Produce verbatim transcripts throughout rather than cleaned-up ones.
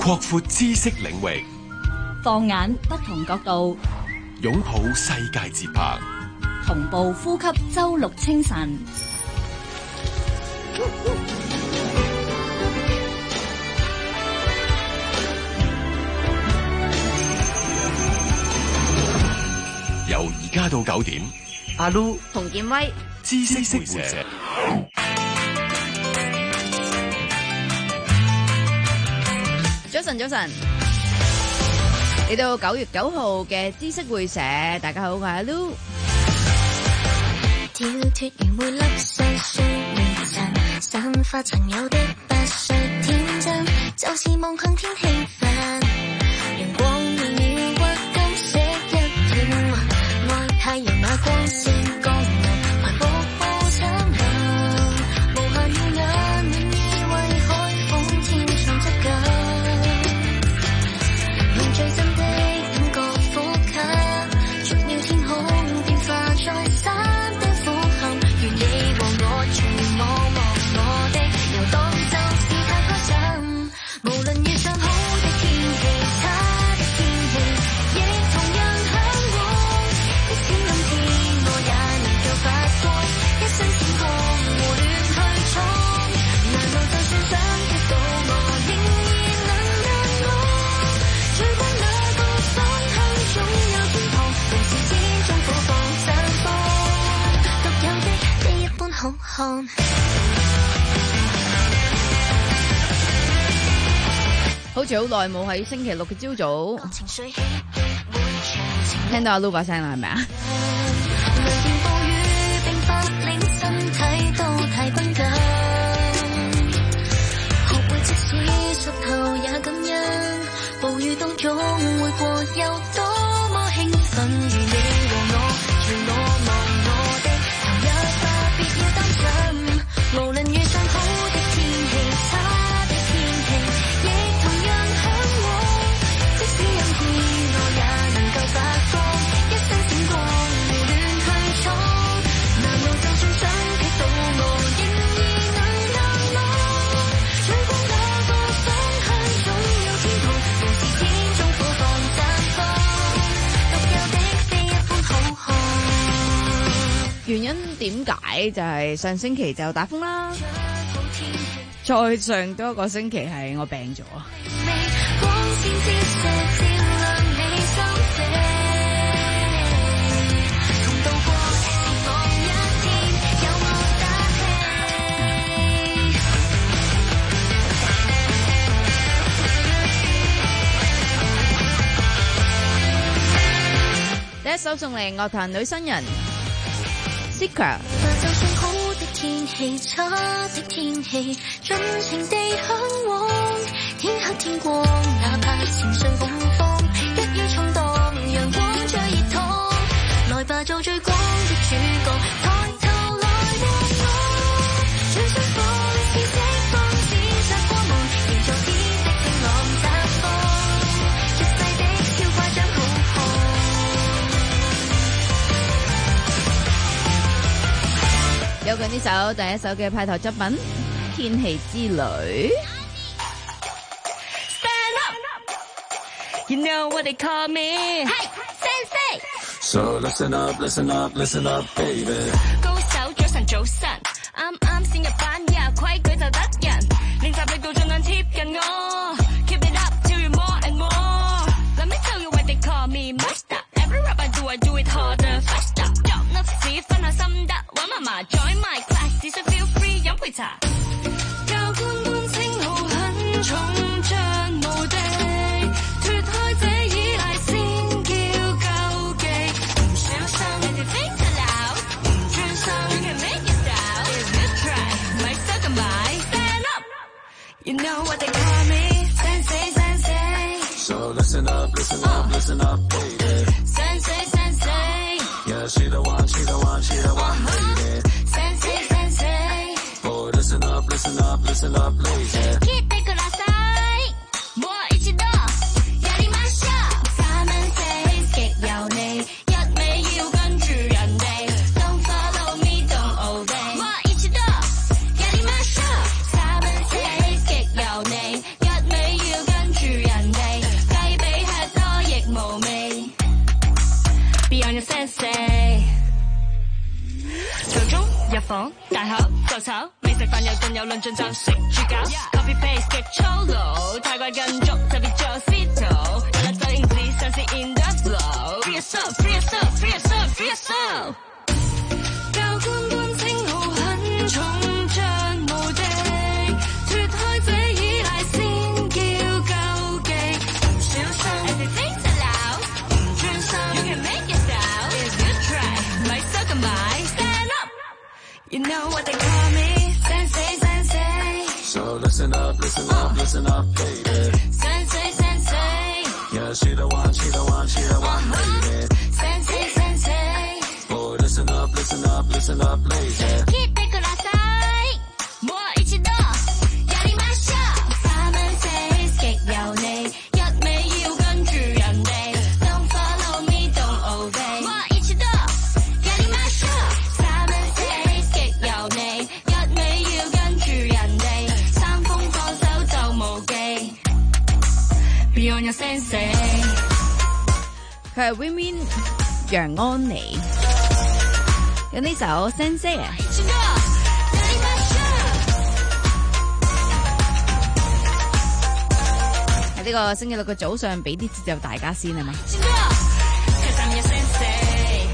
擴闊知識領域， 放眼不同角度， 擁抱世界節拍， 同步呼吸周六清晨。 由而家到九點， 阿 Lu 洪建威， 知識會社。 早晨，早晨，嚟到九月九號嘅知識會社，大家好，我係阿 Lu。 跳脫完會粒細碎微塵，散發曾有的八歲天真，就是望向天氣範，陽光已秒畫金色一片，愛太陽那光線降臨，環抱抱親人，無限耀眼，願意為海風天上執緊，用最真的感覺呼吸，逐秒天空變化在山頂俯瞰，願你和我隨我望我的遊蕩，就是太開心，無論遇上好的天氣差的天氣，亦同樣向往，即使今天我也能夠發光，一身閃光胡亂去闖，難道就算想得到我仍然能讓我追光那個方向，總有天堂，同時天中火放散播獨有的非一般好看。 好似好耐冇喺星期六嘅朝早聽到阿 Lu 把聲啦，係咪啊？原因點解就係上星期就打風啦，再上多一個星期係我病咗。第一首送嚟樂壇女新人Sika。 就算好的天氣，差的天氣，盡情地向往，天黑天光，哪怕情緒恐慌，一於衝蕩，陽光最熱燙，來吧做最光的主角，抬頭來望我，最想火力是釋放，閃爍光芒，營造知識晴朗綻放，一世的跳掛獎好看。 有佢呢首第一首嘅派台作品《天氣之旅》。Stand up, you know what they call me. Hey, sensei. So listen up, listen up, listen up, baby. 高手早晨早晨，啱啱先入班呀，規矩就得人，練習力度盡量貼近我 ，keep it up till you more and more. Let me tell you what they call me, master. Every rap I do, I do it harder, faster. 有 nuts 分下心得，玩麻麻 join my class， 只需 feel free 飲杯茶。教官般稱號很重，像無敵，脫開這依賴先叫究極。唔小心你哋 think aloud，唔專心 you can make it style。It's good try， 咪收咁埋 stand up。You know what they call me, sensei sensei. So listen up, listen up, listen up, baby. Sensei sensei. Yeah, she the one, she the one, she the one, baby. Sensei sensei. Oh, listen up, listen up, listen up, lady. 聞いてください。もう一度やりましょう。三蚊四極有你，一味要跟住人哋。Don't follow me, don't obey。もう一度やりましょう。三蚊四極有你，一味要跟住房大口就炒，未食飯又盡有論盡就食住搞 ，copy paste 極粗魯，太過跟足特別做司徒，有粒仔影子上次 in the flow，free yourself free yourself free yourself free yourself， 教官般稱號很重像無敵，脫開這依賴先叫救極，唔小心 everything 就鬧，唔專心 you can make yourself if you try， 咪收咁埋 stand up，you know what they call me sensei sensei， So listen up, listen up, listen up, baby. sensei sensei， Yeah, she the one, she the one, she the one, baby. sensei sensei， Oh, listen up, listen up, listen up, lady. 聞いてくださいもう一度やりましょう三四極有你一味要跟住人哋 Don't follow me don't obey もう一度やりましょう三四極有你一味要跟住人哋三風放手就無忌 Beyond your sensei， 佢係 Win Win 楊安妮，有呢首 Sensei 啊。 一度やりましょう喺呢個星期六嘅早上，俾啲節奏大家先啊嘛。 一度 Cause I'm your sensei。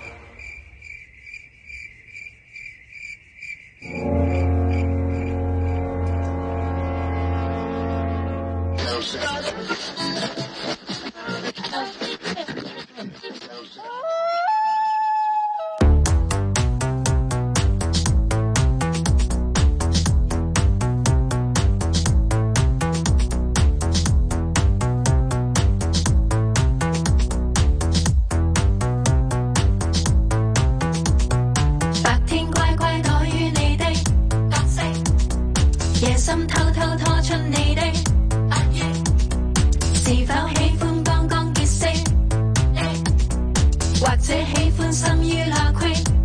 白天乖乖待於你的角色，夜深偷偷拖出你的壓抑，是否喜歡剛剛結識的，或者喜歡生於罅隙的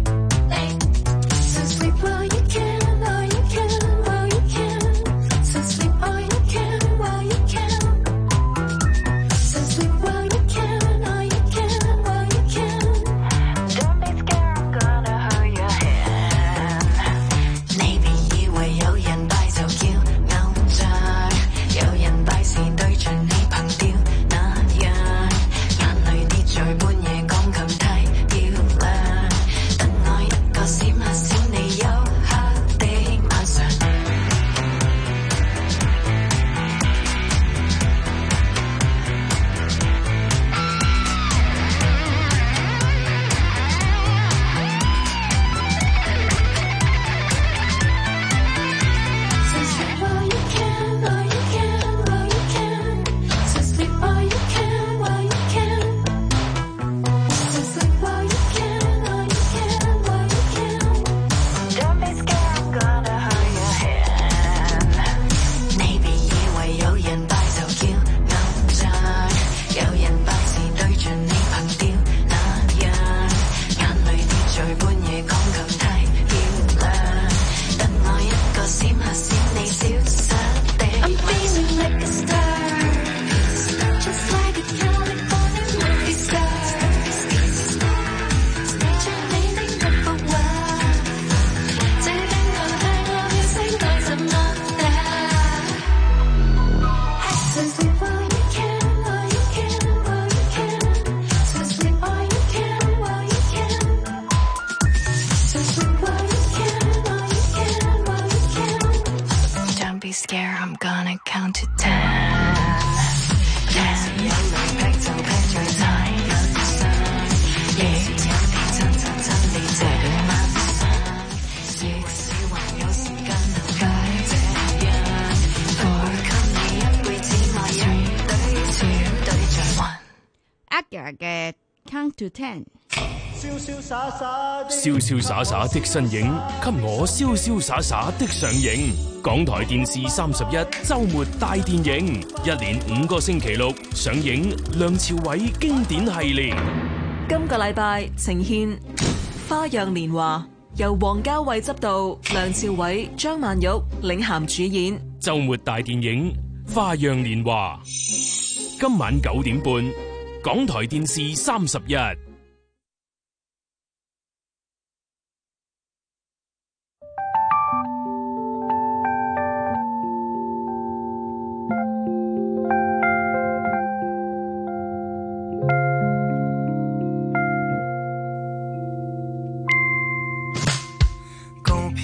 ？So sleep while you can, while you can, while you can. So sleep while you can, while you can. So sleep while you can, while you can, while you can. Don't be scared, I'm gonna hold your hand。你別以為有人拜就叫偶像，有人拜是對着你憑吊那樣，眼淚跌在半夜鋼琴太漂亮，等我一個閃下閃你休克的晚上。So sleep while you can, while you can, while you can. So sleep while you can, while you can. So sleep while you can, while you can, while you can. Don't be scared, I'm gonna hold your hand。你別以為有人拜就叫偶像，有人拜是對着你憑吊那樣，眼淚跌在半夜鋼琴太漂亮，等我一個閃下閃你消失的。I'm feeling like a star, just like a California movie star。將你的一幅畫，這冰球太過秒星該怎麼打？So sleep while you can, while you can, while you can. So sleep while you can, while you can. So sleep while you can, while you can, while you can. Don't be scared, I'm gonna count to ten。Ten 有淚劈就劈在太陽上，亦有你親親親你這晚上，即使還有時間能快這樣，我給你一輩子愛人對住對象還。 Aga 嘅 Count to Ten。 瀟瀟灑灑的瀟瀟灑灑的身影，給我瀟瀟灑灑的上映。港台電視三十一周末大電影，一連五個星期六上映梁朝偉經典系列。 今個禮拜呈現《花樣年華》，由王家衛執導，梁朝偉、張曼玉領銜主演。 周末大電影《花樣年華》，今晚九點半，港台電視三十一。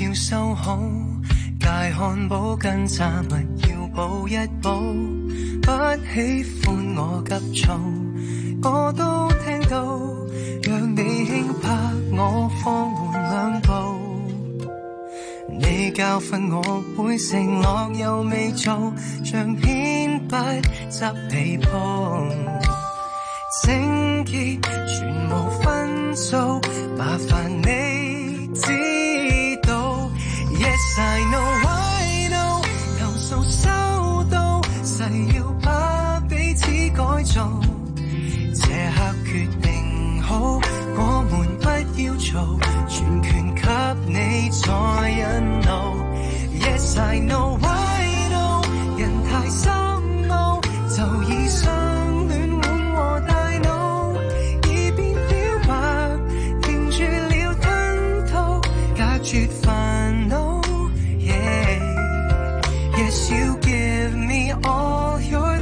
要收好，戒漢堡跟炸物要補一補，不喜歡我急躁，我都聽到，讓你輕拍我放緩兩步。你教訓我會承諾又未做，像鉛筆執被鋪，整潔全無分數，麻煩你知道。Yes I know I know， 投訴收到，誓要把彼此改造，這刻決定好，我們不要做，全權給你再引導。Yes I know I know， 人太深奧，就以相戀碗和大腦，已變表白，停住了吞吐，隔絕煩惱。Yeah Yes you give me all your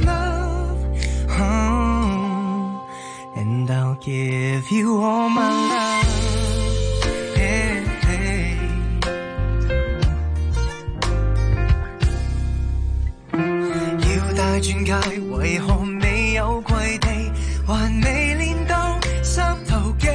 love、oh, and I'll give you all my love、yeah, hey. 要帶鑽戒為何未有跪地，還未練到濕頭肌，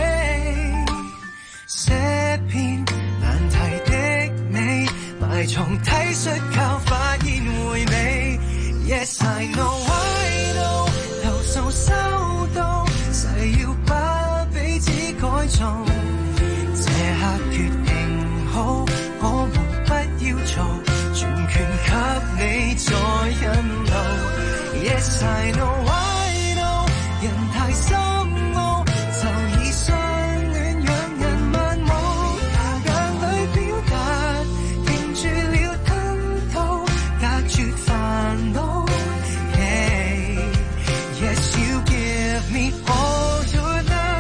寫篇難題的你，埋藏體恤靠發現回味。 Yes I know I know， 投訴收到，誓要把彼此改造，這刻決定好，我們不要做，全權給你再引導。 Yes I know I know， 人太深奧，就以相戀讓人漫無，眼裏表達，停住了吞吐，隔絕煩惱。 Hey, yes you give me all your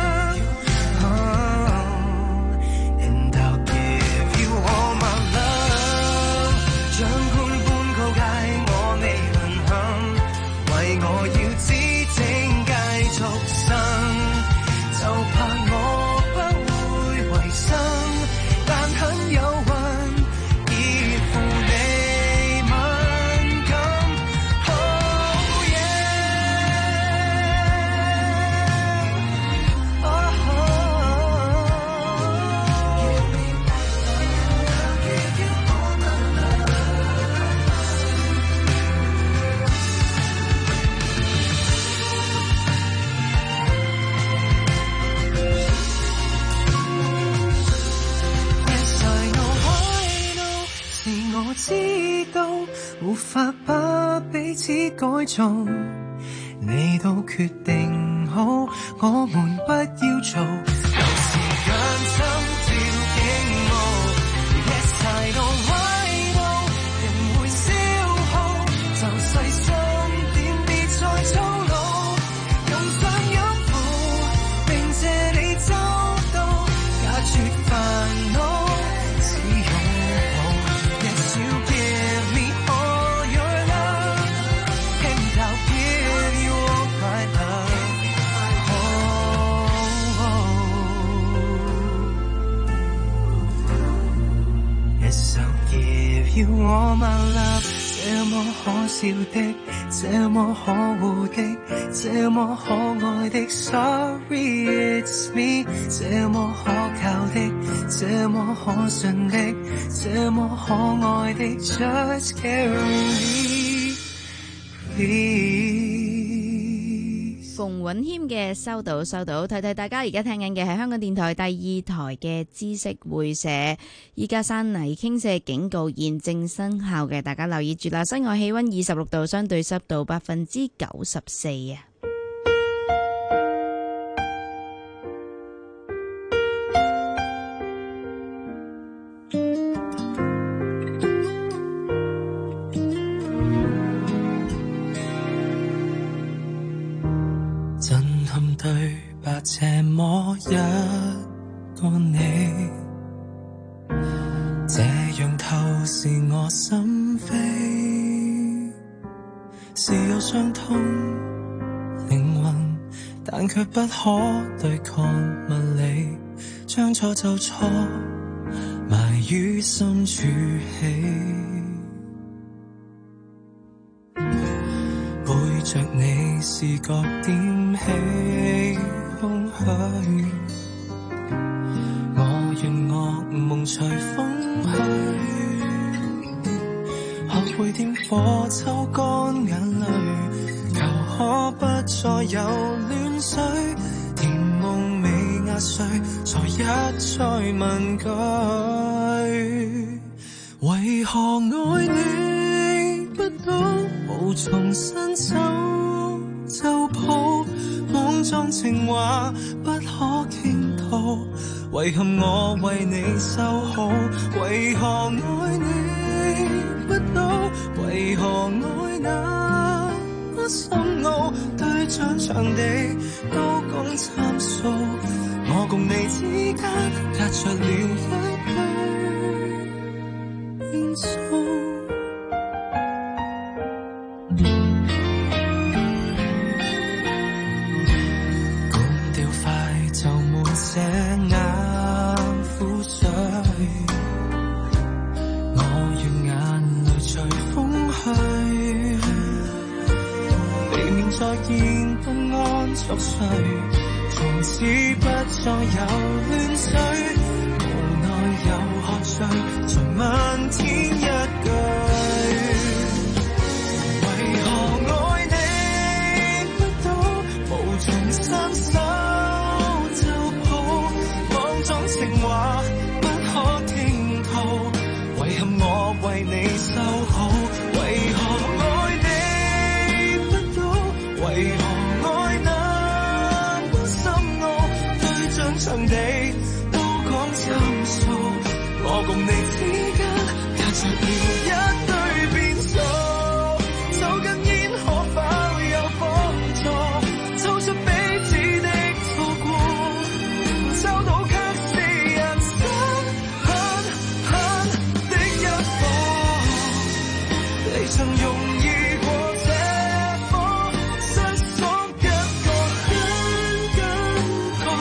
love、oh, and I'll give you all my love。 掌管般告誡我未淪陷，為我要知正繼續生，就怕我不會違心，但很有運，依附你敏感。Oh yeah， oh, give me love, give you all my love。 Yes I know I know， 是我知道，無法把彼此改造，你都決定好，我們不要做，有時間心照景霧。Yes I know I know， 人會消耗，就細心點，別再粗魯，用上音符，並借你周到，隔絕煩惱，只擁抱。Yes you give me all your love， and I'll give you all my love、oh, Yes I'll give you all my love。 這麼可笑的，這麼可惡的，這麼可愛的 Sorry it's me， 這麼可靠的，這麼可信的，這麼可愛的 Just carry me please。 馮允謙嘅收到收到，提提大家而家聽緊嘅係香港電台第二台嘅知識會社，依家山泥傾瀉警告現正生效嘅，大家留意住啦。室外氣溫二十六度，相對濕度百分之九十四啊。 對白這麼一個你，這樣透視我心扉，是有傷痛靈魂，但卻不可對抗物理，將錯就錯，埋於深處起，背着你視覺點起空虛，我願惡夢隨風去，學會點火抽乾眼淚，求可不再有亂水，甜夢未壓碎，才一再問句，為何愛你不到，無從伸手就抱，莽撞情話不可傾吐，遺憾我為你修好，為何愛你不到，為何愛那麼深奧，對象場地都講參數，我共你之間隔着了一堆變數。這眼苦水，我願眼淚隨風去，避免再見不安作祟，從此不再有亂水，無奈又喝醉，才問天一句，為何愛你不到，無從伸手情話不可傾吐，遺憾我為你修好，為何愛你不到，為何愛那麼深奧，對象場地都講參數，我共你之間隔着了一堆變數，抽根煙可否有幫助，抽出彼此的錯過，抽到曾容易過這顆失所一個根根覺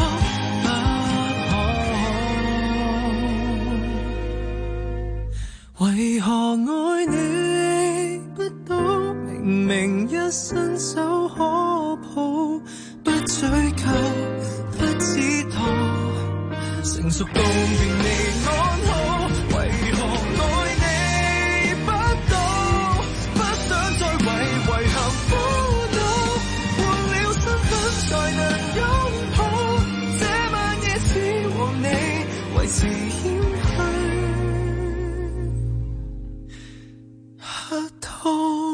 不可，為何愛你不到，明明一伸手可抱，不追究不知道，成熟到便未安好，為何愛你維持謙虛客套。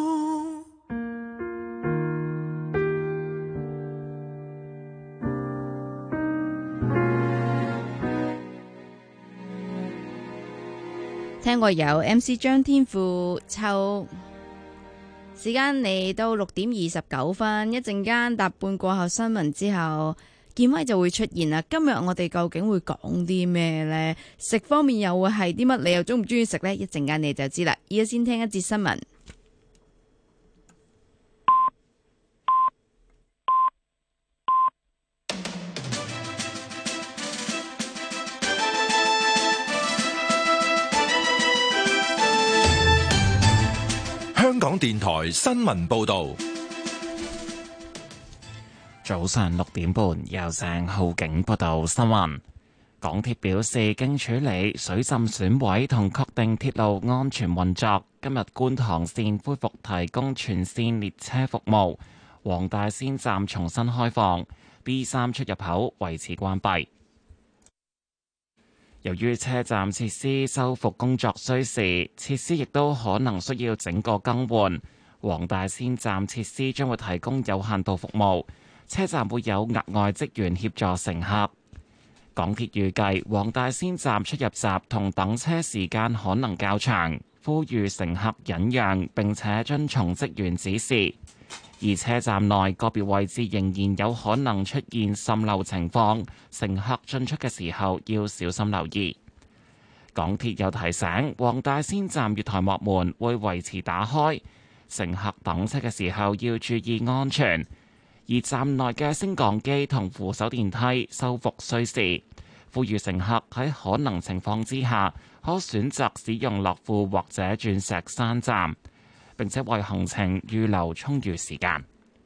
聽過有 M C 張天賦秋，時間嚟到六點二十九分，一陣間搭半過後新聞之後，健威就會出現啦。今日我哋究竟會講啲咩呢？食方面又會係啲乜？你又中唔中意食呢？一陣間你就知啦。而家先聽一節新聞。 香港電台新聞報道。 早上六點半，由鄭浩景報道新聞。港鐵表示，經處理水浸損毀同確定鐵路安全運作，今日觀塘綫恢復提供全綫列車服務，黃大仙站重新開放 ，B 三出入口維持關閉。由於車站設施修復工作需時，設施亦都可能需要整個更換，黃大仙站設施將會提供有限度服務。車站會有額外職員協助乘客。港鐵預計黃大仙站出入閘同等車時間可能較長，呼籲乘客忍讓並且遵從職員指示。而車站內個別位置仍然有可能出現滲漏情況，乘客進出嘅時候要小心留意。港鐵又提醒，黃大仙站月台幕門會維持打開，乘客等車嘅時候要注意安全。而站內嘅升降機同扶手電梯修復需時， 呼籲乘客喺可能情況之下，可選擇使用樂富或者鑽石山站，並且為行程預留充裕時間。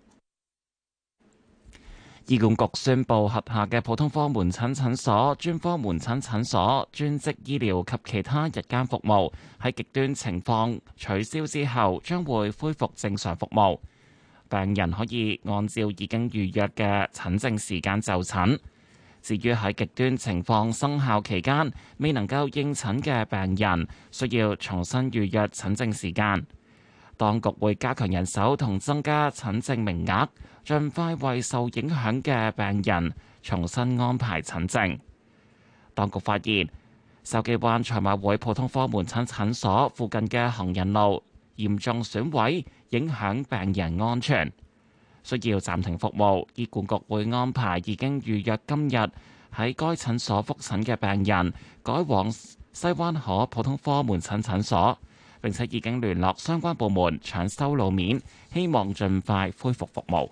醫管局宣布，轄下嘅普通科門診診所、專科門診診所、專職醫療及其他日間服務喺極端情況取消之後，將會恢復正常服務。病人可以按照已經預約嘅診症時間就診。至於喺極端情況生效期間未能夠應診嘅病人，需要重新預約診症時間。當局會加強人手同增加診症名額，盡快為受影響嘅病人重新安排診症。當局發現筲箕灣賽馬會普通科門診診所附近嘅行人路嚴重損毀，影響病人安全，需要暫停服務。醫管局會安排已經預約今日喺該診所覆診嘅病人改往西灣河普通科門診診所，並且已經聯絡相關部門搶修路面，希望盡快恢復服務。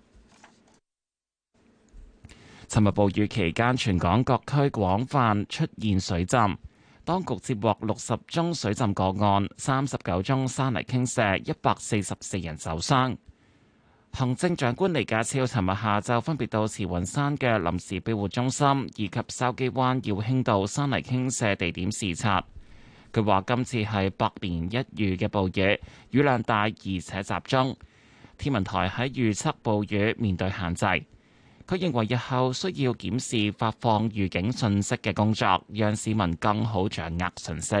尋日暴雨期間，全港各區廣泛出現水浸，當局接獲六十宗水浸個案，三十九宗山泥傾瀉，一百四十四人受傷。行政長官李家超尋日下晝分別到慈雲山嘅臨時庇護中心以及筲箕灣耀興道山泥傾瀉地點視察。佢話今次係百年一遇嘅暴雨，雨量大而且集中。天文台喺預測暴雨面對限制。佢認為日後需要檢視發放預警信息嘅工作，讓市民更好掌握信息。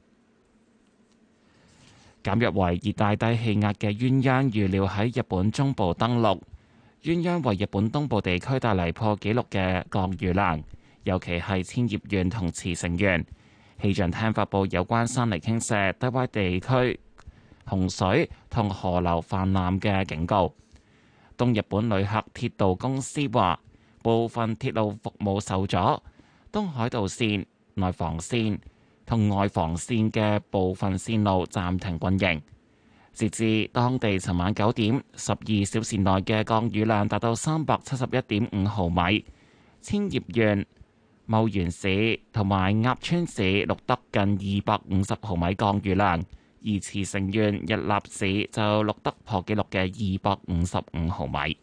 減弱為熱帶低氣壓嘅鴛鴦預料喺日本中部登陸。鴛鴦為日本東部地區帶嚟破紀錄嘅降雨量，尤其係千葉縣同茨城縣。氣象廳發布有關山泥傾瀉、低洼地區洪水同河流泛濫嘅警告。東日本旅客鐵道公司話，部分鐵路服務受阻，東海道線、內房線同外房線嘅部分線路暫停運營。截至當地尋晚九點，十二小時內嘅降雨量達到三百七十一點五毫米。千葉縣茂原市同埋鴨川市錄得近二百五十毫米降雨量，而茨城縣日立市就錄得破紀錄嘅二百五十五毫米。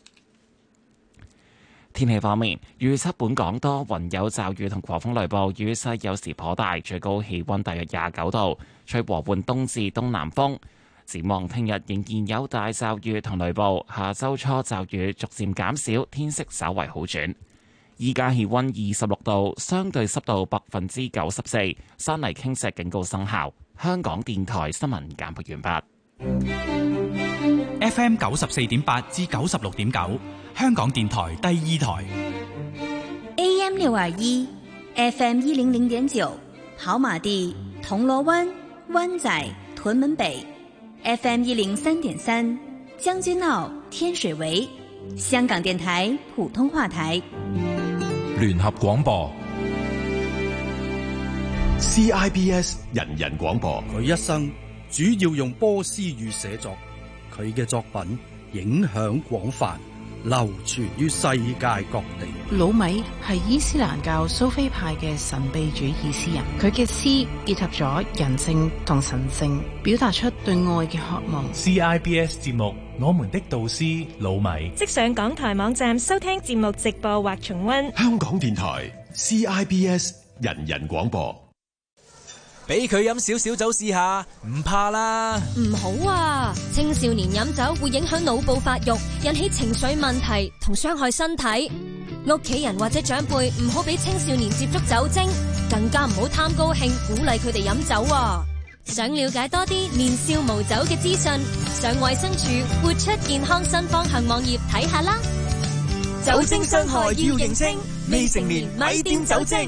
天氣方面，預測本港多雲有驟雨同狂風雷暴，雨勢有時頗大，最高氣溫大約廿九度，吹和緩東至東南風。展望聽日仍然有大驟雨同雷暴，下周初驟雨逐漸減少，天色稍為好轉。依家氣溫二十六度，相對濕度百分之九十四，山泥傾瀉警告生效。香港電台新聞簡報完畢。 F M 九十四點八至九十六點九，香港電台第二台。 A M 六二一，F M 一零零點九，跑馬地、銅鑼灣、灣仔、屯門北；F M 一零三點三，將軍澳、天水圍。香港電台普通話台。 聯合廣播 C I B S 人人廣播。 佢一生主要用波斯語寫作，佢嘅作品影響廣泛，流傳於世界各地。 魯米係伊斯蘭教蘇菲派嘅神秘主義詩人，佢嘅詩結合咗人性同神聖，表達出對愛嘅渴望。 C I B S 節目《我們的導師魯米》， 即上港台網站收聽節目直播或重溫。 香港電台 C I B S 人人廣播。 俾佢飲少少酒試下，唔怕啦。 唔好啊！青少年飲酒會影響腦部發育，引起情緒問題同傷害身體。屋企人或者長輩唔好俾青少年接觸酒精，更加唔好貪高興鼓勵佢哋飲酒啊！想了解多啲年少無酒嘅資訊，上衛生署活出健康新方向網頁睇下啦。 酒精傷害要認清，未成年咪掂酒精。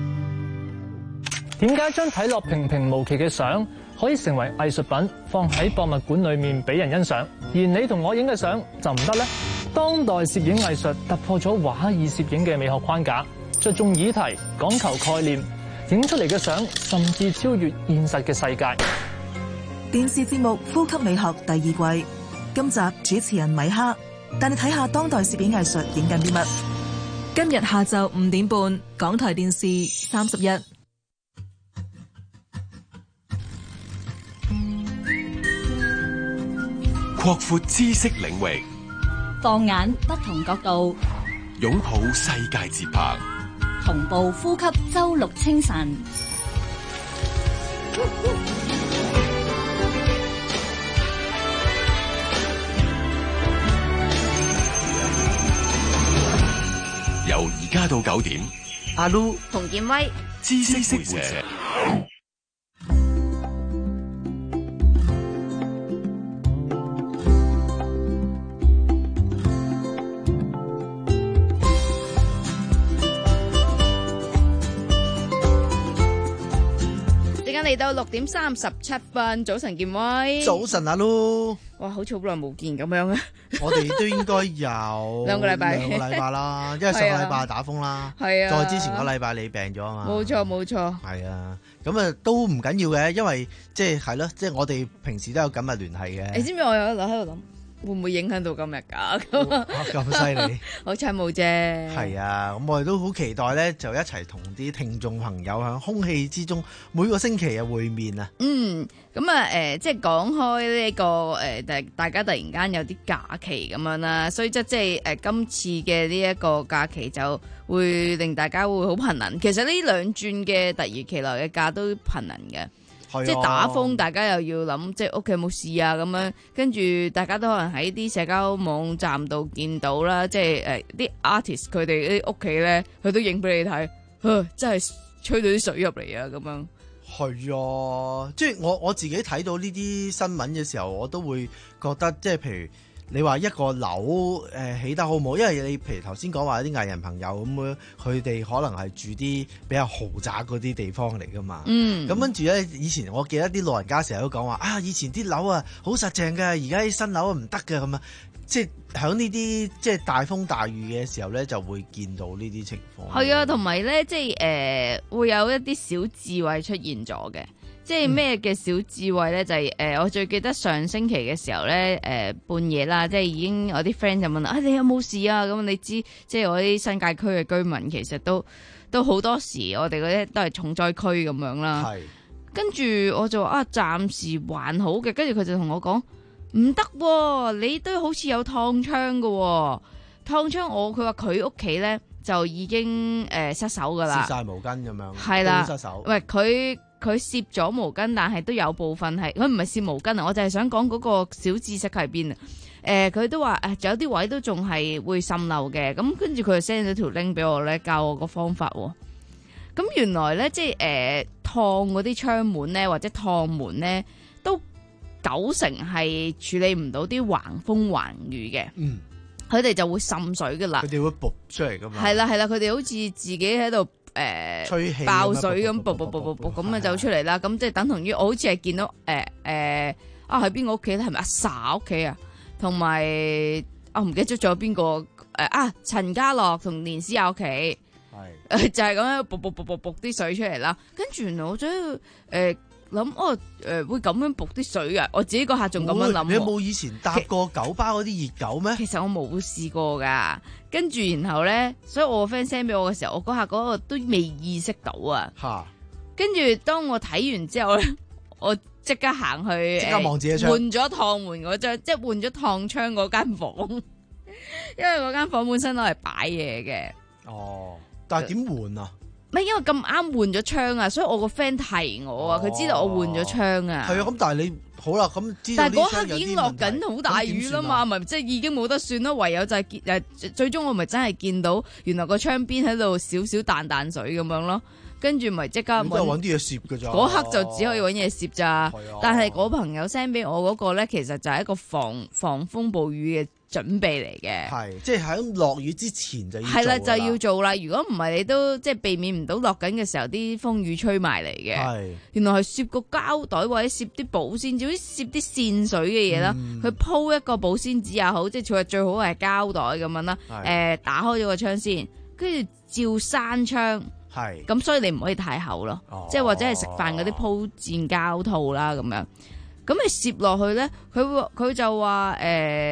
點解將睇落平平無奇嘅相可以成為藝術品，放喺博物館裏面俾人欣賞，而你同我影嘅相就唔得呢？當代攝影藝術突破咗畫意攝影嘅美學框架，着重議題，講求概念，影出嚟嘅相甚至超越現實嘅世界。 電視節目《呼吸美學》第二季，今集主持人米哈帶你睇下當代攝影藝術影緊啲乜。 今日下晝五點半，港台電視三十一。 擴闊知識領域， 放眼不同角度， 擁抱世界節拍， 同步呼吸周六清晨。 由而家到九點，阿 Lu 洪建威， 知識會社。 嚟到六點三十七分，早晨建威， 早晨阿 Lu， 哇，好似好耐冇見咁樣啊！ 我哋都應該有兩個禮拜， 兩個禮拜啦，因為上個禮拜打風啦， 係啊， 再之前個禮拜你病咗啊嘛， 冇錯冇錯， 係啊，咁啊都唔緊要嘅，因為即係係咯，即係我哋平時都有緊密聯繫嘅。 你知唔知我有喺度喺度諗？會唔會影響到今日㗎？ 咁犀利， 好彩冇啫。 係啊，咁我哋都好期待咧，就一齊同啲聽眾朋友喺空氣之中每個星期嘅會面啊。 嗯，咁啊誒，即係講開呢個誒，大大家突然間有啲假期咁樣啦，所以即即係誒今次嘅呢一個假期就會令大家會好頻能。其實呢兩轉嘅突如其來嘅假都頻能嘅。 啊、 即係打風，大家又要諗，即係屋企有冇事啊咁樣，跟住大家都可能喺啲社交網站度見到啦，即係誒啲 artist 佢哋啲屋企咧，佢都影俾你睇，真係吹到啲水入嚟啊咁樣。 係啊，即係我我自己睇到呢啲新聞嘅時候，我都會覺得即係譬如。你話一個樓誒、呃、起得好唔好？因為你譬如頭先講話啲藝人朋友咁樣，佢哋可能係住啲比較豪宅嗰啲地方嚟噶嘛。嗯，咁跟住咧，以前我記得啲老人家成日都講話啊，以前啲樓啊好實淨㗎，而家啲新樓唔得㗎咁啊。即係喺呢啲即係大風大雨嘅時候咧，就會見到呢啲情況。 係啊，同埋咧，即係誒、呃、會有一啲小智慧出現咗嘅。即係咩嘅小智慧咧？就係、是、誒、呃，我最記得上星期嘅時候咧，誒、呃、半夜啦，即係已經有啲 friend 就問啊，你有冇事啊？咁你知，即係我啲新界區嘅居民，其實都都好多時，我哋嗰啲都係重災區咁樣啦。係。跟住我就話啊，暫時還好嘅。跟住佢就同我講唔得，你都好似有燙窗嘅、哦，燙窗我佢話佢屋企咧就已經誒、呃、失手噶啦， 攝晒毛巾咁樣， 係啦， 失手。 喂，佢。佢攝咗毛巾，但係都有部分係佢唔係攝毛巾啊！我就係想講嗰個小知識喺邊啊！誒、呃，佢都話誒，有啲位都仲係會滲漏嘅。咁跟住佢就 send 咗條 link 俾我咧，教我個方法喎。咁原來咧，即係誒燙嗰啲窗門咧，或者燙門咧，都九成係處理唔到啲橫風橫雨嘅。嗯，佢哋就會滲水噶啦。 佢哋會噗出嚟噶嘛？ 係啦係啦，佢哋好似自己喺度。誒、呃，吹氣爆水咁，啵啵啵啵啵咁啊走出嚟啦！咁即係等同於我好似係見到誒誒、呃呃、啊喺邊個屋企咧？係咪阿 sa 屋企啊？同埋我唔記得咗仲有邊個誒啊？陳家樂同連詩雅屋企係誒就係咁樣啵啵啵啵啵啲水出嚟啦。跟住原來我真係誒諗哦誒會咁樣啵啲水嘅，我自己嗰下仲咁樣諗。 你有冇以前搭過九巴嗰啲熱狗咩？ 其實我冇試過噶。跟住然後咧，所以我個 friend send 俾我嘅時候，我嗰下嗰個都未意識到啊。嚇！跟住當我睇完之後咧，我即刻行去， 即刻望自己窗， 換咗燙門嗰張，即係換咗燙窗嗰間房，因為嗰間房本身攞嚟擺嘢嘅。 哦，但係點換啊？ 唔係因為咁啱換咗窗啊，所以我個 friend 提我啊，佢、哦、知道我換咗窗啊。係啊，咁但係你好啦，咁但係嗰刻已經落緊好大雨啦嘛，咪即係已經冇得算咯。唯有就係見誒，最終我咪真係見到原來個窗邊喺度少少彈彈水咁樣咯。跟住咪即刻揾啲嘢攝㗎咋。 嗰刻就只可以揾嘢攝咋。但係嗰朋友 send 俾我嗰個咧，其實就係一個防防風暴雨嘅準備嚟嘅。 係，即係喺落雨之前就要做。 係啦，就要做啦。如果唔係，你都即係避免唔到落緊嘅時候啲風雨吹埋嚟嘅。係，原來係攝個膠袋或者攝啲保鮮紙，好似攝啲線水嘅嘢啦。佢、嗯、鋪一個保鮮紙也好，即係最最好係膠袋咁樣啦。誒、呃，打開咗個窗先，跟住照閂窗。係，咁所以你唔可以太厚咯，哦、即係或者係食飯嗰啲鋪墊膠套啦咁樣。咁你攝落去咧，佢佢就話誒、呃，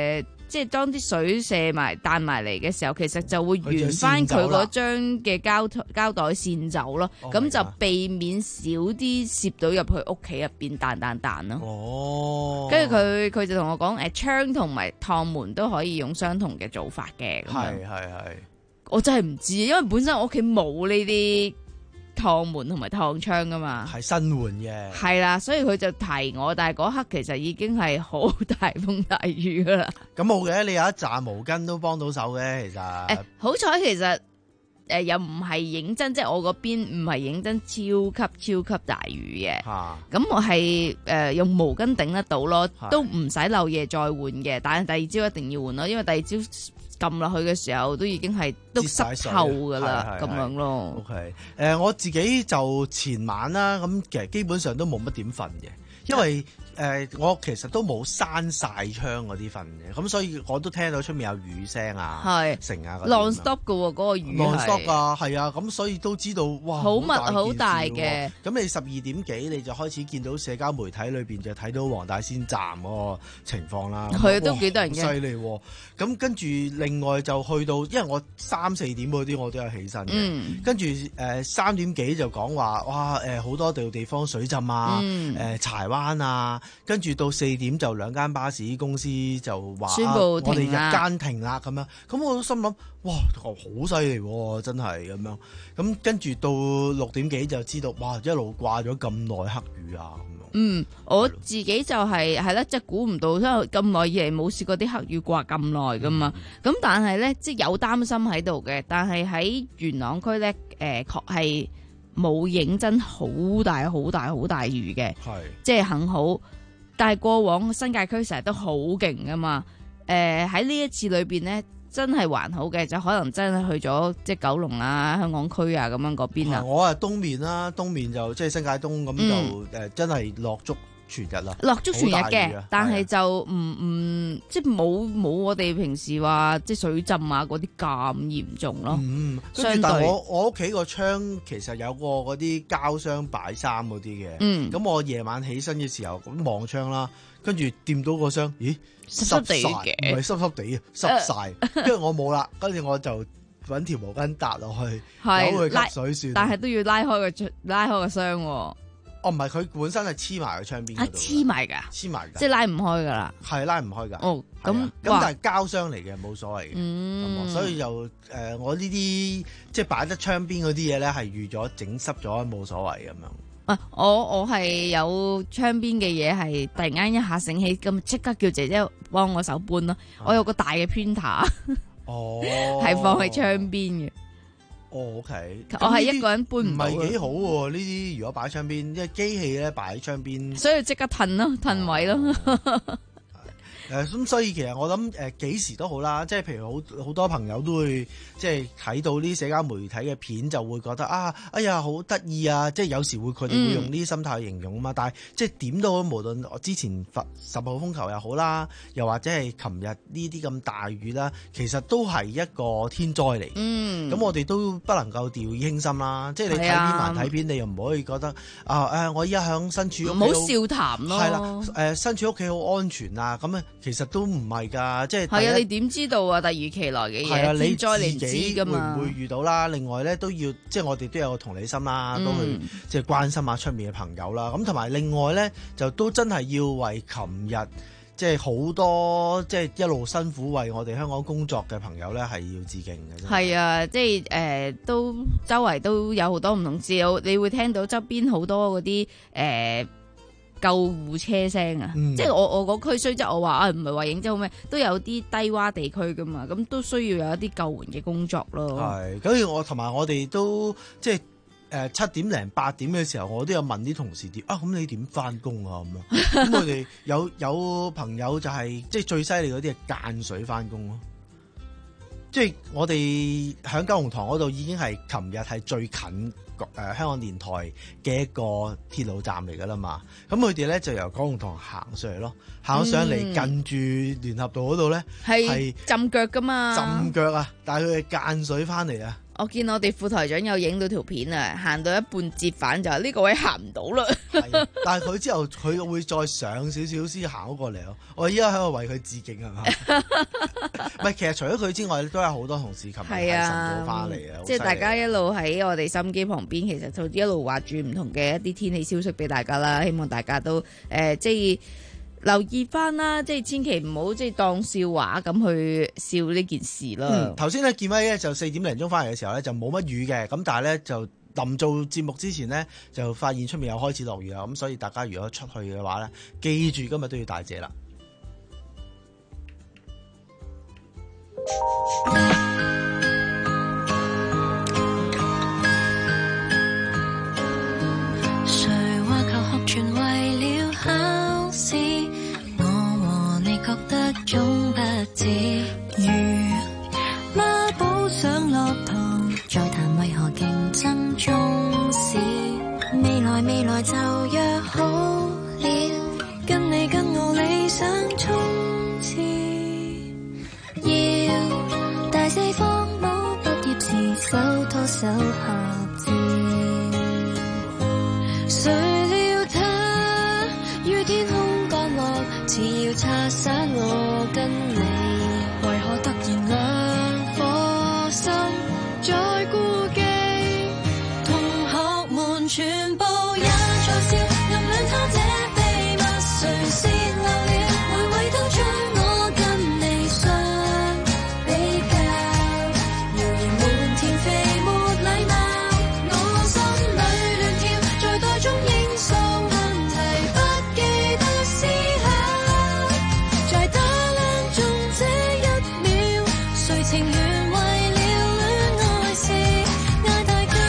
即係當啲水射埋彈埋嚟嘅時候，其實就會沿翻佢嗰張嘅膠膠袋線走咯，咁、oh、就避免少啲攝到入去屋企入邊彈彈彈咯。哦，跟住佢佢就同我講，誒窗同埋趟門都可以用相同嘅做法嘅。係係係，我真係唔知，因為本身我屋企冇呢啲趟門同埋趟窗噶嘛，係新換嘅，係啦，所以佢就提我，但係嗰刻其實已經係好大風大雨噶啦。咁冇嘅，你有一紮毛巾都幫到手嘅，其實。誒、欸，好彩其實誒、呃、又唔係認真，即係我嗰邊唔係認真超級超級大雨嘅。咁、啊、我係誒、呃、用毛巾頂得到咯，都唔使漏夜再換嘅，但係第二朝一定要換咯，因為第二朝撳落去嘅時候都已經係都濕透噶啦，咁樣咯。OK，誒、呃，我自己就前晚啦，咁其實基本上都冇乜點瞓嘅，因為誒、呃、我其實都冇閂晒窗嗰啲瞓嘅，咁所以我都聽到出面有雨聲啊，係成啊 ，non stop 噶喎，嗰個雨係 non stop 啊，係啊，咁所以都知道哇，好密好大嘅。咁你十二點幾你就開始見到社交媒體裏邊就睇到黃大仙站嗰個情況啦，係都幾多人嘅，犀利喎。咁跟住另外就去到，因為我三四點嗰啲我都有起身嘅、嗯，跟住誒三點幾就講話，哇誒好、呃、多地地方水浸啊，誒、嗯呃、柴灣啊，跟住到四點就兩間巴士公司就話宣布停啦，我哋日間停啦咁樣，咁我都心諗，哇好犀利喎，真係咁樣，咁跟住到六點幾就知道，哇一路掛咗咁耐黑雨啊。嗯，我自己就係係啦，即係估唔到，因為咁耐以嚟冇試過啲黑雨掛咁耐噶嘛。咁、嗯、但係咧，即係有擔心喺度嘅。但係喺元朗區咧，誒、呃，確係冇認真好大、好大、好大雨嘅。係，即係幸好。但係過往新界區成日都好勁噶嘛。誒、呃，喺呢一次裏邊咧。真係還好嘅，就可能真係去咗即係九龍啊、香港區啊咁樣嗰邊啊。我係東面啦，東面就即係新界東咁就誒、嗯，真係落足全日啦。落足全日嘅，但係就唔唔即係冇冇我哋平時話即係水浸啊嗰啲咁嚴重咯。嗯，跟住但係我我屋企個窗其實有個嗰啲膠箱擺衫嗰啲嘅。嗯，咁我夜晚起身嘅時候咁望窗啦。跟住掂到個箱，咦濕地嘅，唔係濕濕地啊，濕晒。跟住我冇啦，跟住我就揾條毛巾搭落去，由佢吸水算。但係都要拉開個拉開個箱。哦，唔係，佢本身係黐埋個窗邊。啊，黐埋㗎，黐埋㗎，即係拉唔開㗎啦。係拉唔開㗎。哦，咁咁但係膠箱嚟嘅，冇所謂嘅。嗯，所以就誒、呃，我呢啲即係擺得窗邊嗰啲嘢咧，係預咗整濕咗，冇所謂咁樣。啊！我我係有窗邊嘅嘢，係突然間一下醒起，咁即刻叫姐姐幫我手搬咯。我有個大嘅 printer，哦，係放喺窗邊嘅。哦 ，OK，我係一個人搬唔到，唔係幾好喎。呢啲如果擺喺窗邊，因為機器咧擺喺窗邊，所以即刻褪咯，褪位咯。哦誒咁，所以其實我諗誒幾時都好啦，即係譬如好好多朋友都會即係睇到啲社交媒體嘅片，就會覺得啊，哎呀好得意啊！即係有時會佢哋會用呢啲心態去形容啊嘛。嗯、但係即係點都好，無論我之前十十號風球又好啦，又或者係琴日呢啲咁大雨啦，其實都係一個天災嚟。嗯，咁我哋都不能夠掉以輕心啦。即係你睇片還睇片，你又唔可以覺得啊誒，我依家響身處屋企唔好笑談咯。係啦，誒身處屋企好安全啊，咁啊。其實都唔係㗎，即係係啊！你點知道啊？突如其來嘅嘢，你再你唔知㗎嘛？會唔會遇到啦？另外咧都要，即係我哋都有個同理心啦，嗯、都去即係關心下出面嘅朋友啦。咁同埋另外咧，就都真係要為琴日即係好多即係一路辛苦為我哋香港工作嘅朋友咧，係要致敬嘅。係啊，即係誒、呃，都周圍都有好多唔同事，你會聽到周邊好多嗰啲誒。呃救護車聲啊，嗯、即係我我個區雖則我話啊，唔係話影真好咩，都有啲低洼地區噶嘛，咁都需要有一啲救援嘅工作咯。係，咁而我同埋我哋都即係誒七點零八點嘅時候，我都有問啲同事點啊，咁你點翻工啊咁樣？咁我哋有有朋友就係、是、即係最犀利嗰啲係間水翻工咯。即係我哋喺九龍塘嗰度已經係琴日係最近誒、呃、香港電台嘅一個鐵路站嚟㗎啦嘛，咁佢哋咧就由九龍塘行上嚟咯，行上嚟近住聯合道嗰度咧係浸腳㗎嘛，浸腳啊！但係佢係間水翻嚟啊， 我見我哋副台長有影到條片啊，行到一半折返就呢個位行唔到啦。 但係佢之後佢會再上少少先行過嚟咯。我依家喺度為佢致敬係嘛？唔係，其實除咗佢之外，都有好多同事琴日喺晨早翻嚟啊。 即係大家一路喺我哋心機旁邊，其實就一路話住唔同嘅一啲天氣消息俾大家啦。希望大家都誒、呃、即係。留意翻啦，即係千祈唔好即係當笑話咁去笑呢件事啦。 頭先咧見威咧就四點零鐘翻嚟嘅時候咧就冇乜雨嘅，咁但係咧就臨做節目之前呢，就發現出面又開始落雨啦，咁所以大家如果出去嘅話咧，記住今日都要帶遮啦。 誰話求學全為了考試？覺得總不止，如孖寶想落堂，再談為何競爭中史。未來未來就約好了，跟你跟我理想衝刺。要大四方帽畢業時手拖手合照，誰料他於天空降落，只要擦散我跟你，為何突然兩顆心在顧忌？同學們全部也在笑，暗戀他這秘密誰泄漏了？每位都將我跟你相比較，謠言滿天飛沒禮貌，我心裏亂跳，在袋中應數問題不記得思考。在打量中這一秒，誰情願為了戀愛事嗌大交？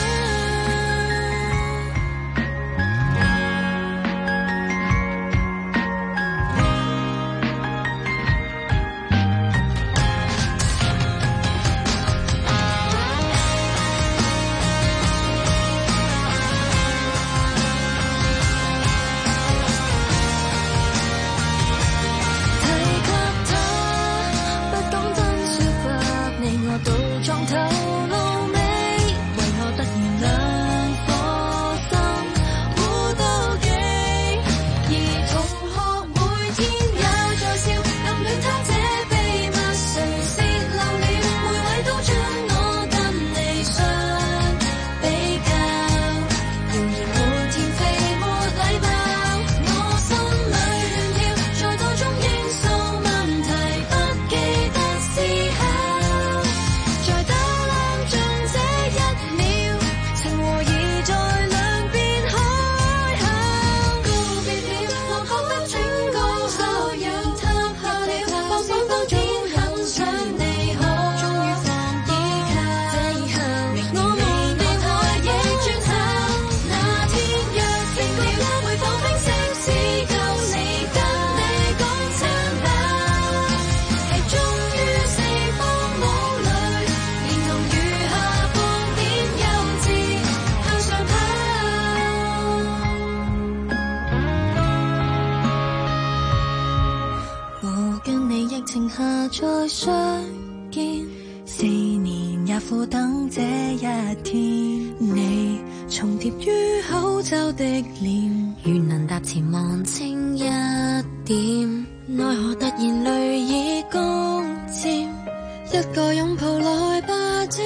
再相見，四年也苦等這一天。你重疊於口罩的臉，願能踏前望清一點。奈何突然淚已攻佔，一個擁抱來霸佔。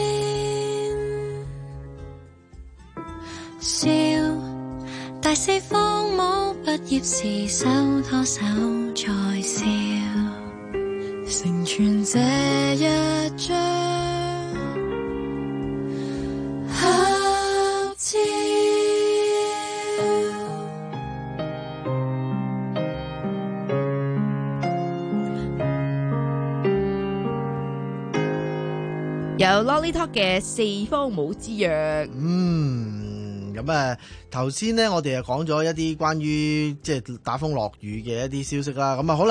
笑，大四方帽畢業時手拖手再笑。成全這一張合照。 有 Lolly Talk 嘅四方帽之約。 嗯，咁啊，頭先呢，我哋又講咗一啲關於即係打風落雨嘅一啲消息啦。咁啊，好啦。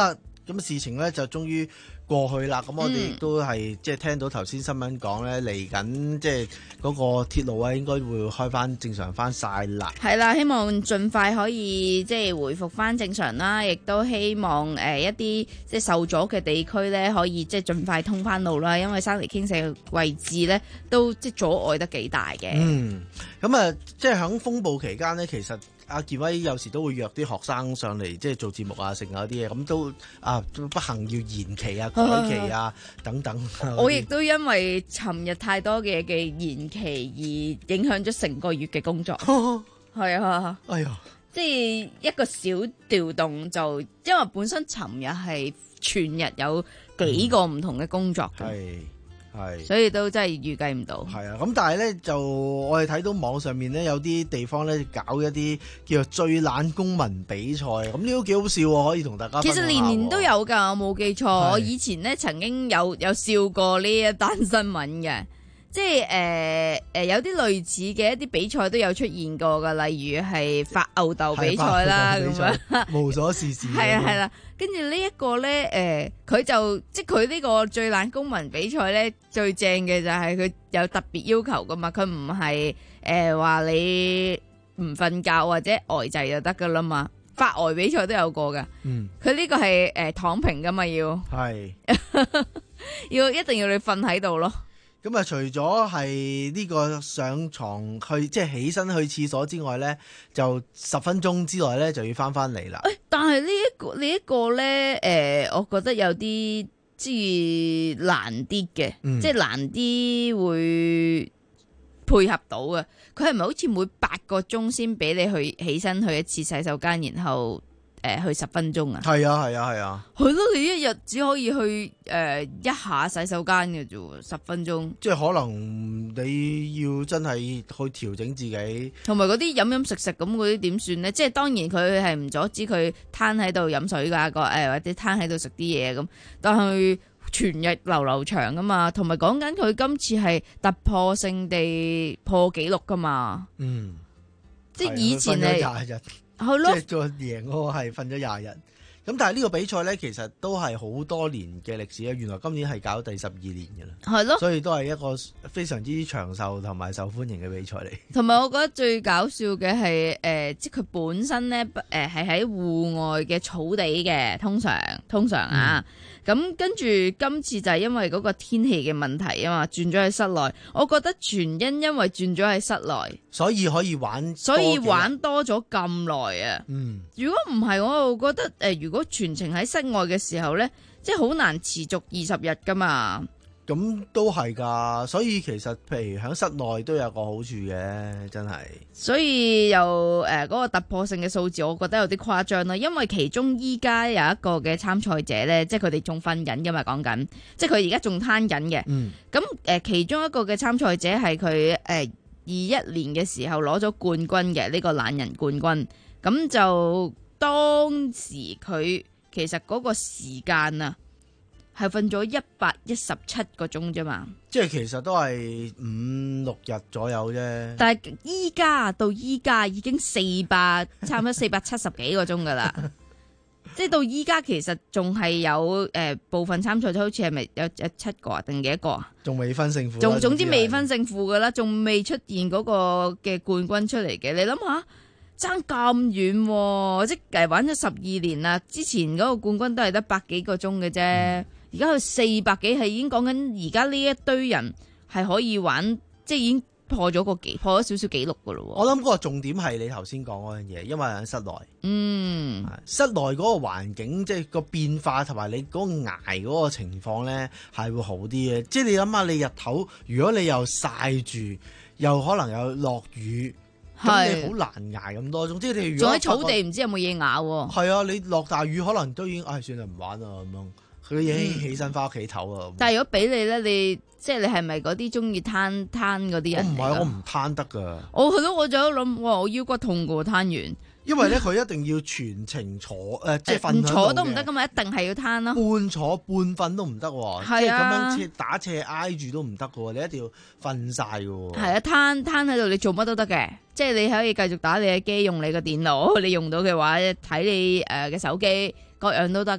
咁事情咧就終於過去啦。咁我哋亦都係即係聽到頭先新聞講咧，嚟緊即係嗰個鐵路咧應該會開翻正常翻晒啦。 係啦，希望盡快可以即係回復翻正常啦，亦都希望誒、呃、一啲即係受阻嘅地區咧可以即係盡快通翻路啦，因為山泥傾瀉嘅位置咧都即係阻礙得幾大嘅。 嗯，咁啊，即係喺風暴期間咧，其實阿健威有時都會約啲學生上嚟即係做節目啊，剩嗰啲嘢，咁都啊都不幸要延期啊、改期啊等等。 我亦都因為尋日太多嘅嘅延期而影響咗成個月嘅工作。係啊， 哎呀， 即係一個小調動就，因為本身尋日係全日有幾個唔同嘅工作嘅。 係、嗯、係， 所以都真係預計唔到。 係啊，咁但係咧就我哋睇到網上面咧有啲地方咧搞一啲叫做最懶公民比賽，咁呢都幾好笑喎，可以同大家分享下。 其實年年都有㗎，我冇記錯。我以前咧曾經有有笑過呢一單新聞嘅。即係誒誒有啲類似嘅一啲比賽都有出現過㗎，例如係發吽哣比賽啦咁樣， 無所事事。 係啊係啦，跟住呢一個咧誒，佢、呃、就即係佢呢個最懶公民比賽咧，最正嘅就係佢有特別要求㗎嘛，佢唔係誒話你唔瞓覺或者呆滯就得㗎啦嘛，發呆比賽都有過㗎。嗯，佢呢個係誒、呃、躺平㗎嘛，要係要一定要你瞓喺度咯。 咁啊，除咗係呢個上床去即係起身去廁所之外咧，就十分鐘之內咧就要翻翻嚟啦。 誒，但係呢一個呢一個咧，誒、呃，我覺得有啲即係難啲嘅，嗯、即係難啲會配合到嘅。佢係咪好似每八個鐘先俾你去起身去一次洗手間，然後？誒去十分鐘啊！係啊係啊係啊！ 係咯，你一日只可以去誒、呃、一下洗手間嘅啫喎，十分鐘。即係可能你要真係去調整自己， 同埋嗰啲飲飲食食咁嗰啲點算呢？即係當然佢係唔阻止佢攤喺度飲水㗎個誒，或者攤喺度食啲嘢咁，但係全日流流長㗎嘛。同埋講緊佢今次係突破性地破紀錄㗎嘛。嗯，即係以前係。係咯， 即係做贏嗰個係瞓咗廿日，咁但係呢個比賽咧，其實都係好多年嘅歷史啊！原來今年係搞第十二年嘅啦，係咯，所以都係一個非常之長壽同埋受歡迎嘅比賽嚟。 同埋我覺得最搞笑嘅係誒，即係佢本身咧誒係喺戶外嘅草地嘅，通常通常啊。嗯咁跟住今次就係因為嗰個天氣嘅問題啊嘛，轉咗喺室內。我覺得全因因為轉咗喺室內， 所以可以玩， 所以玩多咗咁耐啊。 嗯， 如果唔係，我又覺得誒、呃，如果全程喺室外嘅時候咧，即係好難持續二十日噶嘛。 咁都係㗎，所以其實譬如喺室內都有個好處嘅，真係。 所以又誒嗰、呃那個突破性嘅數字，我覺得有啲誇張啦。因為其中依家有一個嘅參賽者咧，即係佢哋仲瞓緊㗎嘛，講緊，即係佢而家仲攤緊嘅。嗯。咁誒、呃，其中一個嘅參賽者係佢誒二一年嘅時候攞咗冠軍嘅呢、這個懶人冠軍。咁就當時佢其實嗰個時間啊，係瞓咗一百一十七個鐘啫嘛， 即係其實都係五六日左右啫。 但係依家到依家已經四百，差唔多四百七十幾個鐘噶啦。即係到依家其實仲係有誒、呃、部分參賽者好似係咪有有七個啊定幾多個啊？ 仲未分勝負。 總總之未分勝負噶啦，仲未出現嗰個嘅冠軍出嚟嘅。你諗下，爭咁遠、啊，即係玩咗十二年啦。之前嗰個冠軍都係得百幾個鐘嘅啫。嗯，而家佢四百幾，係已經講緊而家呢一堆人係可以玩，即係已經破咗個紀，破咗少少紀錄噶咯。 我諗嗰個重點係你頭先講嗰樣嘢，因為喺室內， 嗯， 室內嗰個環境即係個變化同埋你嗰個挨嗰個情況咧係會好啲嘅。即係你諗下，你日頭如果你又曬住，又可能有落雨，咁你好難挨咁多種。即係你如果仲喺草地，唔知有冇嘢咬。 係啊，你落大雨可能都已經，唉、哎，算啦，唔玩啦咁樣。佢已經起身翻屋企唞啊！ 但係如果俾你咧，你即係你係咪嗰啲中意攤攤嗰啲人？ 我唔係，我唔攤得噶。 我係咯，我就喺度諗，哇！我腰骨痛過攤完。 因為咧，佢一定要全程坐誒、呃，即係瞓。 唔坐都唔得噶嘛，一定係要攤咯。 半坐半瞓都唔得喎， 啊、 即係咁樣斜打斜挨住都唔得噶喎，你一定要瞓晒噶喎。 係啊，攤攤喺度，你做乜都得嘅，即係你可以繼續打你嘅機，用你嘅電腦，你用到嘅話睇你誒嘅手機，各樣都得嘅。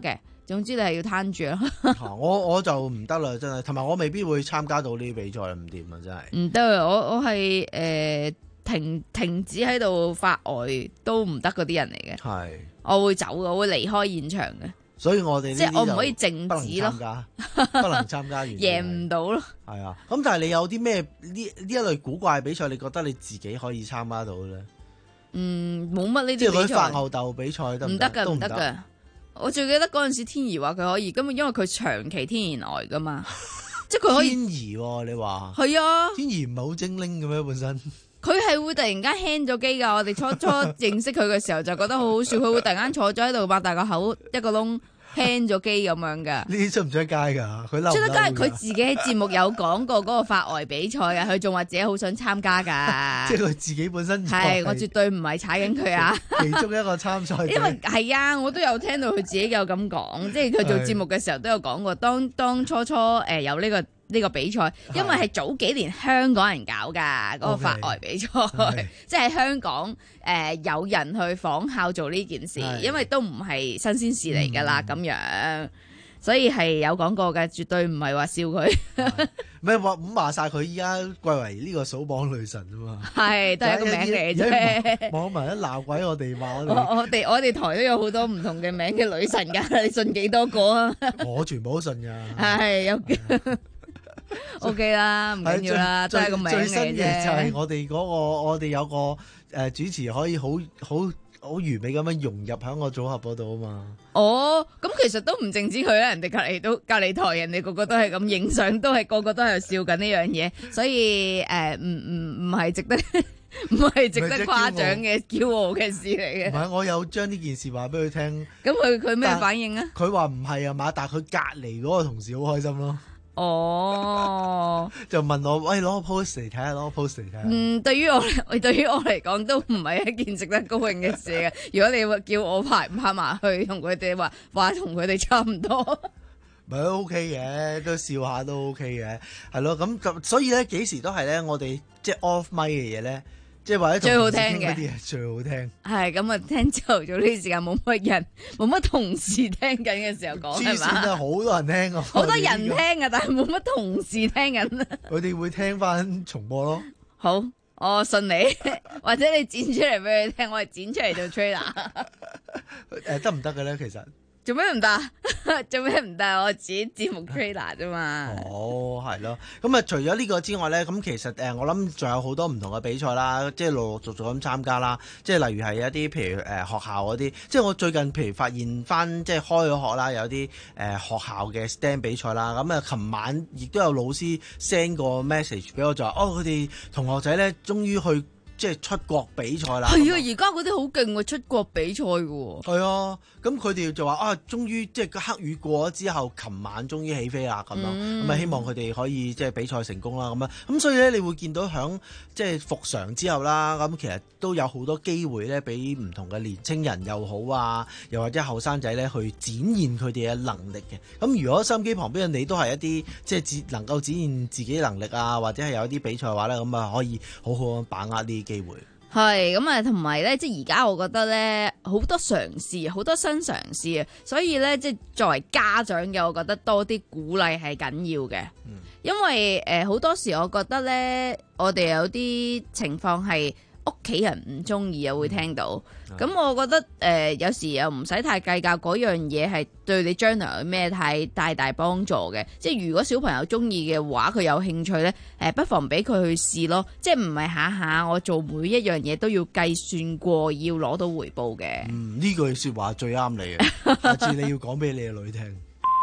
總之你係要攤住咯。 我我就唔得啦，真係，同埋我未必會參加到呢啲比賽，唔掂啊，真係。 唔得，我我係誒、呃、停停止喺度發呆都唔得嗰啲人嚟嘅。 係， 我會走嘅，我會離開現場嘅。 所以我哋即係我唔可以靜止咯， 不能參加， 贏唔到咯。 係啊，咁但係你有啲咩呢呢一類古怪比賽，你覺得你自己可以參加到咧？ 嗯，冇乜呢啲比賽。 即係嗰啲發吽豆比賽得唔得？ 唔得㗎，唔得㗎。我最記得嗰陣時，天怡話佢可以，咁因為佢長期天然呆噶嘛，即係佢可以。 天怡、啊，你話係啊？天怡唔係好精靈嘅咩？本身佢係會突然間 hang 咗機㗎。我哋初初認識佢嘅時候就覺得好好笑，佢會突然間坐咗喺度擘大個口一個窿 hang 咗機咁樣㗎。 呢啲出唔出得街㗎？佢嬲唔嬲㗎？ 出得街，佢自己喺節目有講過嗰個發呆比賽啊，佢仲話自己好想參加㗎。 即係佢自己本身係，我絕對唔係踩緊佢啊！ 其中一個參賽， 因為係啊，我都有聽到佢自己有咁講，即係佢做節目嘅時候都有講過，當當初初誒、呃、有呢、呢個。呢個比賽，因為係早幾年香港人搞㗎嗰、嗰個發呆比賽， okay. 即係香港誒、呃、有人去仿效做呢件事，因為都唔係新鮮事嚟㗎啦，咁、嗯、樣，所以係有講過嘅，絕對唔係話笑佢。 唔係話咁話晒佢依家貴為呢個數榜女神啊嘛， 係都係一個名嚟啫。 網民一鬧鬼我哋話我哋， 我哋我哋台都有好多唔同嘅名嘅女神㗎，你信幾多個啊？ 我全部都信㗎。 係有。O K 啦，唔緊要啦，都係個名嚟啫。最新嘅就係我哋嗰、嗰個，我哋有個誒、呃、主持可以好好好完美咁樣融入喺個組合嗰度啊嘛。 哦，咁其實都唔淨止佢啦，人哋隔籬都隔籬台，人哋個個都係咁影相，都係個個都係笑緊呢樣嘢，所以誒，唔唔唔係值得，唔係值得誇獎嘅驕傲嘅事嚟嘅。 唔係，我有將呢件事話俾佢聽。 咁佢佢咩反應啊？ 佢話唔係啊嘛，但係佢隔籬嗰個同事好開心咯。 哦， 就問我，喂，攞個 post 嚟睇下，攞個 post 嚟睇下。 嗯，對於我，對於我嚟講都唔係一件值得高興嘅事嘅。如果你叫我排唔排埋去，同佢哋話話同佢哋差唔多， 咪都 OK 嘅，都笑下都 OK 嘅，係咯。咁咁，所以咧幾時都係咧，我哋即係 off mic 嘅嘢咧。即係或者最好聽嘅啲嘢最好聽， 係咁啊！聽朝頭早呢啲時間冇乜人，冇乜同事聽緊嘅時候講係嘛？ 好多人聽啊！ 好多人聽啊，但係冇乜同事聽緊。 佢哋會聽翻重播咯。 好，我信你，或者你剪出嚟俾佢聽，我係剪出嚟做 trailer。 誒，得唔得嘅咧？其實。 做咩唔得？做咩唔得？我自己節目 trailer 啫嘛。 哦，係咯。咁啊，除咗呢個之外咧，咁其實誒，我諗仲有好多唔同嘅比賽啦，即係陸陸續續咁參加啦。即係例如係一啲譬如誒、呃、學校嗰啲，即係我最近譬如發現翻，即係開咗學啦，有啲誒、呃、學校嘅 STEM 比賽啦。咁啊，琴晚亦都有老師 send 個 message 俾我，就話哦，佢哋同學仔咧，終於去。即係出國比賽啦！ 係啊，而家嗰啲好勁喎，出國比賽嘅喎。 係啊，咁佢哋就話啊，終於即係個黑雨過咗之後，琴晚終於起飛啦咁樣，咁、嗯、啊希望佢哋可以即係比賽成功啦咁啊，咁所以咧，你會見到響即係復常之後啦，咁其實都有好多機會咧，俾唔同嘅年青人又好啊，又或者後生仔咧去展現佢哋嘅能力嘅。咁如果收音機旁邊嘅你都係一啲即係能夠展現自己能力啊，或者係有一啲比賽嘅話咧，咁啊可以好好咁把握呢機會。 係咁啊，同埋咧，即係而家我覺得咧，好多嘗試，好多新嘗試啊，所以咧，即係作為家長嘅，我覺得多啲鼓勵係緊要嘅。嗯，因為誒好、呃、多時我覺得咧，我哋有啲情況係屋企人唔中意啊，會聽到。咁、嗯、我覺得誒、呃、有時又唔使太計較嗰樣嘢係對你將來有咩太大大幫助嘅。即係如果小朋友中意嘅話，佢有興趣咧，誒、呃、不妨俾佢去試咯。即係唔係下下我做每一樣嘢都要計算過，要攞到回報嘅。 嗯，呢句說話最啱你嘅，下次你要講俾你嘅女聽。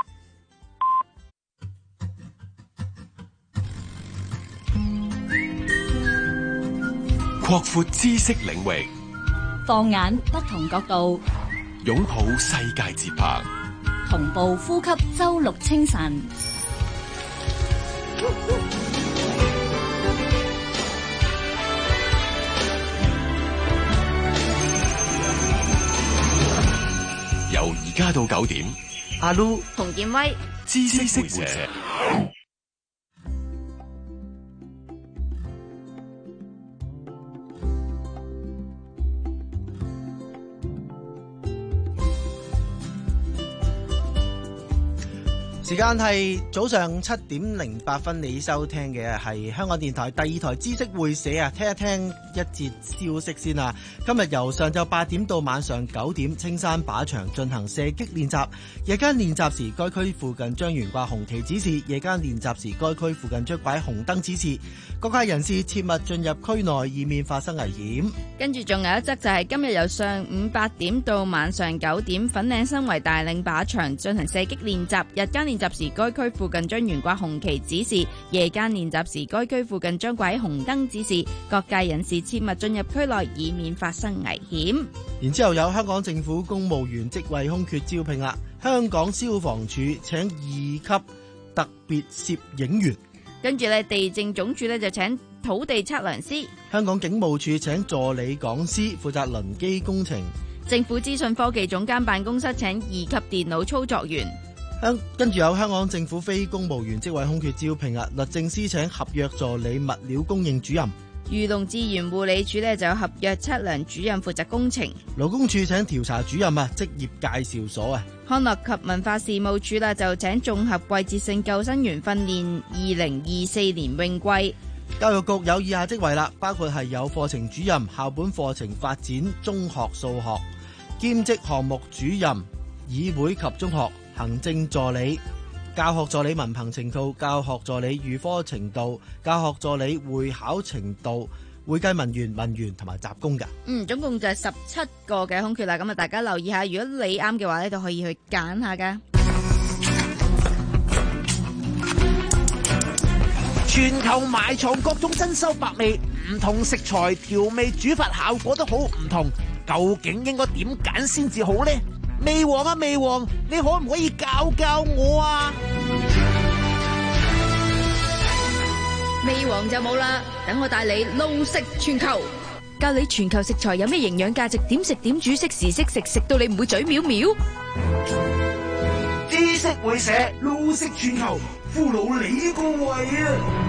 擴闊知識領域， 放眼不同角度， 擁抱世界節拍， 同步呼吸周六清晨。 由而家到九點， 阿 Lu 同建威知識會社。 時間係早上七點零八分，你收聽嘅係香港電台第二台知識會社啊，聽一聽一節消息先啊。今日由上晝八點到晚上九點，青山靶場進行射擊練習。夜間練習時，該區附近將懸掛紅旗指示；夜間練習時，該區附近將擺紅燈指示。各界人士切勿進入區內，以免發生危險。 跟住仲有一則就係今日由上午八點到晚上九點，粉嶺新圍大嶺靶場進行射擊練習。日間練習時，該區附近將懸掛紅旗指示；夜間練習時，該區附近將擺紅燈指示。各界人士切勿進入區內，以免發生危險。 然之後有香港政府公務員職位空缺招聘啦，香港消防處請二級特別攝影員。 跟住咧，地政總署咧就請土地測量師。 香港警務處請助理講師負責輪機工程。 政府資訊科技總監辦公室請二級電腦操作員。 香跟住有香港政府非公務員職位空缺招聘啊，律政司請合約助理物料供應主任。 漁農自然護理署咧就有合約測量主任負責工程。 勞工處請調查主任啊，職業介紹所啊。 康樂及文化事務署啦就請綜合季節性救生員訓練二零二四年泳季。 教育局有以下職位啦，包括係有課程主任、校本課程發展中學數學、兼職項目主任、議會及中學行政助理、教學助理文憑程度、教學助理預科程度、教學助理會考程度、會計文員、文員同埋雜工㗎。 嗯，總共就係十七個嘅空缺啦。咁啊，大家留意下，如果你啱嘅話咧，都可以去揀下噶。 全球埋藏各種珍饈百味，唔同食材調味煮法效果都好唔同，究竟應該點揀先至好呢？味王啊味王，你可唔可以教教我啊？ 味王就冇啦，等我帶你撈食全球，教你全球食材有咩營養價值，點食點煮，識時識食，食到你唔會嘴藐藐。 知識會社撈食全球，俘虜你個胃啊！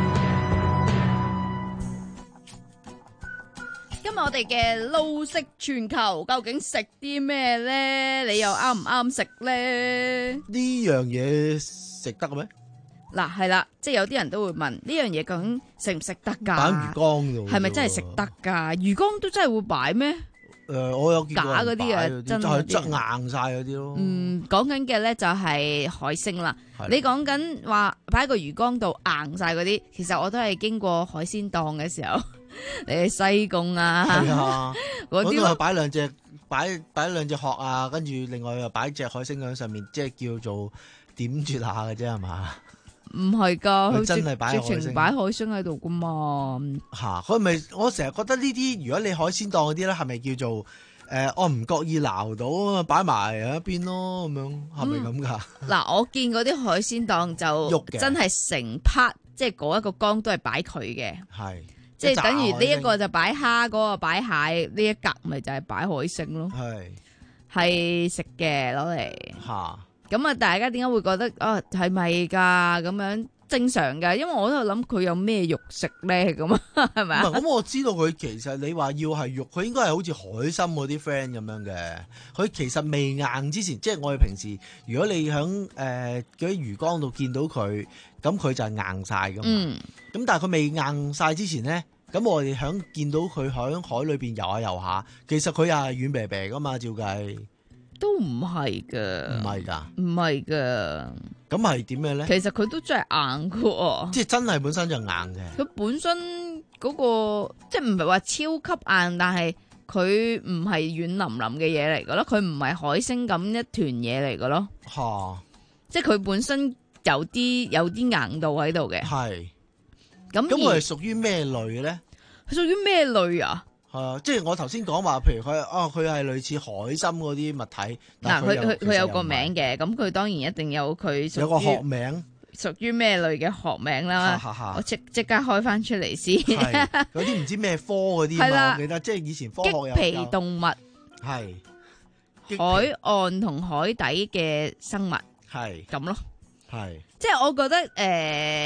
今日我哋嘅撈食全球究竟食啲咩咧？你又啱唔啱食咧？ 呢樣嘢食得嘅咩？ 嗱係啦，即係有啲人都會問呢樣嘢究竟食唔食得噶？ 擺魚缸度， 係咪真係食得噶？魚缸都真係會擺咩？ 誒、呃，我有見過假嗰啲啊，真係執硬晒嗰啲咯。 嗯，講緊嘅咧就係海星啦。你講緊話擺喺個魚缸度硬晒嗰啲，其實我都係經過海鮮檔嘅時候，你去西貢啊， 嗰啲係擺兩隻擺擺兩隻殼啊，跟住另外又擺隻海星喺上面，即係叫做點綴下嘅啫，係嘛？ 唔係噶，佢真係擺海星， 直情擺海星喺度噶嘛。 吓，佢咪我成日覺得呢啲，如果你海鮮檔嗰啲咧，係咪叫做誒、呃，我唔覺意撈到啊，擺埋喺一邊咯，咁樣係咪咁噶？嗱、 嗯，我見嗰啲海鮮檔就真係成 part，即係嗰一個缸都係擺佢嘅， 係即係等於呢一個就擺蝦，嗰、嗰個擺蟹，呢一格咪就係擺海星咯， 係係食嘅攞嚟吓。 咁啊！大家點解會覺得啊係咪噶咁樣正常噶？因為我都係諗佢有咩肉食咧，咁啊係咪啊？ 咁我知道佢其實你話要係肉，佢應該係好似海參嗰啲 friend 咁樣嘅。佢其實未硬之前，即係我哋平時如果你響誒嗰啲魚缸度見到佢，咁佢就係硬晒噶嘛。咁、嗯、但係佢未硬晒之前咧，咁我哋響見到佢響海裏邊游下游下，其實佢又係軟啤啤噶嘛，照計。 都唔係噶， 唔係噶， 唔係噶， 咁係點樣咧？ 其實佢都真係硬噶， 即係真係本身就硬嘅。 佢本身嗰、嗰個即係唔係話超級硬，但係佢唔係軟腍腍嘅嘢嚟噶咯，佢唔係海星咁一團嘢嚟噶咯。吓、啊，即係佢本身有啲有啲硬度喺度嘅。係，咁咁佢係屬於咩類嘅咧？ 佢屬於咩類啊？ 係啊，即係我頭先講話，譬如佢啊，佢係類似海參嗰啲物體。 嗱，佢佢佢有個名嘅，咁佢當然一定有佢有個學名， 屬於咩類嘅學名啦。哈哈，我即即刻開翻出嚟先。 有啲唔知咩科嗰啲嘛，我記得即係以前科學有。 棘皮動物係海岸同海底嘅生物係咁咯。 係即係我覺得誒。呃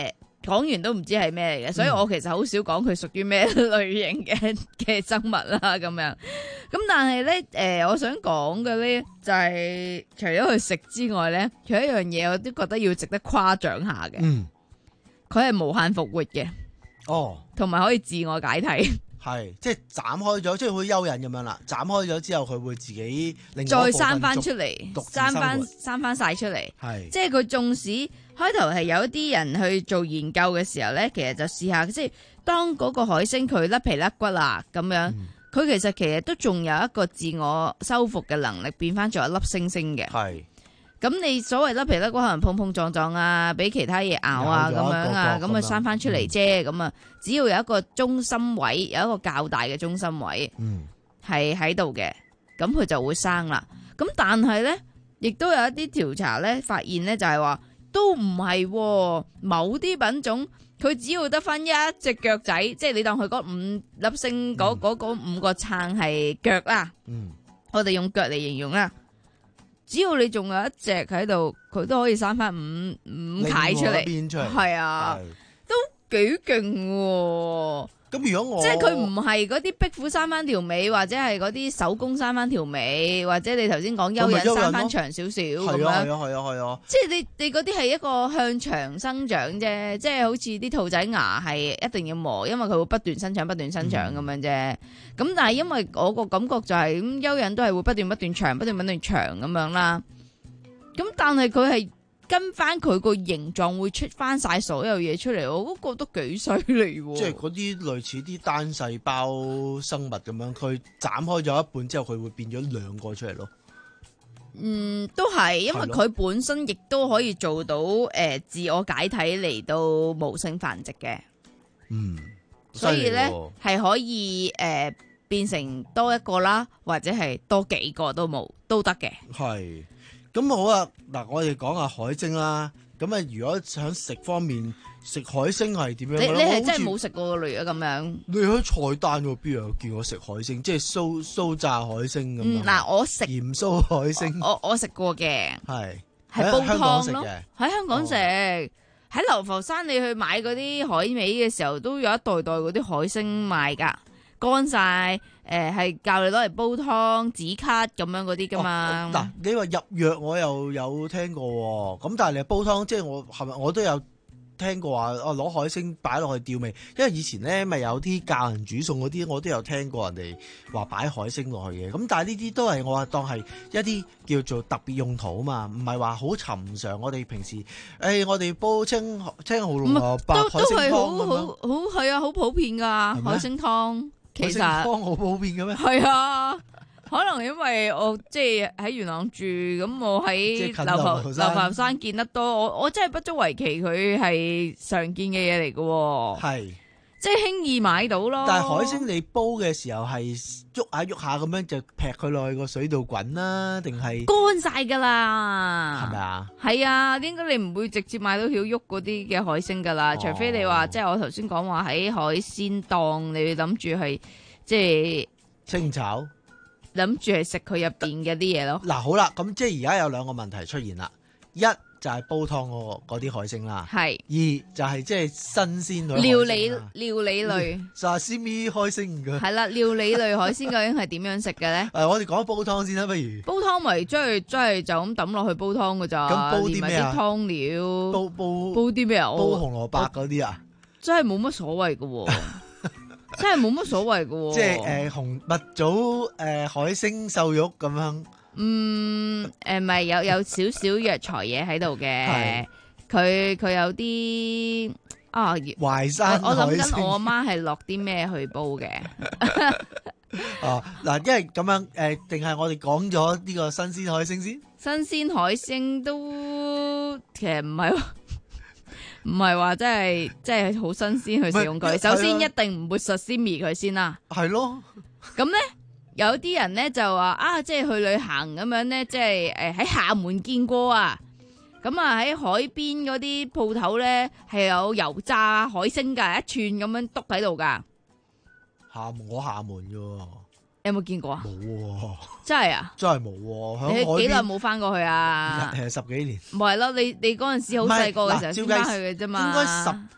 講完都唔知係咩嚟嘅，所以我其實好少講佢屬於咩類型嘅嘅生物啦咁樣。咁但係咧，誒、呃，我想講嘅咧就係、是、除咗佢食之外咧，佢一樣嘢我都覺得要值得誇獎下嘅。嗯，佢係無限復活嘅。哦，同埋可以自我解體。 係，即係斬開咗，即係好似蚯蚓咁樣啦。斬開咗之後，佢會自己另再生翻出嚟，生翻生翻晒出嚟。係，即係佢縱使開頭係有一啲人去做研究嘅時候咧，其實就試下，即係當嗰個海星佢甩皮甩骨啦咁樣，佢、嗯、其實其實都仲有一個自我修復嘅能力，變翻做一粒星星嘅。係。咁你所謂甩皮甩骨可能碰碰撞撞啊，俾其他嘢咬啊咁樣啊，咁啊生翻出嚟啫。咁啊，只要有一個中心位，有一個較大嘅中心位，係喺度嘅，咁佢就會生啦。咁但係咧，亦都有一啲調查咧，發現咧就係話，都唔係某啲品種，佢只要得翻一隻腳仔，即係你當佢嗰五粒星嗰嗰嗰五個撐係腳啦。嗯，我哋用腳嚟形容啦。只要你仲有一隻喺度，佢都可以生翻五五楷出嚟，係啊，都幾勁喎。咁如果我即係佢唔係嗰啲壁虎生翻條尾，或者係嗰啲手工生翻條尾，或者你頭先講蚯蚓生翻長少少咁樣，係啊係啊係啊，即係你你嗰啲係一個向長生長啫，即係好似啲兔仔牙係一定要磨，因為佢會不斷生長不斷生長咁樣啫。咁、嗯、但係因為我個感覺就係、是、咁，蚯蚓都係會不斷不斷長不斷不斷長咁樣啦。咁但係佢係跟翻佢個形狀會出翻晒所有嘢出嚟，我都覺得幾犀利喎。即係嗰啲類似啲單細胞生物咁樣，佢斬開咗一半之後，佢會變咗兩個出嚟咯。嗯，都係，因為佢本身亦都可以做到誒、呃、自我解體嚟到無性繁殖嘅。嗯，所以咧係可以誒、呃、變成多一個啦，或者係多幾個都冇都得嘅。係。咁好啊！嗱，我哋講下海星啦。咁啊，如果想食方面，食海星係點樣？你你係真係冇食過類啊咁樣？你喺菜單嗰邊有見我食海星，即係酥酥炸海星咁樣。嗱、嗯，我食鹽酥海星，我我食過嘅，係係煲湯咯。喺香港食，喺流浮山你去買嗰啲海味嘅時候，都有一袋袋嗰啲海星賣噶，乾晒。誒，係教你攞嚟煲湯止咳咁樣嗰啲噶嘛？嗱、哦，你話入藥我又有聽過，咁但係你煲湯，即係我係咪我都有聽過話，哦攞海星擺落去調味，因為以前咧咪有啲教人煮餸嗰啲，我都有聽過人哋話擺海星落去嘅。咁但係呢啲都係我話當係一啲叫做特別用途啊嘛，唔係話好尋常。我哋平時誒、哎，我哋煲青青紅蘿蔔海星湯咁樣，好好係啊，好普遍噶海星湯。其實湯好普遍嘅咩？係啊，可能因為我即係喺元朗住，咁我喺流浮流浮山見得多，我我真係不足為奇，佢係常見嘅嘢嚟嘅。係，即係輕易買到咯。但係海星你煲嘅時候係喐下喐下咁樣就劈佢落去個水度滾啦，定係乾晒噶啦？係咪啊？係啊，應該你唔會直接買到曉喐嗰啲嘅海星噶啦，哦、除非你話即係我頭先講話喺海鮮檔，你諗住係即係清炒，諗住係食佢入邊嘅啲嘢咯。嗱，好啦，咁即係而家有兩個問題出現啦，一。就係煲湯嗰啲海星啦，係二就係即係新鮮類料理料理類沙西米海星嘅係啦，料理類海鮮究竟係點樣食嘅咧？誒，我哋講煲湯先啦，不如煲湯咪即係即係就咁抌落去煲湯噶咋？咁煲啲咩啊？啲湯料煲煲煲啲咩啊？煲紅蘿蔔嗰啲啊？真係冇乜所謂噶，真係冇乜所謂噶。即係誒紅蜜棗誒海星瘦肉咁樣。嗯，誒，咪有有少少藥材嘢喺度嘅，佢佢有啲啊，淮山我諗緊我阿媽係落啲咩去煲嘅。哦，嗱，因為咁樣誒，定係我哋講咗呢個新鮮海星先？新鮮海星都其實唔係，唔係話真係真係好新鮮去食用佢。首先一定唔會實鮮味佢先啦。係咯，咁咧。有啲人咧就話啊，即係去旅行咁樣咧，即係誒喺廈門見過啊，咁啊喺海邊嗰啲鋪頭咧係有油炸海星噶，一串咁樣篤喺度噶。廈門我廈門嘅，有冇見過啊？冇，真係啊？真係冇。你幾耐冇翻過去啊？誒，十幾年。唔係咯，你你嗰陣時好細個嘅時候先翻去嘅啫嘛。應該十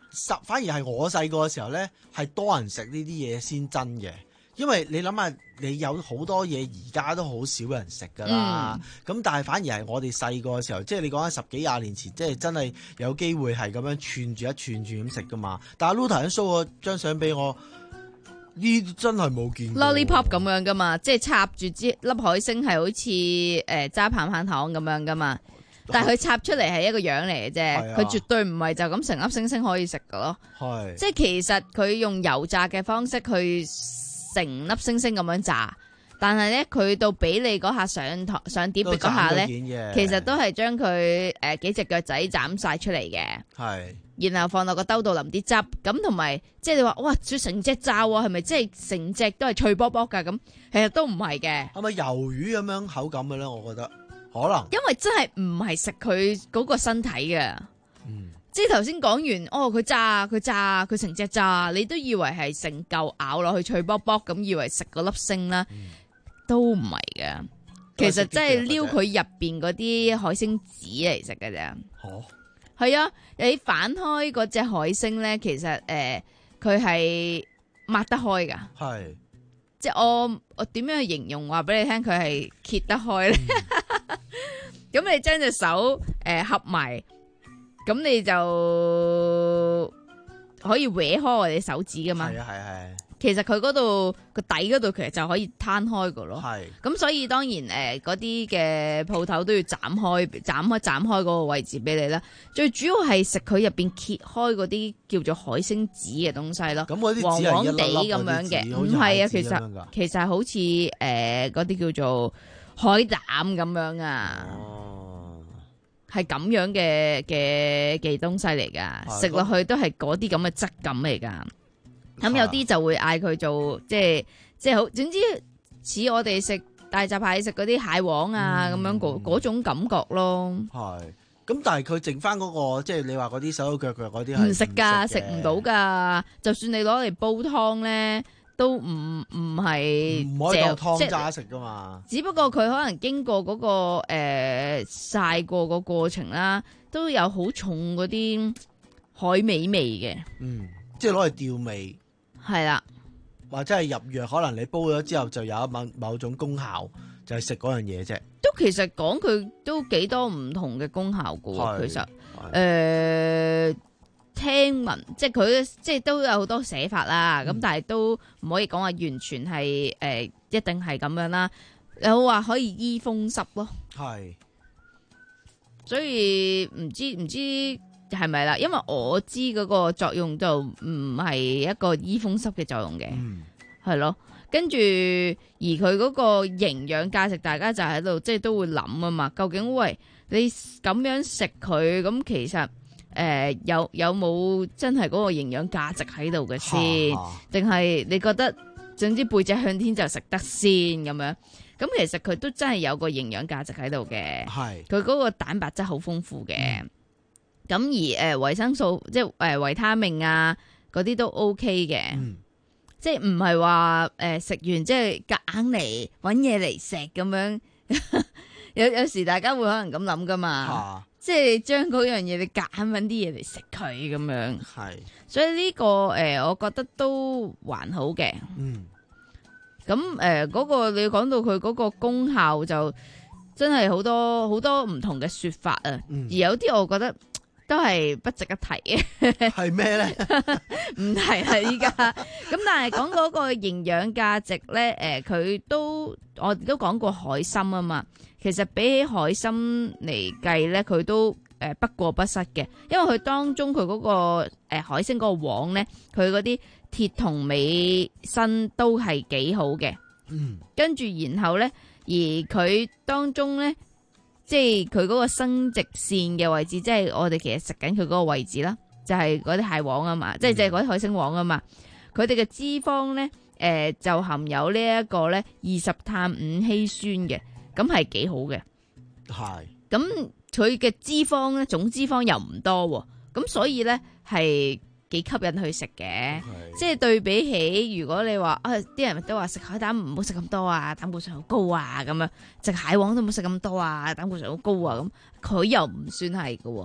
實反而係我細個嘅時候咧，係多人食呢啲嘢先真嘅。因為你諗下，你有好多嘢而家都好少人食㗎啦。咁、嗯、但係反而係我哋細個嘅時候，即係你講緊十幾廿年前，即係真係有機會係咁樣串住一串住咁食㗎嘛。但係 Lu 頭先 show 個張相俾我，呢真係冇見過 lollipop 咁樣㗎嘛，即係插住支粒海星係好似誒揸棒棒糖咁樣㗎嘛。但係佢插出嚟係一個樣嚟嘅啫，佢、啊、絕對唔係就咁成粒星星可以食㗎咯。係，即係其實佢用油炸嘅方式去成粒星星咁樣炸，但係咧佢到俾你嗰下上台上碟嗰下咧，其實都係將佢誒幾隻腳仔斬晒出嚟嘅，係，然後放落個兜度淋啲汁，咁同埋即係你話哇，成隻炸喎，係咪即係成隻都係脆卜卜噶？咁其實都唔係嘅， 係咪魷魚咁樣口感嘅咧？我覺得可能， 因為真係唔係食佢嗰個身體嘅。嗯，即係頭先講完，哦，佢炸佢炸佢成隻炸，你都以為係成嚿咬落去脆卜卜咁，以為食嗰粒星啦，嗯、都唔係嘅。其實真係撩佢入邊嗰啲海星子嚟食嘅啫。哦，係啊，你反開嗰隻海星咧，其實誒佢係擘得開噶。係，即係我我點樣去形容話俾你聽，佢係揭得開咧。咁、嗯、你將隻手誒、呃、合埋。咁你就可以搲開我哋手指噶嘛？係啊係係。其實佢嗰度個底嗰度其實就可以攤開噶咯。係。咁所以當然誒嗰啲嘅鋪頭都要斬開、斬開、斬開嗰個位置俾你啦。最主要係食佢入邊揭開嗰啲叫做海星子嘅東西咯。咁嗰啲黃黃地咁樣嘅，唔係啊，其實其實好似誒嗰啲叫做海膽咁樣啊。哦。係咁樣嘅嘅嘅東西嚟噶，食落去都係嗰啲咁嘅質感嚟噶。咁有啲就會嗌佢做即係即係好，總之似我哋食大閘蟹食嗰啲蟹黃啊咁、嗯、樣嗰嗰種感覺咯。係，咁但係佢剩翻嗰個即係你話嗰啲手手腳腳嗰啲係唔食噶，食唔到噶。就算你攞嚟煲湯咧，都唔唔係唔可以當湯渣食噶嘛？只不過佢可能經過嗰、嗰個誒曬、呃、過個過程啦，都有好重嗰啲海味味嘅。嗯，即係攞嚟調味。係啦，或者係入藥，可能你煲咗之後就有某某種功效，就係食嗰樣嘢啫。都其實講佢都幾多唔同嘅功效噶喎，其實誒。呃聽聞即係佢即係都有好多寫法啦，咁、嗯、但係都唔可以講話完全係誒、呃、一定係咁樣啦。有話可以醫風濕咯，係，所以唔知唔知係咪啦？因為我知嗰個作用就唔係一個醫風濕嘅作用嘅，係、嗯、咯。跟住而佢嗰個營養價值，大家就喺度即係都會諗啊嘛。究竟喂你咁樣食佢咁，其實？誒、呃，有有冇真係嗰個營養價值喺度嘅先？定係你覺得總之背脊向天就食得先咁樣？咁其實佢都真係有個營養價值喺度嘅。係佢嗰個蛋白質好豐富嘅。咁、嗯、而誒維、呃、生素即係誒、呃、維他命啊嗰啲都 OK 嘅。嗯、即係唔係話誒食完即係夾硬嚟搵嘢嚟食咁樣。有有時大家會可能咁諗噶嘛。啊即係將嗰樣嘢，你夾硬搵啲嘢嚟食佢咁樣，係，所以呢、這個誒、呃，我覺得都還好嘅。嗯，咁誒，嗰個你講到佢嗰個功效就真係好多好多唔同嘅說法啊、嗯，而有啲我覺得都係不值一提嘅。係咩咧？唔提啦，依家。咁但係講嗰個營養價值咧，誒、呃，佢都我哋都講過海參啊嘛。其實比起海參嚟計咧，佢都誒不過不失嘅，因為佢當中佢嗰、嗰個誒、呃、海星嗰個黃咧，佢嗰啲鐵同鎂鋅都係幾好嘅。嗯，跟住然後咧，而佢當中咧，即係佢嗰個生殖腺嘅位置，即係我哋其實食緊佢嗰個位置啦，就係嗰啲蟹黃啊嘛，即係即係嗰啲海星黃啊嘛，佢哋嘅脂肪咧，誒、呃、就含有呢一個咧二十碳五烯酸嘅。咁係幾好嘅，係咁佢嘅脂肪咧，總脂肪又唔多，咁所以咧係幾吸引去食嘅。即係對比起如果你話啊，啲人都話食海膽唔好食咁多啊，膽固醇好高啊，咁樣食蟹黃都唔好食咁多啊，膽固醇好高啊，咁佢又唔算係嘅。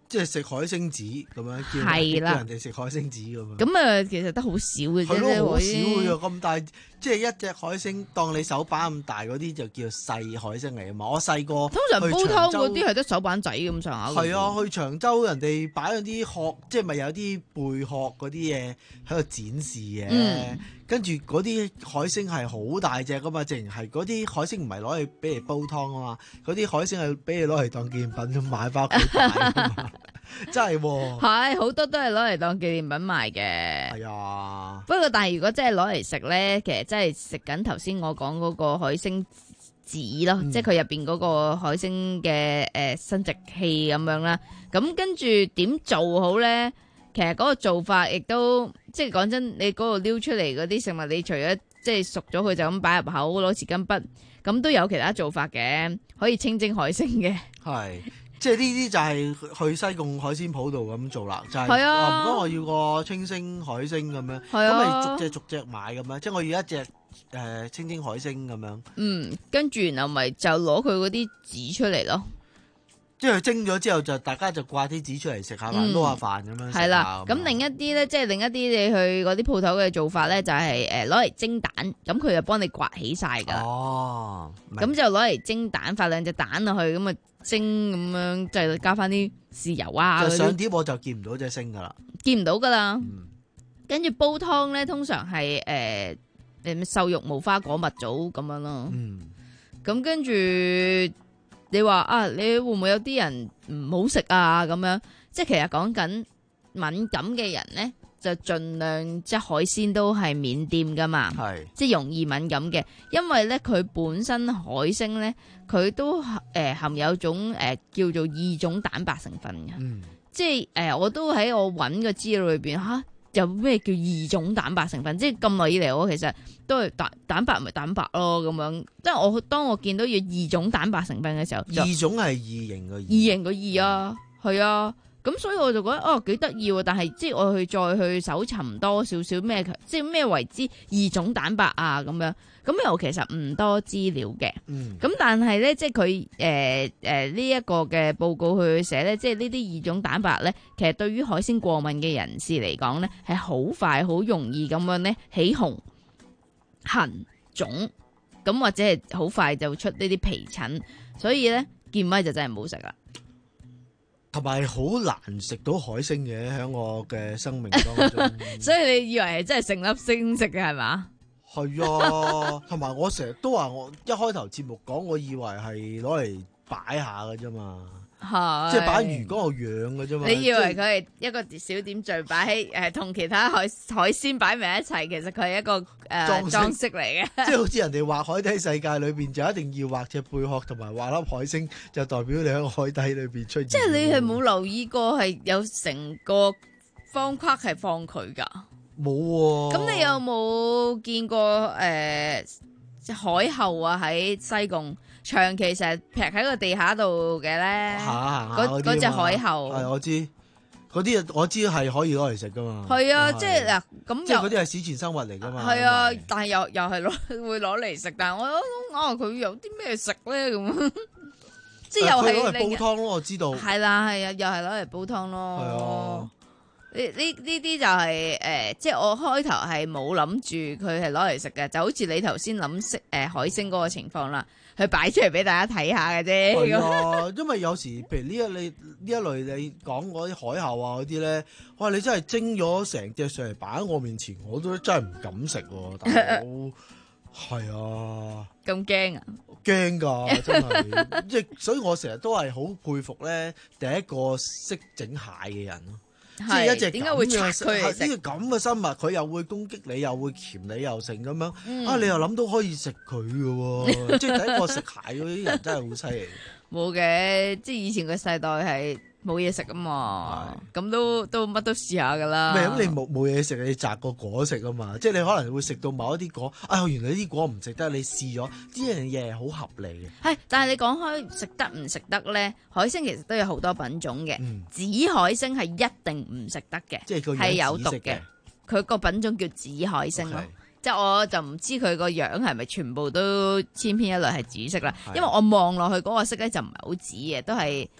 即係食海星子咁樣，叫係啦叫人哋食海星子咁樣。 咁啊，其實得好少嘅啫， 係咯，好少會嘅咁大，即係一隻海星當你手板咁大嗰啲就叫細海星嚟啊嘛。我細個通常煲湯嗰啲係得手板仔咁上下。 係啊，去長洲人哋擺嗰啲殼，即係咪有啲貝殼嗰啲嘢喺度展示嘅。 嗯跟住嗰啲海星係好大隻噶嘛，淨係嗰啲海星唔係攞嚟俾嚟煲湯啊嘛，嗰啲海星係俾你攞嚟當紀念品咁買翻屋企擺啊嘛，真係喎。 係好多都係攞嚟當紀念品賣嘅。 係啊。 不過但係如果真係攞嚟食咧，其實真係食緊頭先我講嗰個海星子咯， 嗯、 即係佢入邊嗰個海星嘅誒生殖器咁樣啦。咁跟住點做好咧？其實嗰個做法亦都即係講真，你嗰度撩出嚟嗰啲食物，你除咗即係熟咗佢就咁擺入口攞匙羹筆，咁都有其他做法嘅，可以清蒸海星嘅。 係，即係呢啲就係去西貢海鮮鋪度咁做啦，就係、是、 係啊， 唔該我要個清蒸海星咁樣， 係啊， 咁咪逐隻逐隻買咁樣，即係我要一隻誒、呃、清蒸海星咁樣。 嗯，跟住然後咪就攞佢嗰啲紙出嚟咯。 即係蒸咗之後，就大家就掛啲紙出嚟食下飯，撈下飯咁樣。 係啦，咁另一啲咧，即係另一啲你去嗰啲鋪頭嘅做法咧，就係誒攞嚟蒸蛋，咁佢就幫你刮起晒噶。 哦， 咁就攞嚟蒸蛋，發兩隻蛋落去，咁啊蒸咁樣，就加翻啲豉油啊。 就上碟我就見唔到隻星噶啦， 見唔到噶啦。跟住煲湯咧，通常係誒誒瘦肉無花果蜜棗咁樣咯。 嗯， 咁跟住。你話啊，你會唔會有啲人唔好食啊？咁樣即係其實講緊敏感嘅人咧，就盡量即係海鮮都係免掂噶嘛， 係即係容易敏感嘅，因為咧佢本身海星咧，佢都誒、呃、含有種誒、呃、叫做異種蛋白成分嘅， 嗯、 即係誒、呃、我都喺我揾嘅資料裏邊嚇。有咩叫異種蛋白成分？即係咁耐以嚟，我其實都係蛋蛋白咪蛋白咯咁樣。即係我當我見到要異種蛋白成分嘅時候， 異種係異形嘅異， 異形嘅異啊，係啊。咁所以我就覺得哦幾得意喎。但係即係我去再去搜尋多少少咩，即係咩為之異種蛋白啊咁樣。咁又其實唔多資料嘅。 嗯。 咁但係咧，即係佢誒誒呢一個嘅報告去寫咧，即係呢啲異種蛋白咧，其實對於海鮮過敏嘅人士嚟講咧，係好快好容易咁樣咧起紅、痕、腫，咁或者係好快就出呢啲皮疹，所以咧健威就真係唔好食啦。 同埋好難食到海星嘅喺我嘅生命當中， 所以你以為係真係成粒星食嘅係嘛？ 係啊，同埋我成日都話我一開頭節目講，我以為係攞嚟擺下嘅啫嘛，即係擺魚缸度養嘅啫嘛。 你以為佢係一個小點綴擺喺誒同其他海海鮮擺埋一齊，其實佢係一個誒、呃、裝飾嚟嘅， 即係好似人哋畫海底世界裏邊就一定要畫隻貝殼同埋畫粒海星，就代表你喺海底裏邊出現。 即係你係冇留意過係有成個方框係放佢㗎？ 冇喎。咁你有冇見過誒、呃、海后啊？喺西貢長期成日劈喺個地下度嘅咧？嗰嗰隻海后係我知，嗰啲我知係可以攞嚟食噶嘛。 係啊，即係嗱咁。 即係嗰啲係史前生物嚟噶嘛。 係啊，但係又又係攞會攞嚟食，但係我諗啊，佢有啲咩食咧咁？即係又係攞嚟煲湯咯，我知道。 係啦，係啊，又係攞嚟煲湯咯。 係啊。 呢呢呢啲就係、是、誒、呃，即係我開頭係冇諗住佢係攞嚟食嘅，就好似你頭先諗食誒海星嗰個情況啦，佢擺出嚟俾大家睇下嘅啫。 係啊，因為有時譬如呢一你呢一類你講嗰啲海后啊嗰啲咧，哇！你真係蒸咗成隻上嚟擺喺我面前，我都真係唔敢食喎，大佬。係啊。 咁驚啊？ 驚㗎，真係，即係所以我成日都係好佩服咧，第一個識整蟹嘅人咯。即係一隻點解會拆佢嚟食？呢個咁嘅生物，佢又會攻擊你，又會鉗你，又成咁樣。嗯、啊，你又諗到可以食佢嘅喎？即係第一個食蟹嗰啲人真係好犀利。 冇嘅，即係以前個世代係冇嘢食啊嘛，咁都都乜都試下噶啦。 咁你冇冇嘢食，你摘個果食啊嘛。即係你可能會食到某一啲果，啊原來呢啲果唔食得，你試咗呢樣嘢係好合理嘅。 係，但係你講開食得唔食得咧，海星其實都有好多品種嘅。嗯、紫海星係一定唔食得嘅， 即係個係有毒嘅。佢個品種叫紫海星咯。Okay. 即係我就唔知佢個樣係咪全部都千篇一律係紫色啦，因為我望落去嗰個色咧就唔係好紫嘅，都係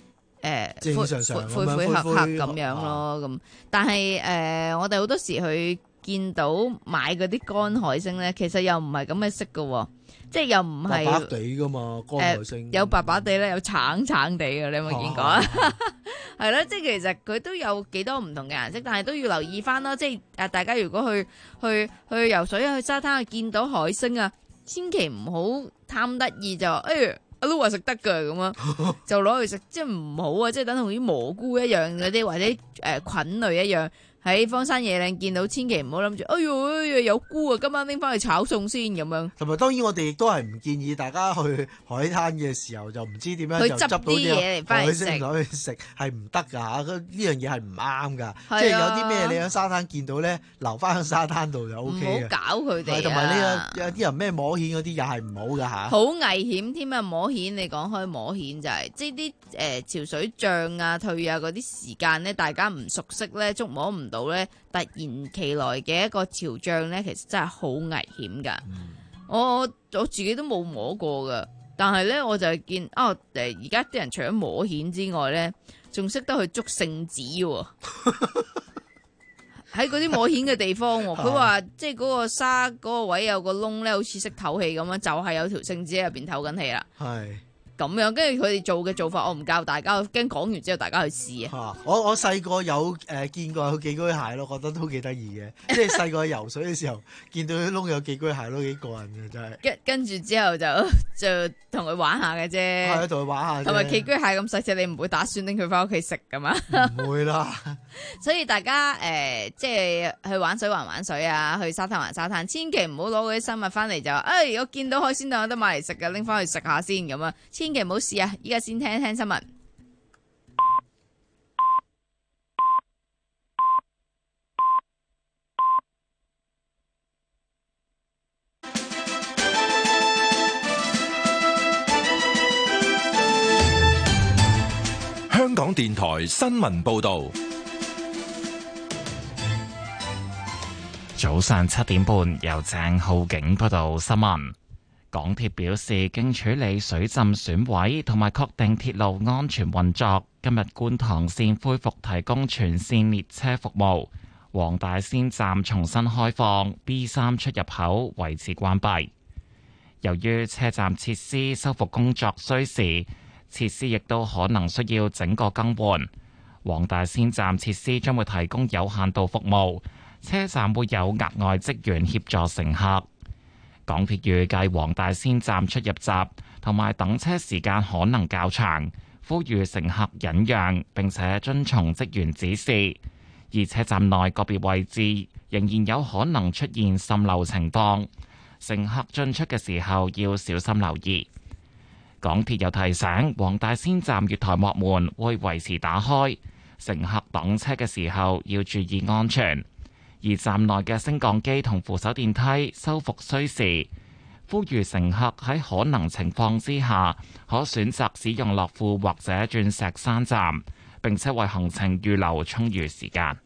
誒正常常灰灰黑黑咁樣咯。咁但係誒、呃，我哋好多時去見到買嗰啲乾海星咧，其實又唔係咁嘅色嘅，即係又唔係白白地噶嘛，乾海星、 呃、有白白地咧，有橙橙地嘅，你有冇見過啊？係啦，即係其實佢都有幾多唔同嘅顏色，但係都要留意翻咯。即係誒，大家如果去去去游水去沙灘去見到海星啊，千祈唔好貪得意就誒。我都話食得噶咁啊，就攞去食，即係唔好啊！即係等同啲蘑菇一樣嗰啲，或者誒菌類一樣，喺荒山野嶺見到，千祈唔好諗住，哎呦，哎呦有菇啊！今晚拎翻去炒餸先咁樣。同埋當然我哋亦都係唔建議大家去海灘嘅時候就唔知點樣就執到啲嘢嚟翻嚟食，攞去食係唔得㗎嚇！呢樣嘢係唔啱㗎，即係有啲咩你喺沙灘見到咧，留翻喺沙灘度就 O K 嘅。唔好搞佢哋啊！同埋呢個有啲人咩摸蜆嗰啲又係唔好㗎嚇。好危險添啊！摸蜆你講開摸蜆就係、是、即係啲誒潮水漲啊退啊嗰啲時間咧，大家唔熟悉咧，捉摸唔到咧，突然其來嘅一個潮漲咧，其實真係好危險噶、嗯。我我自己都冇摸過噶，但係咧我就係見啊誒，而家啲人除咗摸蜆之外咧，仲識得去捉聖子喎。喺嗰啲摸蜆嘅地方，佢話即係嗰個沙嗰個位有個窿咧，好似識透氣咁樣，就係、是、有條聖子喺入邊透緊氣啦。係。咁樣，跟住佢哋做嘅做法，我唔教大家，我驚講完之後大家去試啊！我我細個有誒、呃、見過有寄居蟹咯，覺得都幾得意嘅。即係細個游水嘅時候，見到啲窿有寄居蟹都幾過癮嘅，真係。跟跟住之後就就同佢玩下嘅啫。係啊，同佢玩下。同埋寄居蟹咁細隻，你唔會打算拎佢翻屋企食噶嘛？唔會啦。所以大家誒、呃，即係去玩水還玩水啊，去沙灘還沙灘，千祈唔好攞嗰啲生物翻嚟就，誒、哎，我見到海鮮檔有得買嚟食嘅，拎翻去食下先咁啊！千祈唔好試啊！依家先聽一聽新聞。 香港電台新聞報道。 早上七點半，由鄭浩景報道新聞。港鐵表示，經處理水浸損毀同埋確定鐵路安全運作，今日觀塘綫恢復提供全綫列車服務。黃大仙站重新開放 ，B 三出入口維持關閉。由於車站設施修復工作需時，設施亦都可能需要整個更換。黃大仙站設施將會提供有限度服務，車站會有額外職員協助乘客。港鐵預計黃大仙站出入閘同埋等車時間可能較長，呼籲乘客忍讓並且遵從職員指示。而車站內個別位置仍然有可能出現滲漏情況，乘客進出嘅時候要小心留意。港鐵又提醒，黃大仙站月台幕門會維持打開，乘客等車嘅時候要注意安全。而站內嘅升降機同扶手電梯修復需時，呼籲乘客喺可能情況之下，可選擇使用樂富或者鑽石山站，並且為行程預留充裕時間。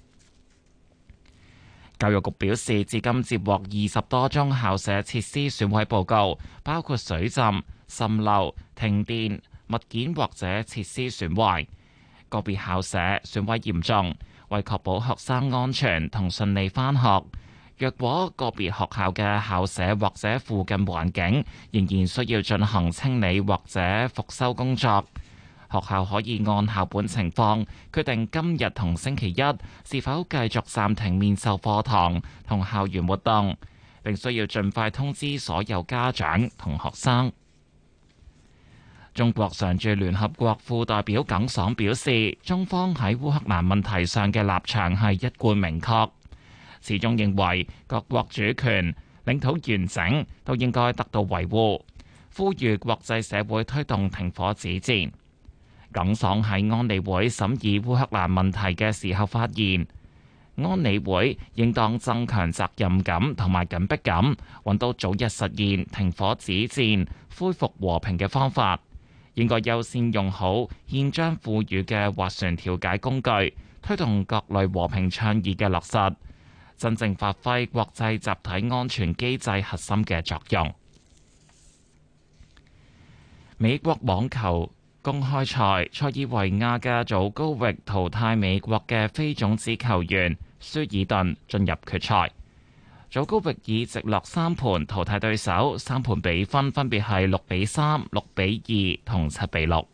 教育局表示，至今接獲二十多宗校舍設施損毀報告，包括水浸、滲漏、停電、物件或者設施損壞，個別校舍損毀嚴重。為確保學生安全同順利返學，若果個別學校嘅校舍或者附近環境仍然需要進行清理或者復修工作，學校可以按校本情況決定今日同星期一是否繼續暫停面授課堂同校園活動，並需要盡快通知所有家長同學生。中國常駐聯合國副代表耿爽表示，中方喺烏克蘭問題上嘅立場係一貫明確，始終認為各國主權、領土完整都應該得到維護，呼籲國際社會推動停火止戰。耿爽喺安理會審議烏克蘭問題嘅時候發言，安理會應當增強責任感同埋緊迫感，揾到早日實現停火止戰、恢復和平嘅方法。應該優先用好憲章賦予嘅斡旋調解工具，推動各類和平倡議嘅落實，真正發揮國際集體安全機制核心嘅作用。美國網球公開賽，塞爾維亞嘅祖高域淘汰美國嘅非種子球員舒爾頓進入決賽。祖高域以直落三盤淘汰對手，三盤比分分別係六比三、六比二同七比六。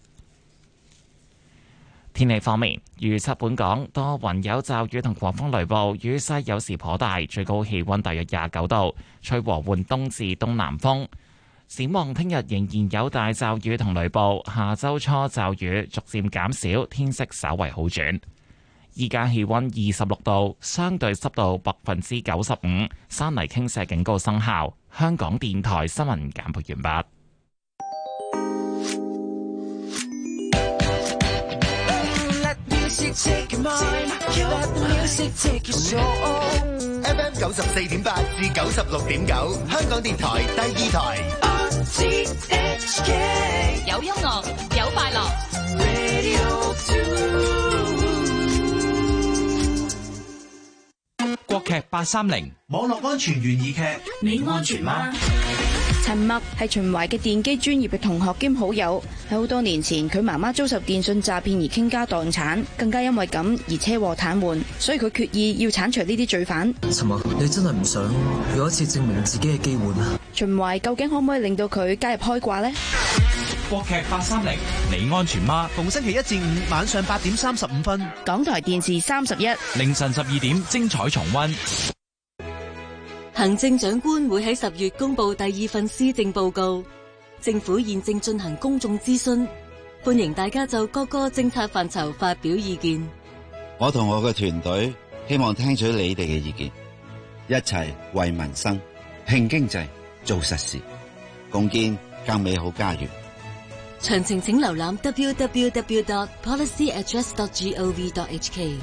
天氣方面，預測本港多雲有驟雨同狂風雷暴，雨勢有時頗大，最高氣溫大約廿九度，吹和緩東至東南風。展望聽日仍然有大驟雨同雷暴，下周初驟雨逐漸減少，天色稍為好轉。依家氣溫二十六度，相對濕度百分之九十五，山泥傾瀉警告生效。香港電台新聞簡報完畢。 F M 九十四點八至九十六點九，香港電台第二台。 有音樂，有快樂。 國劇八三零， 網絡安全懸疑劇， 你安全嗎？ 陳默係秦淮嘅電機專業嘅同學兼好友，喺好多年前佢媽媽遭受電信詐騙而傾家蕩產，更加因為咁而車禍癱瘓，所以佢決意要剷除呢啲罪犯。 陳默，你真係唔想有一次證明自己嘅機會咩？ 秦淮究竟可唔可以令到佢加入開掛呢？ 國劇八三零，你安全嗎？ 逢星期一至五晚上八點三十五分， 港台電視三十一， 凌晨十二點精彩重溫。 行政長官會喺十月公布第二份施政報告，政府現正進行公眾諮詢，歡迎大家就各個政策範疇發表意見。 我同我嘅團隊希望聽取你哋嘅意見，一齊為民生、拼經濟、做實事，共建更美好家園。 詳情請瀏覽 w w w dot policy address dot gov dot h k。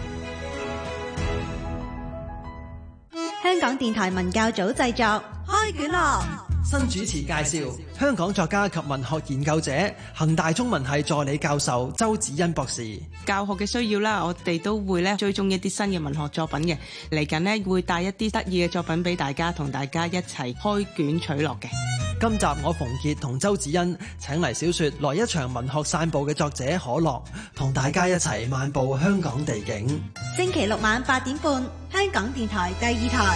香港電台文教組製作，開卷樂。 新主持介紹香港作家及文學研究者、恒大中文系助理教授周子欣博士。 教學嘅需要啦，我哋都會咧追蹤一啲新嘅文學作品嘅，嚟緊呢會帶一啲得意嘅作品俾大家，同大家一齊開卷取樂嘅。 今集我馮傑同周子欣請嚟小說《來一場文學散步》嘅作者可樂，同大家一齊漫步香港地景。 星期六晚八點半，香港電台第二台。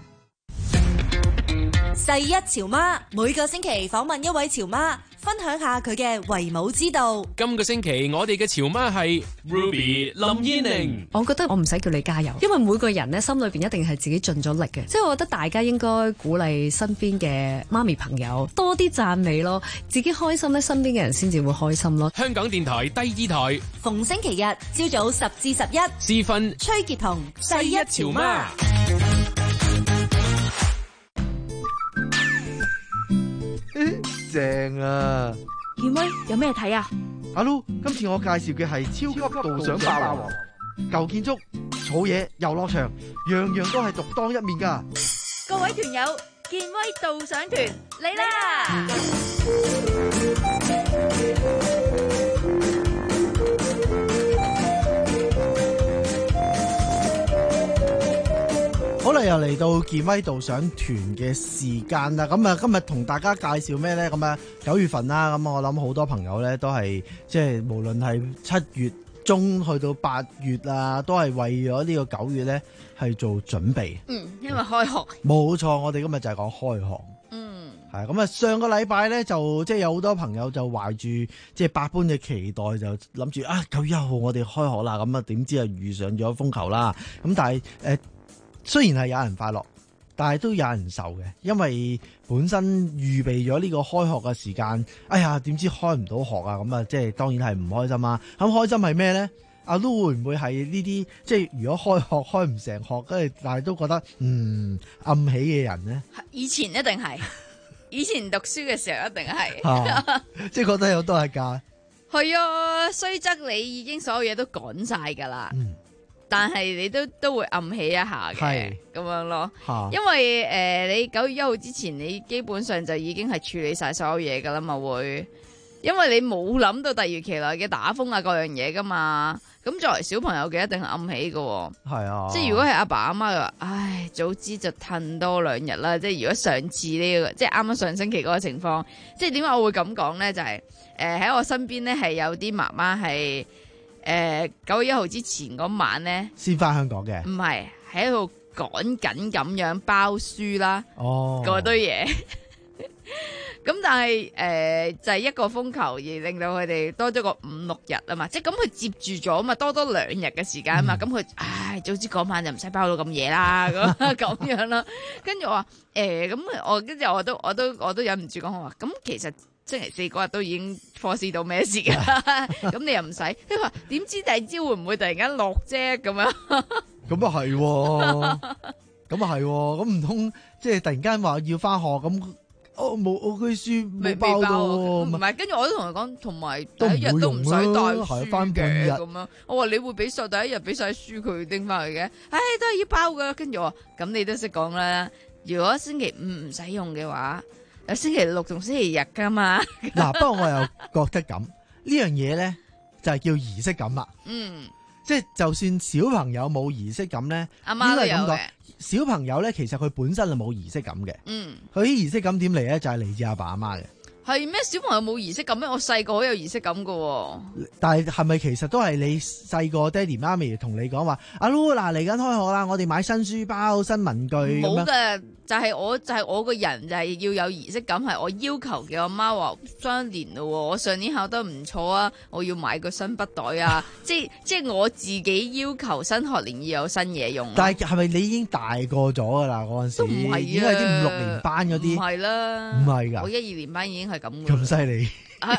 世一潮媽每個星期訪問一位潮媽，分享下佢嘅為母之道。 今個星期我哋嘅潮媽係 Ruby 林燕玲。 我覺得我唔使叫你加油，因為每個人咧心裏邊一定係自己盡咗力嘅，即係我覺得大家應該鼓勵身邊嘅媽咪朋友多啲讚美咯，自己開心咧，身邊嘅人先至會開心咯。 香港電台第二台， 逢星期日朝早十至十一， 時分崔潔彤世一潮媽。 正啊！ 健威有咩睇啊？ 阿 Lu，今次我介紹嘅係超級導賞霸王，舊建築、草野、遊樂場，樣樣都係獨當一面噶。 各位團友，健威導賞團嚟啦！ 好啦，又嚟到健威導賞團嘅時間啦。咁啊，今日同大家介紹咩呢？咁啊，九月份啦，咁我諗好多朋友呢都係即係無論係七月中去到八月啊，都係為咗呢個九月呢係做準備。 嗯，因為開學。 冇錯，我哋今日就係講開學。 嗯， 係咁啊，上個禮拜呢，就即係有好多朋友就懷住即係百般嘅期待，就諗住啊九月一號我哋開學啦。咁啊，點知啊遇上咗風球啦。咁但係誒。呃雖然係有人快樂，但係都有人愁嘅，因為本身預備咗呢個開學嘅時間，哎呀，點知開唔到學啊？咁啊，即係當然係唔開心啦。咁開心係咩咧？阿 Lu 會唔會係呢啲即係如果開學開唔成學，跟住但係都覺得嗯暗喜嘅人咧？ 以前一定係，以前讀書嘅時候一定係， 啊、即係覺得有多日假。 係啊，雖則你已經所有嘢都趕晒噶啦。嗯，但係你都都會暗起一下嘅，咁樣咯。因為誒、呃，你九月一號之前，你基本上就已經係處理晒所有嘢噶啦嘛，會，因為你冇諗到突如其來嘅打風啊，各樣嘢噶嘛。 咁作為小朋友嘅一定係暗喜嘅。 係啊， 即係如果係阿爸阿媽嘅話，唉，早知就褪多兩日啦。即係如果上次呢、個，即係啱啱上星期嗰個情況，即係點解我會咁講咧？就係誒喺我身邊咧係有啲媽媽係誒九月一號之前嗰晚咧先翻香港嘅， 唔係喺度趕緊咁樣包書啦， 哦， 嗰堆嘢。咁但係誒、呃、就係、是、一個風球而令到佢哋多咗個五六日啊嘛，即係咁佢接住咗啊嘛，多多兩日嘅時間啊嘛，咁佢、嗯、唉早知嗰晚就唔使包到咁夜啦，咁咁樣啦。跟住我話誒咁我跟住我都我都我都忍唔住講我話，咁其實星期四嗰日都已經 foresee 到咩事㗎，咁你又唔使。佢話點知第二朝會唔會突然間落啫咁樣？ 咁啊係，咁啊係，咁唔通即係突然間話要翻學咁？我冇我句書未包到， 唔係，跟住我都同佢講，同埋第一日都唔使帶書嘅咁樣。我話你會俾晒第一日俾晒書佢拎翻去嘅，唉都係要包噶。跟住我話咁你都識講啦。如果星期五唔使用嘅話，星期六同星期日噶嘛。 嗱，不過我又覺得咁呢樣嘢咧，就係叫儀式感啦。 嗯， 即係就算小朋友冇儀式感咧， 阿媽都有嘅。 小朋友咧，其實佢本身係冇儀式感嘅。 嗯， 佢啲儀式感點嚟咧？就係嚟自阿爸阿媽嘅。 係咩？小朋友冇儀式感咩？我細個好有儀式感噶、哦。 但係係咪其實都係你細個爹哋媽咪同你講話？阿 Lu 嗱嚟緊開學啦，我哋買新書包、新文具咁樣。 冇嘅，就係、是、我就係、是、我個人就係要有儀式感，係我要求嘅。我媽話雙年咯，我上年考得唔錯啊，我要買個新筆袋啊，即係即係我自己要求新學年要有新嘢用、啊。 但係係咪你已經大個咗噶啦？嗰陣時都唔係啊，已經係啲五六年班嗰啲。唔係啦， 唔係噶， 我一二年班已經係咁。 咁犀利！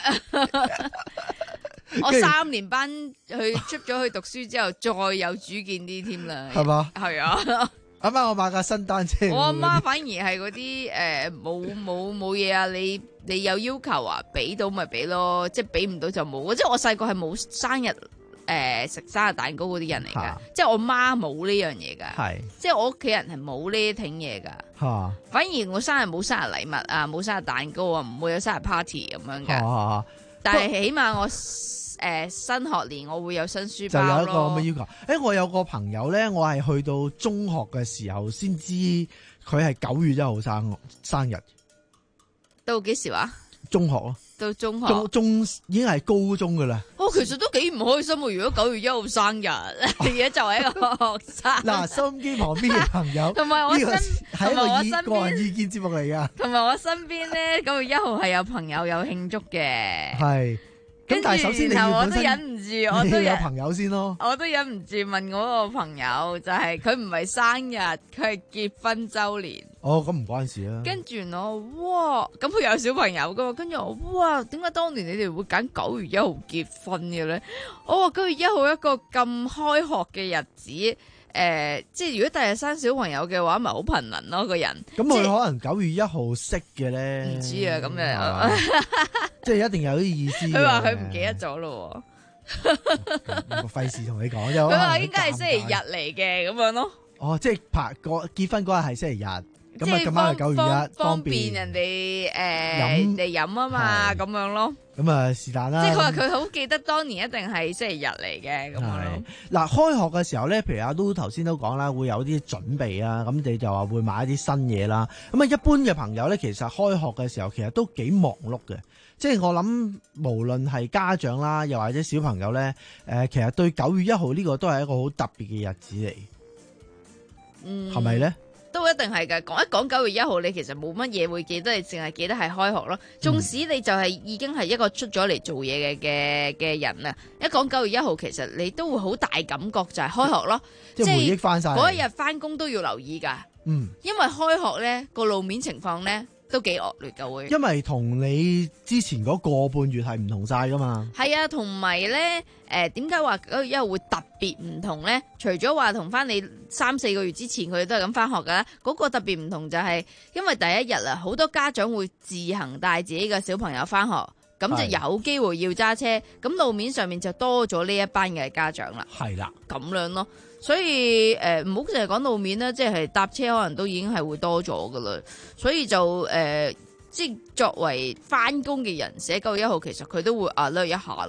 我三年班去出咗去讀書之後，再有主見啲添啦， 係嘛？ 係啊！ 啱啱我買架新單車， 我阿媽反而係嗰啲誒冇冇冇嘢啊！你你有要求啊，俾到咪俾咯，即係俾唔到就冇。即係我細個係冇生日。誒、呃、食生日蛋糕嗰啲人嚟㗎，即係我媽冇呢樣嘢㗎，即係我屋企人係冇呢啲挺嘢㗎。反而我生日冇生日禮物啊，冇生日蛋糕啊，唔會有生日 party 咁樣㗎。但係起碼我誒、呃、新學年我會有新書包咯。就有一個咁嘅要求。誒、欸，我有個朋友咧，我係去到中學嘅時候先知佢係九月一號生生日。 到幾時話？ 中學咯。 到中學， 中中已經係高中噶啦。 哦，其實都幾唔開心喎！如果九月一號生日，而家作為一個學生， 嗱，收音機旁邊嘅朋友， 同埋我身， 係一個意個人意見節目嚟噶。 同埋我身邊咧，九月一號係有朋友有慶祝嘅。 係。咁但係首先你要本身， 我都忍唔住，我都有朋友先咯。 我都忍唔住問我個朋友，就係佢唔係生日，佢係結婚周年。 哦，咁唔關事啦。 跟住我，哇！咁佢有小朋友噶嘛？跟住我，哇！點解當年你哋會揀九月一號結婚嘅咧？我話九月一號一個咁開學嘅日子。誒、呃，即係如果第日生小朋友嘅話，咪好貧能咯個人。 咁佢可能九月一號識嘅咧？ 唔知啊，咁樣即係一定有啲意思。 佢話佢唔記得咗咯， 費事同你講。 佢話應該係星期日嚟嘅咁樣咯。 哦，即係拍個結婚嗰日係星期日。咁啊，咁啱係九月一， 方便人哋誒嚟飲啊嘛，咁樣咯。 咁啊，是但啦。 即係佢話佢好記得當年一定係星期日嚟嘅咁樣咯。 嗱，開學嘅時候咧，譬如阿都頭先都講啦，會有啲準備啊，咁你就話會買一啲新嘢啦。咁啊，一般嘅朋友咧，其實開學嘅時候其實都幾忙碌嘅。即係我諗，無論係家長啦，又或者小朋友咧，誒，其實對九月一號呢個都係一個好特別嘅日子嚟。 嗯， 係咪咧？ 都一定係㗎，講一講九月一號，你其實冇乜嘢會記得，你淨係記得係開學咯。縱使你就係已經係一個出咗嚟做嘢嘅嘅嘅人啊，一講九月一號，其實你都會好大感覺就係開學咯， 即係回憶翻晒。 嗰一日翻工都要留意㗎， 嗯，因為開學咧個路面情況咧都幾惡劣㗎會。 因為同你之前嗰個半月係唔同晒㗎嘛。 係啊，同埋咧誒點解話九月一號會特別唔同咧？除咗話同翻你三四個月之前佢哋都係咁翻學㗎，嗰個特別唔同就係因為第一日啊，好多家長會自行帶自己嘅小朋友翻學，咁就有機會要揸車，咁路面上面就多咗呢一班嘅家長啦。 係啦， 咁樣咯，所以誒唔好淨係講路面啦，即係搭車可能都已經係會多咗噶啦，所以就誒、呃、即係作為翻工嘅人寫九月一號，其實佢都會 alert 一下咯。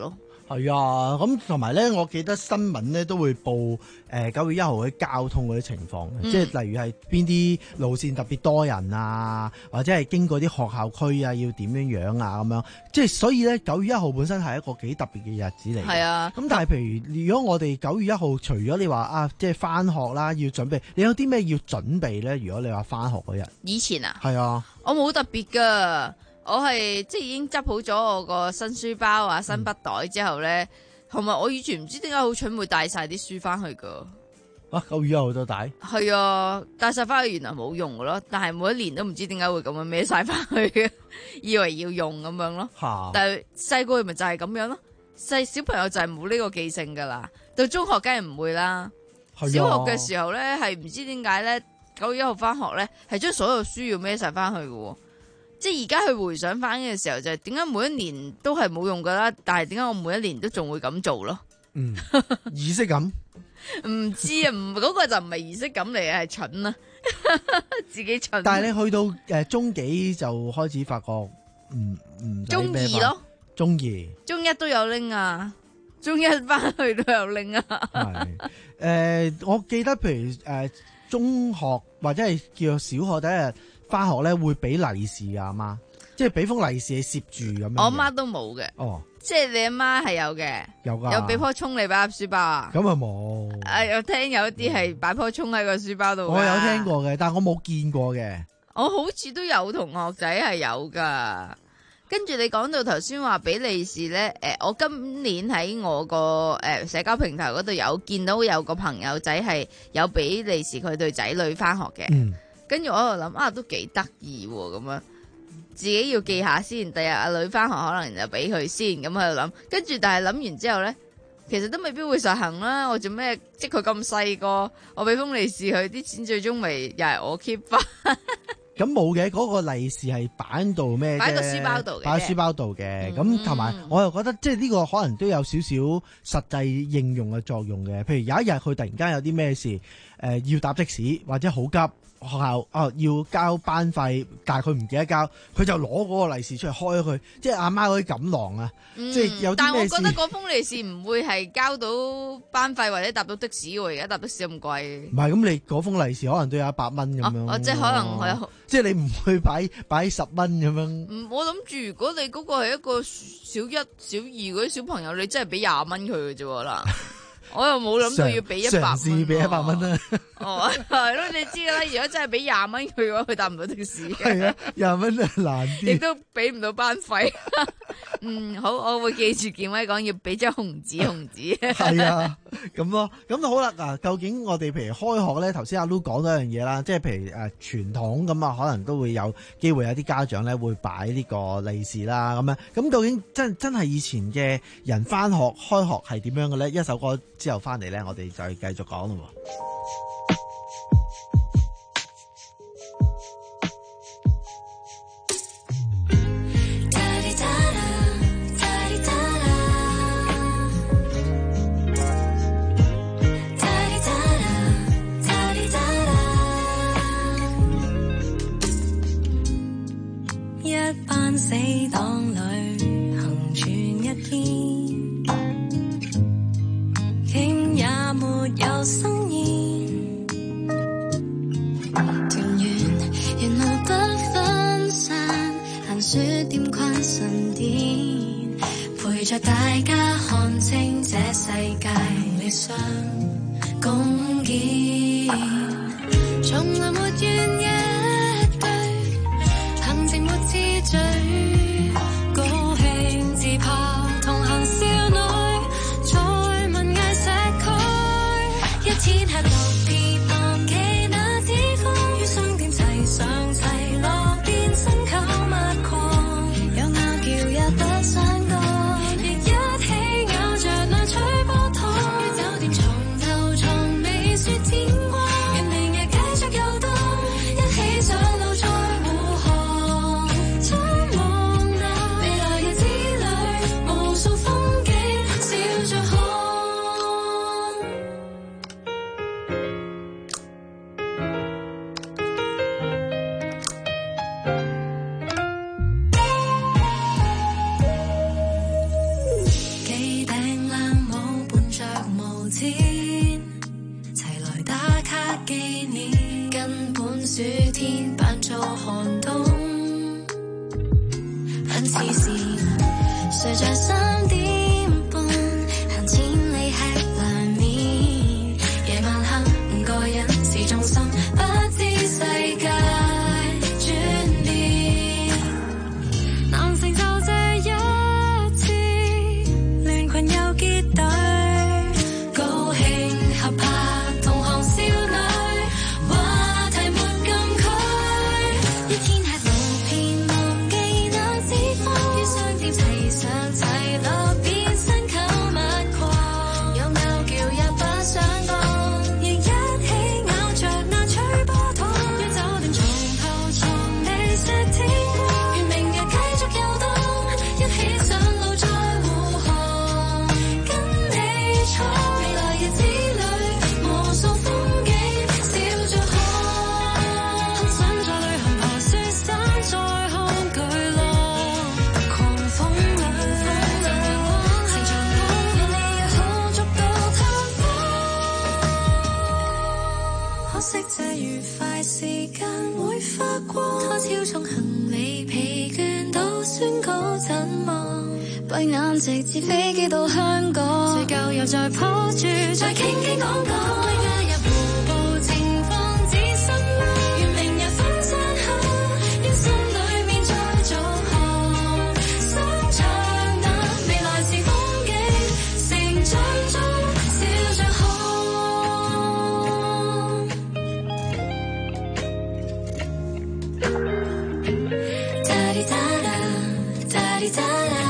係啊，咁同埋咧，我記得新聞咧都會報誒九月一號嘅交通嗰啲情況， 嗯即係例如係邊啲路線特別多人啊，或者係經過啲學校區啊，要點樣樣啊咁樣。即係所以咧，九月一號本身係一個幾特別嘅日子嚟。 係啊， 咁但係譬如如果我哋九月一號，除咗你話啊，即係翻學啦，要準備，你有啲咩要準備咧？如果你話翻學嗰日， 以前啊， 係啊， 我冇特別噶。我係即係已經執好咗我個新書包啊、新筆袋之後咧，同埋、嗯、我以前唔知點解好蠢會帶晒啲書翻去噶。 啊，九月一號都帶？係啊，帶晒翻去原來冇用噶咯，但係每一年都唔知點解會咁樣孭晒翻去嘅，以為要用咁樣咯。 哈但係細個咪就係咁樣咯，細小朋友就係冇呢個記性噶啦，到中學梗係唔會啦。小學嘅時候咧係唔知點解咧，九月一號翻學咧係將所有書要孭晒翻去嘅。即係而家去回想翻嘅時候，就係點解每一年都係冇用噶啦？但係點解我每一年都仲會咁做咯？ 嗯，儀式感唔知啊，唔嗰、嗰個就唔係儀式感嚟嘅，係蠢啦，自己蠢。 但係你去到誒、呃、中幾就開始發覺唔唔中二咯， 中二、 中一都有拎啊，中一翻去都有拎啊。 係誒、呃，我記得譬如誒、呃、中學或者係叫做小學第一日。翻學咧會俾利是啊，阿媽，即係俾封利是你攝住咁樣。 我阿媽都冇嘅。哦，即係你阿媽係有嘅。有噶。有俾棵葱你擺入書包啊？ 咁啊冇。 誒，有聽有啲係擺棵葱喺個書包度。 我有聽過嘅，但係我冇見過嘅。 我好似都有同學仔係有噶。跟住你講到頭先話俾利是咧，誒，我今年喺我個誒社交平台嗰度有見到有個朋友仔係有俾利是佢對仔女翻學嘅。嗯。跟住我喺度諗啊，都幾得意喎，咁樣自己要記下先。第日阿女翻學可能就俾佢先，咁喺度諗。跟住但係諗完之後咧，其實都未必會實行啦。我做咩？即係佢咁細個，我俾封利是佢，啲錢最終咪又係我 keep 翻。 咁冇嘅，嗰、嗰個利是係擺喺度咩？ 擺喺個書包度嘅， 擺喺書包度嘅。咁同埋我又覺得，即係呢個可能都有少少實際應用嘅作用嘅。譬如有一日佢突然間有啲咩事，誒、呃、要搭的士或者好急。學校啊要交班費，但係佢唔記得交，佢就攞嗰個利是出嚟開咗佢，即係阿媽嗰啲錦囊啊！嗯、即係有啲咩事。但係我覺得嗰封利是唔會係交到班費或者搭到的士喎，而家搭的士咁貴。唔係，咁你嗰封利是可能都有一百蚊咁樣。哦，即係可能係。即係你唔會擺擺十蚊咁樣。嗯，我諗住如果你嗰個係一個小一、小二嗰啲小朋友，你真係俾廿蚊佢嘅啫喎嗱。我又冇諗到要俾一百蚊，嘗試俾一百蚊啦。哦，係咯，你知啦。如果真係俾廿蚊佢嘅話，佢搭唔到的士。係啊，廿蚊啊難啲，亦都俾唔到班費。嗯，好，我會記住建威講要俾張紅紙，紅紙。係啊，咁咯，咁就好啦。嗱，究竟我哋譬如開學咧，頭先阿 Lu 講咗一樣嘢啦，即係譬如誒傳統咁啊，可能都會有機會有啲家長咧會擺呢個利是啦，咁樣。咁究竟真真係以前嘅人返學開學係點樣嘅咧？一首歌之後翻嚟咧，我哋就繼續講咯。 一班死黨裏行全一天，竟也沒有生煙。團圓沿路不分散，閒說點困神殿，陪着大家看清這世界理想共建，從來沒怨一對，行程沒次序，高興自拍同行少女，在文藝社區，一天吃六片忘記那地方，於商店齊上齊落變身購物狂，有拗撬也不想講，亦一起咬着那吹波糖，於酒店床頭床未說天光，原來日繼續遊蕩，一起慧眼直接飛機到香港，社交又再抱住，再傾傾講講。加入戶部情況只心嗎？願明日分散後，於心裏面再做項。心長那未來是風景，成長中笑着看。哒哩哒啦，哒哩哒啦。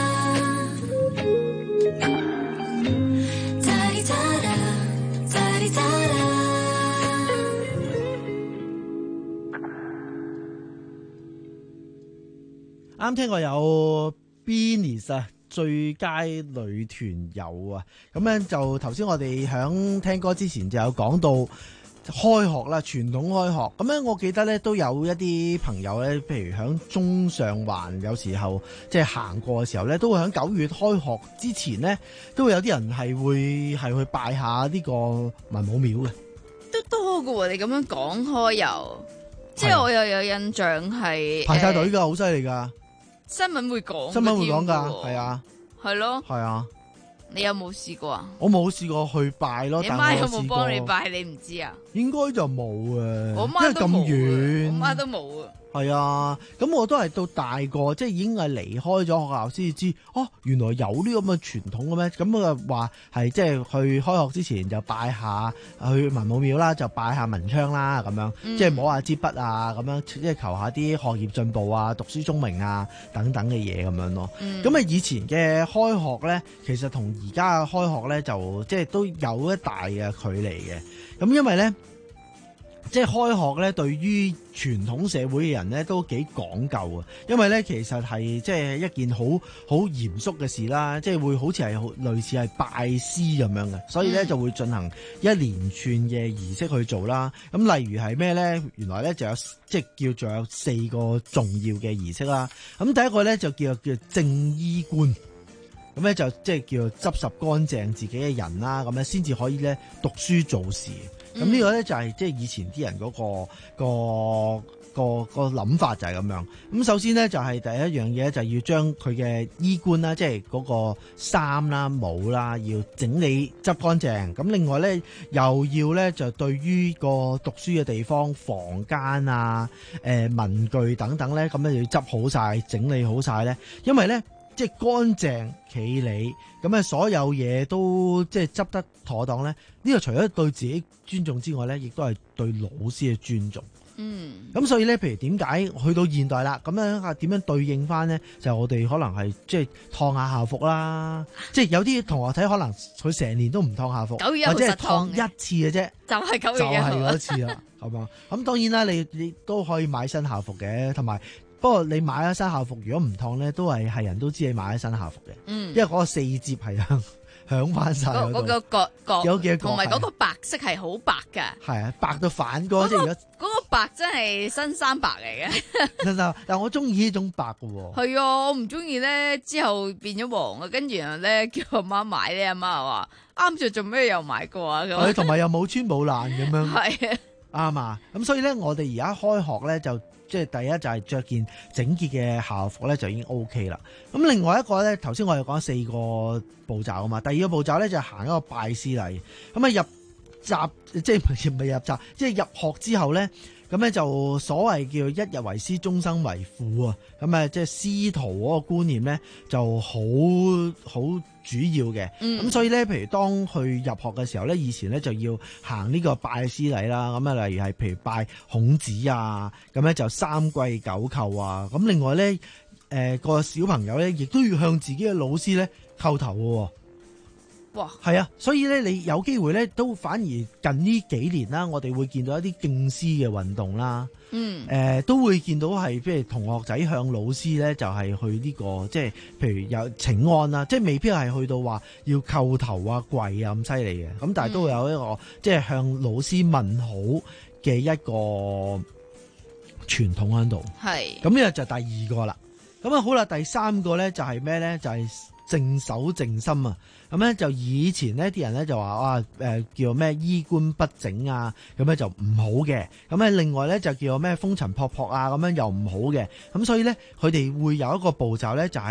啱聽過有 Beanies 啊，最佳女團友啊，咁樣就頭先我哋響聽歌之前就有講到開學啦，傳統開學，咁樣我記得咧都有一啲朋友咧，譬如響中上環有時候即係行過嘅時候咧，都會響九月開學之前咧，都會有啲人係會係去拜下呢個文武廟嘅， 都多㗎喎。你咁樣講開又，即係我又有印象係排晒隊㗎，好犀利㗎。 新聞會講， 新聞會講㗎，係啊， 係咯， 係啊。 你有冇試過啊？ 我冇試過去拜咯。 你媽有冇幫你拜？你唔知啊？ 應該就冇啊， 我媽都冇， 因為咁遠， 我媽都冇啊。 係啊，咁我都係到大個，即係已經係離開咗學校先至知，哦，原來有呢咁嘅傳統嘅咩？咁啊話係即係去開學之前就拜下去文武廟啦，就拜下文昌啦，咁樣、嗯、即係摸下支筆啊，咁樣即係求下啲學業進步啊、讀書聰明啊等等嘅嘢咁樣咯。咁啊、嗯、以前嘅開學咧，其實同而家嘅開學咧就即係都有一大嘅距離嘅。咁因為咧。即係開學咧，對於傳統社會嘅人咧都幾講究啊！因為咧其實係即係一件好好嚴肅嘅事啦，即係會好似係類似係拜師咁樣嘅，所以咧就會進行一連串嘅儀式去做啦。咁例如係咩咧？原來咧就有即係叫做有四個重要嘅儀式啦。咁第一個咧就叫叫正衣冠，咁咧就即係叫執拾乾淨自己嘅人啦，咁咧先至可以咧讀書做事。咁呢個咧就係即係以前啲人嗰個個個個諗法就係咁樣。咁首先咧就係第一樣嘢就要將佢嘅衣冠啦，即係嗰個衫啦、帽啦，要整理執乾淨。咁另外咧又要咧就對於個讀書嘅地方、房間啊、誒文具等等咧，咁咧要執好晒、整理好晒咧，因為咧。即係乾淨企理，咁啊所有嘢都即係執得妥當咧。呢個除咗對自己尊重之外咧，亦都係對老師嘅尊重。嗯，咁所以咧，譬如點解去到現代啦，咁樣啊點樣對應翻咧？就係我哋可能係即係燙下校服啦。即係有啲同學睇可能佢成年都唔燙校服， 九月一號或者係燙一次嘅啫， 就係九月一號， 就係嗰一次啦，係嘛？咁當然啦，你你都可以買新校服嘅，同埋。不過你買咗新校服，如果唔燙咧，都係係人都知你買咗新校服嘅。嗯，因為嗰個四摺係響響翻晒嗰度。嗰個角角有幾個角，同埋嗰個白色係好白㗎。係啊，白到反光，即係如果嗰個白真係新衫白嚟嘅。 新衫，但係我中意呢種白嘅喎。 係啊，我唔中意咧，之後變咗黃啊，跟住然後咧叫阿媽買咧，阿媽話啱着做咩又買過啊？咁同埋又冇穿冇爛咁樣。 係啊， 啱啊。咁所以咧，我哋而家開學咧就。即係第一就係着件整潔嘅校服咧就已經 O K 啦。咁另外一個咧，頭先我哋講四個步驟啊嘛。第二個步驟咧就係行一個拜師禮。咁啊入閘即係唔係入閘，即係入學之後咧，咁咧就所謂叫一日為師，終生為父啊。咁啊即係師徒嗰個觀念咧就好好主要嘅。咁、嗯、所以咧，譬如當去入學嘅時候咧，以前咧就要行呢個拜師禮啦。咁啊，例如係譬如拜孔子啊，咁咧就三跪九叩啊。咁另外咧，誒、呃、個小朋友咧，亦都要向自己嘅老師咧叩頭嘅。哇，係啊，所以咧，你有機會咧，都反而近呢幾年啦，我哋會見到一啲敬師嘅運動啦。嗯，誒、呃，都會見到係，譬如同學仔向老師咧，就係、是、去呢、這個，即係譬如有請安啦，即係未必係去到話要叩頭啊、跪啊咁犀利嘅。咁但係都會有一個，嗯、即係向老師問好嘅一個傳統喺度。係，咁呢個就第二個啦。咁啊好啦，第三個咧就係咩咧？就係、是、靜手靜心啊。咁咧就以前呢啲人咧就話哇誒叫咩衣冠不整啊，咁咧就唔好嘅。咁咧另外咧就叫咩風塵僕僕啊，咁樣又唔好嘅。咁所以咧佢哋會有一個步驟咧，就係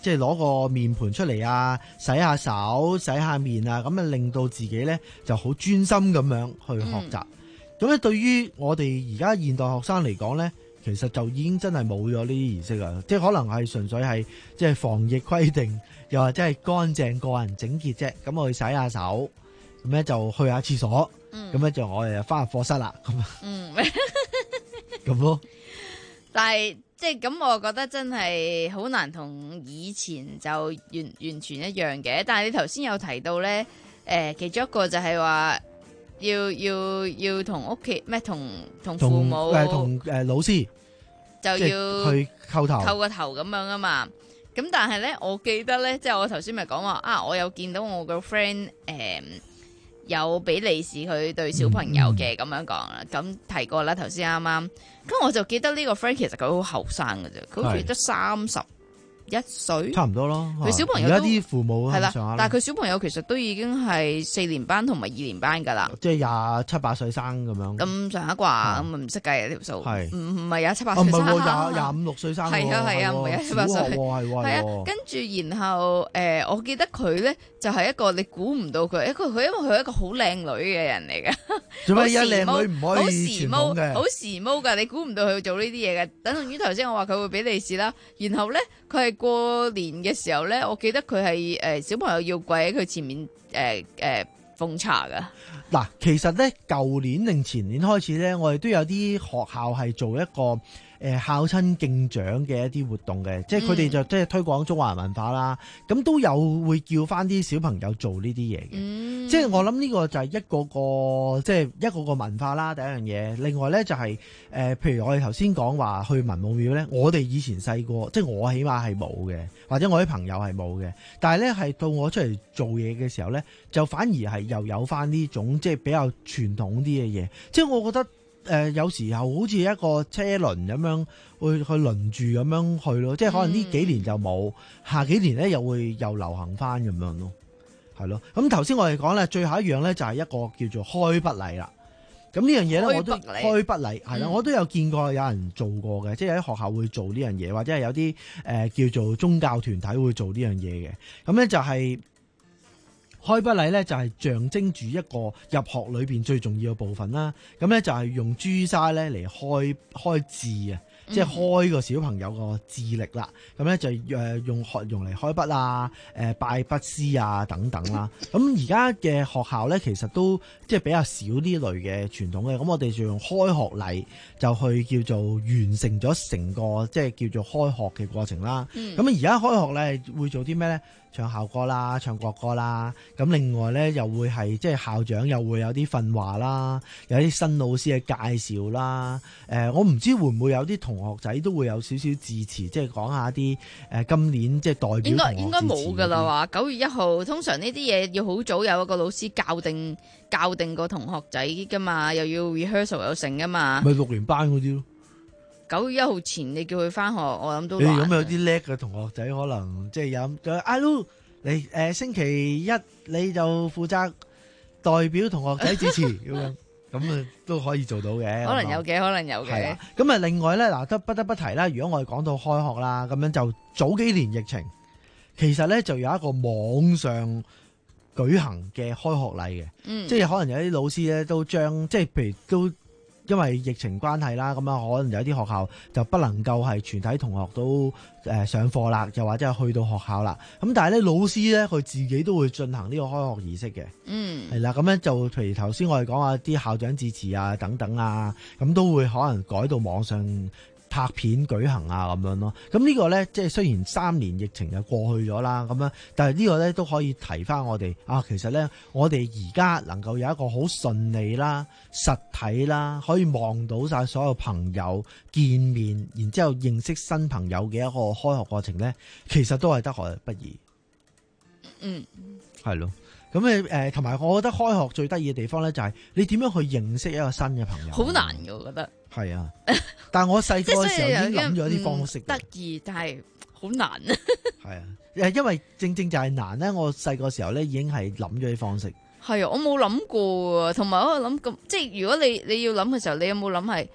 即係攞個面盤出嚟啊，洗下手、洗下面啊，咁啊令到自己咧就好專心咁樣去學習。咁咧、嗯、對於我哋而家現代學生嚟講咧，其實就已經真係冇咗呢啲儀式啦，即係可能係純粹係即係防疫規定，又或者係乾淨個人整潔啫。咁我去洗下手，咁咧就去下廁所，咁咧、嗯、就我哋就翻入課室啦。咁啊，咁咯。 但係即係咁，我覺得真係好難同以前就完完全一樣嘅。但係你頭先有提到咧，誒、呃，其中一個就係話要要要同屋企咩，同同父母誒同誒老師就要去叩頭叩個頭咁樣啊嘛。咁但係咧，我記得咧，即係我頭先咪講話啊，我有見到我個 friend 誒。有俾利是佢對小朋友嘅咁、嗯、樣講啦，咁提過啦，頭先啱啱，咁我就記得呢個 friend 其實佢好後生嘅啫，佢好似得三十一歲， 差唔多咯。 佢小朋友而家啲父母係啦，但係佢小朋友其實都已經係四年班同埋二年班噶啦， 即係廿七八歲生咁樣。 咁上下啩，咁唔識計條數，唔唔係廿七八歲生， 唔係廿廿五六歲生， 係啊係啊，唔係廿七八歲， 係係啊。跟住然後誒，我記得佢咧就係一個你估唔到佢，一個佢因為佢係一個好靚女嘅人嚟嘅， 做乜嘢靚女唔可以傳統嘅？ 好時髦噶，你估唔到佢做呢啲嘢嘅。等同於頭先我話佢會俾利是啦，然後咧佢係過年嘅時候咧，我記得佢係誒小朋友要跪喺佢前面誒誒奉茶噶。 嗱，其實咧舊年定前年開始咧，我哋都有啲學校係做一個誒孝親敬長嘅一啲活動嘅，即係佢哋就即係推廣中華文化啦。咁都有會叫翻啲小朋友做呢啲嘢嘅，嗯、即係我諗呢個就係一個個即係一個個文化啦。第一樣嘢，另外咧就係、是、誒、呃，譬如我哋頭先講話去文武廟咧，我哋以前細個，即係我起碼係冇嘅，或者我啲朋友係冇嘅。但係咧係到我出嚟做嘢嘅時候咧，就反而係又有翻呢種即係比較傳統啲嘅嘢。即係我覺得。誒、呃、有時候好似一個車輪咁樣，會去輪住咁樣去咯，即係可能呢幾年就冇，嗯、下幾年咧又會又流行翻咁樣咯，係咯。咁頭先我哋講咧，最後一樣咧就係一個叫做開筆禮啦。咁呢樣嘢咧，我都開筆禮係啦，我都有見過有人做過嘅，即係喺學校會做呢樣嘢，或者係有啲誒、呃、叫做宗教團體會做呢樣嘢嘅。咁咧就係、是。開筆禮咧就係象徵住一個入學裏邊最重要嘅部分啦，咁咧就係用朱砂咧嚟開開字啊，即係開個小朋友個智力啦，咁咧就誒用學用嚟開筆啊，誒拜筆師啊等等啦。咁而家嘅學校咧其實都即係比較少呢類嘅傳統嘅，咁我哋就用開學禮就去叫做完成咗成個即係叫做開學嘅過程啦。咁而家開學咧會做啲咩咧？唱校歌啦，唱國歌啦，咁另外咧又會係即係校長又會有啲訓話啦，有啲新老師嘅介紹啦。誒、呃，我唔知會唔會有啲同學仔都會有少少致辭，即係講下啲誒、呃、今年即係代表同學致辭。應該應該冇㗎啦，話九月一號通常呢啲嘢要好早有一個老師教定教定個同學仔㗎嘛，又要 rehearsal 又成㗎嘛。咪六年班嗰啲咯。九月一號前你叫佢翻學，我諗都難。你咁有啲叻嘅同學仔，可能即係有就阿 Lu 你誒星期一你就負責代表同學仔致辭咁樣，咁啊都可以做到嘅。可能有嘅，可能有嘅。咁啊，另外咧嗱，得不得不提啦。如果我哋講到開學啦，咁樣就早幾年疫情，其實咧就有一個網上舉行嘅開學禮嘅，嗯、即係可能有啲老師咧都將即係譬如都。因為疫情關係啦，咁啊可能有啲學校就不能夠係全體同學都誒上課啦，又或者係去到學校啦。咁但係咧老師咧佢自己都會進行呢個開學儀式嘅，嗯，係啦。咁咧就譬如頭先我哋講下啲校長致辭啊等等啊，咁都會可能改到網上拍片舉行啊咁樣咯，咁呢個呢，即係雖然三年疫情就過去咗啦，咁樣，但係呢個呢都可以提翻我哋啊，其實呢，我哋而家能夠有一個好順利啦、實體啦，可以望到晒所有朋友見面，然之後認識新朋友嘅一個開學過程呢，其實都係得來不易。嗯，係咯。咁誒誒，同埋我覺得開學最得意嘅地方咧，就係你點樣去認識一個新嘅朋友。好難嘅，我覺得。係啊，但係我細個嘅時候已經諗咗啲方式。得意，但係好難啊。係啊，誒，因為正正就係難咧。我細個時候咧已經係諗咗啲方式。係啊，我冇諗過啊。同埋我諗咁，即係如果你你要諗嘅時候，你有冇諗係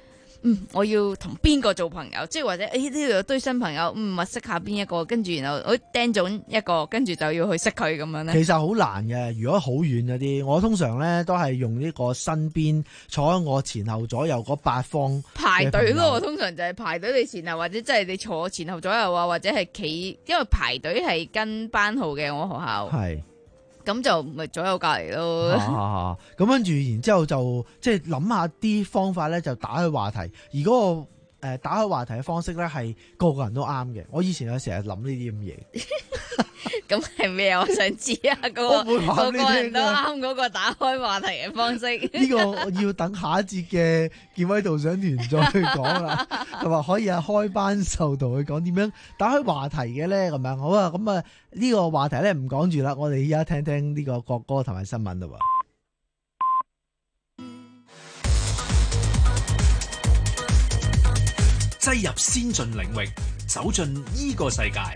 嗯，我要同邊個做朋友，即係或者誒呢度有堆新朋友，嗯，物識下邊一個，跟住然後我釘咗一個，跟住就要去識佢咁樣咧。 其實好難嘅，如果好遠嗰啲，我通常咧都係用呢個身邊坐喺我前後左右嗰八方排隊咯。我通常就係排隊你前後，或者即係你坐前後左右啊，或者係企，因為排隊係跟班號嘅，我學校係。 咁就咪左右隔離咯。 咁跟住，然之後就即係諗下啲方法咧，就打開話題。而嗰、嗰個、呃、打開話題嘅方式咧，係個個人都啱嘅。我以前有成日諗呢啲咁嘢。 咁係咩啊？我想知啊！嗰、嗰個個個人都啱嗰個打開話題嘅方式。 呢個我要等下一節嘅健威導賞團再去講啦。係話可以啊，開班授導去講點樣打開話題嘅咧，咁樣好啊。咁啊呢個話題咧唔講住啦，我哋依家聽聽呢個國歌同埋新聞啦。 擠入先進領域，走進依個世界。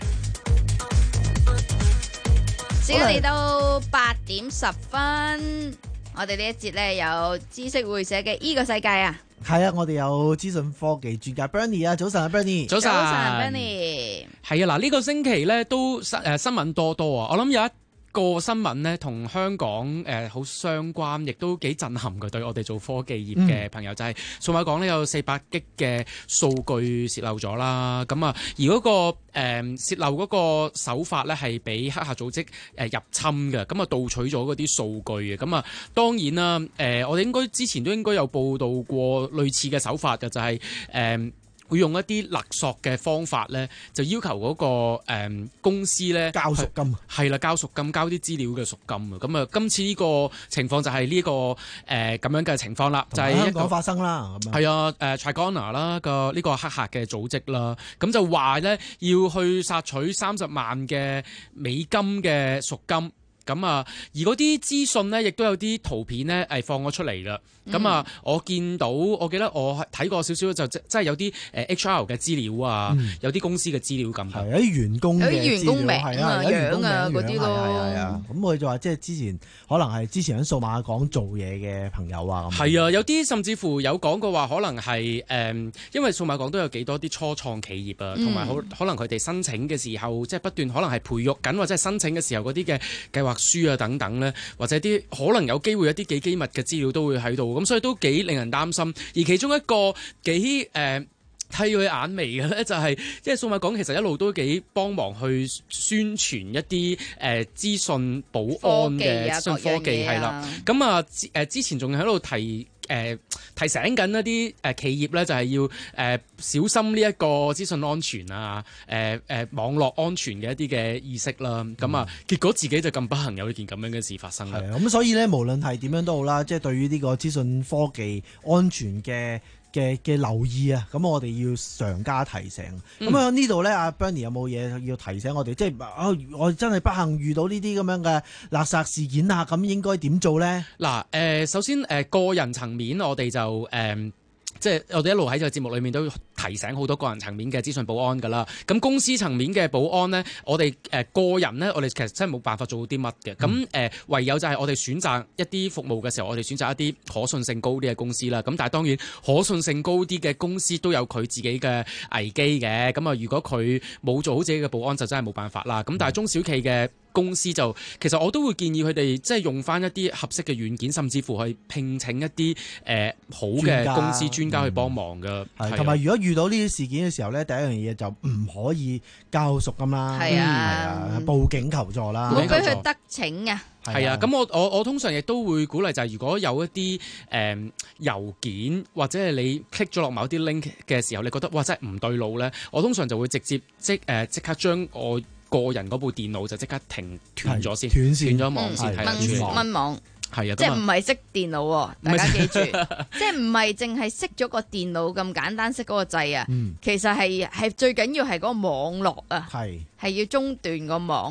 時間嚟到八點十分，我哋呢一節咧有知識會社嘅依個世界啊。 係啊，我哋有資訊科技專家 Bernie 啊，早晨啊 Bernie， 早晨 Bernie， 係啊嗱，呢個星期咧都新誒新聞多多啊，我諗有一個新聞呢同香港誒好、呃、相關，亦都幾震撼嘅，對我哋做科技業嘅朋友，嗯、就係數碼港呢有四百 G 嘅數據洩漏咗啦。咁啊，而嗰、嗰個誒洩、呃、漏嗰個手法咧係俾黑客組織誒、呃、入侵嘅，咁啊盜取咗嗰啲數據嘅。咁啊當然啦，誒、呃、我哋應該之前都應該有報道過類似嘅手法嘅，就係、是、誒。呃會用一啲勒索嘅方法咧，就要求嗰、那個、嗯、公司咧交贖金， 係啦，交贖金，交啲資料嘅贖金啊。咁啊，今次呢個情況就係呢、這個誒咁、呃、樣嘅情況啦，就係香港發生啦。 係啊，誒 Trigona 啦個呢個黑客嘅組織啦，咁就話咧要去索取三十萬嘅美金嘅贖金。咁啊，而嗰啲資訊咧，亦都有啲圖片咧，係放咗出嚟啦。咁、嗯、啊，我見到，我記得我睇過少少，就即係有啲誒 H R 嘅資料啊，嗯、有啲公司嘅資料咁。 係有啲員工嘅資料，有啲員工名啊、 樣啊嗰啲咯。 係啊，咁佢就話即係之前可能係之前喺數碼港做嘢嘅朋友啊。咁係啊，有啲甚至乎有講過話，可能係誒、嗯，因為數碼港都有幾多啲初創企業啊，同埋好可能佢哋申請嘅時候，即係不斷可能係培育緊或者係申請嘅時候嗰啲嘅計劃書啊等等咧，或者啲可能有機會一啲幾機密嘅資料都會喺度，咁所以都幾令人擔心。而其中一個幾誒睇佢眼眉嘅咧，就係即係數碼港其實一路都幾幫忙去宣傳一啲誒資訊保安嘅資訊科技係啦。咁啊誒之前仲喺度提。誒、呃、提醒緊一啲誒企業咧，就係要誒、呃、小心呢一個資訊安全啊，誒、呃、誒、呃、網絡安全嘅一啲嘅意識啦。咁、嗯、啊，結果自己就咁不幸有呢件咁樣嘅事發生啦。 係啊，咁所以咧，無論係點樣都好啦，即係對於呢個資訊科技安全嘅嘅嘅留意啊，咁我哋要常加提醒。咁啊、嗯、呢度咧，阿 Bernie 有冇嘢要提醒我哋？即係啊，我真係不幸遇到呢啲咁樣嘅垃圾事件啊，咁應該點做咧？ 嗱，誒、呃，首先誒、呃、個人層面，我哋就誒。呃即係我哋一路喺個節目裏面都提醒好多個人層面嘅資訊保安㗎啦。咁公司層面嘅保安呢，我哋誒、呃、個人呢，我哋其實真係冇辦法做到啲乜嘅。咁誒、呃、唯有就係我哋選擇一啲服務嘅時候，我哋選擇一啲可信性高啲嘅公司啦。咁但係當然可信性高啲嘅公司都有佢自己嘅危機嘅。咁啊，如果佢冇做好自己嘅保安，就真係冇辦法啦。咁但係中小企嘅公司就其實我都會建議佢哋即係用翻一啲合適嘅軟件，甚至乎去聘請一啲誒、呃、好嘅公司專家去幫忙㗎。係同埋如果遇到呢啲事件嘅時候咧，第一樣嘢就唔可以交贖金啦，係啊，啊，報警求助啦， 唔好俾佢得逞啊。 係啊，咁我我我通常亦都會鼓勵就係如果有一啲誒、呃、郵件或者係你 click 咗落某啲 link 嘅時候，你覺得哇真係唔對路咧，我通常就會直接即誒即刻將我個人嗰部電腦就即刻停斷咗先，斷線斷咗網線，係掹掹網， 係啊， 即係唔係熄電腦，大家記住，即係唔係淨係熄咗個電腦咁簡單，熄嗰個掣啊，其實係係最緊要係嗰個網絡啊，係係要中斷個網絡。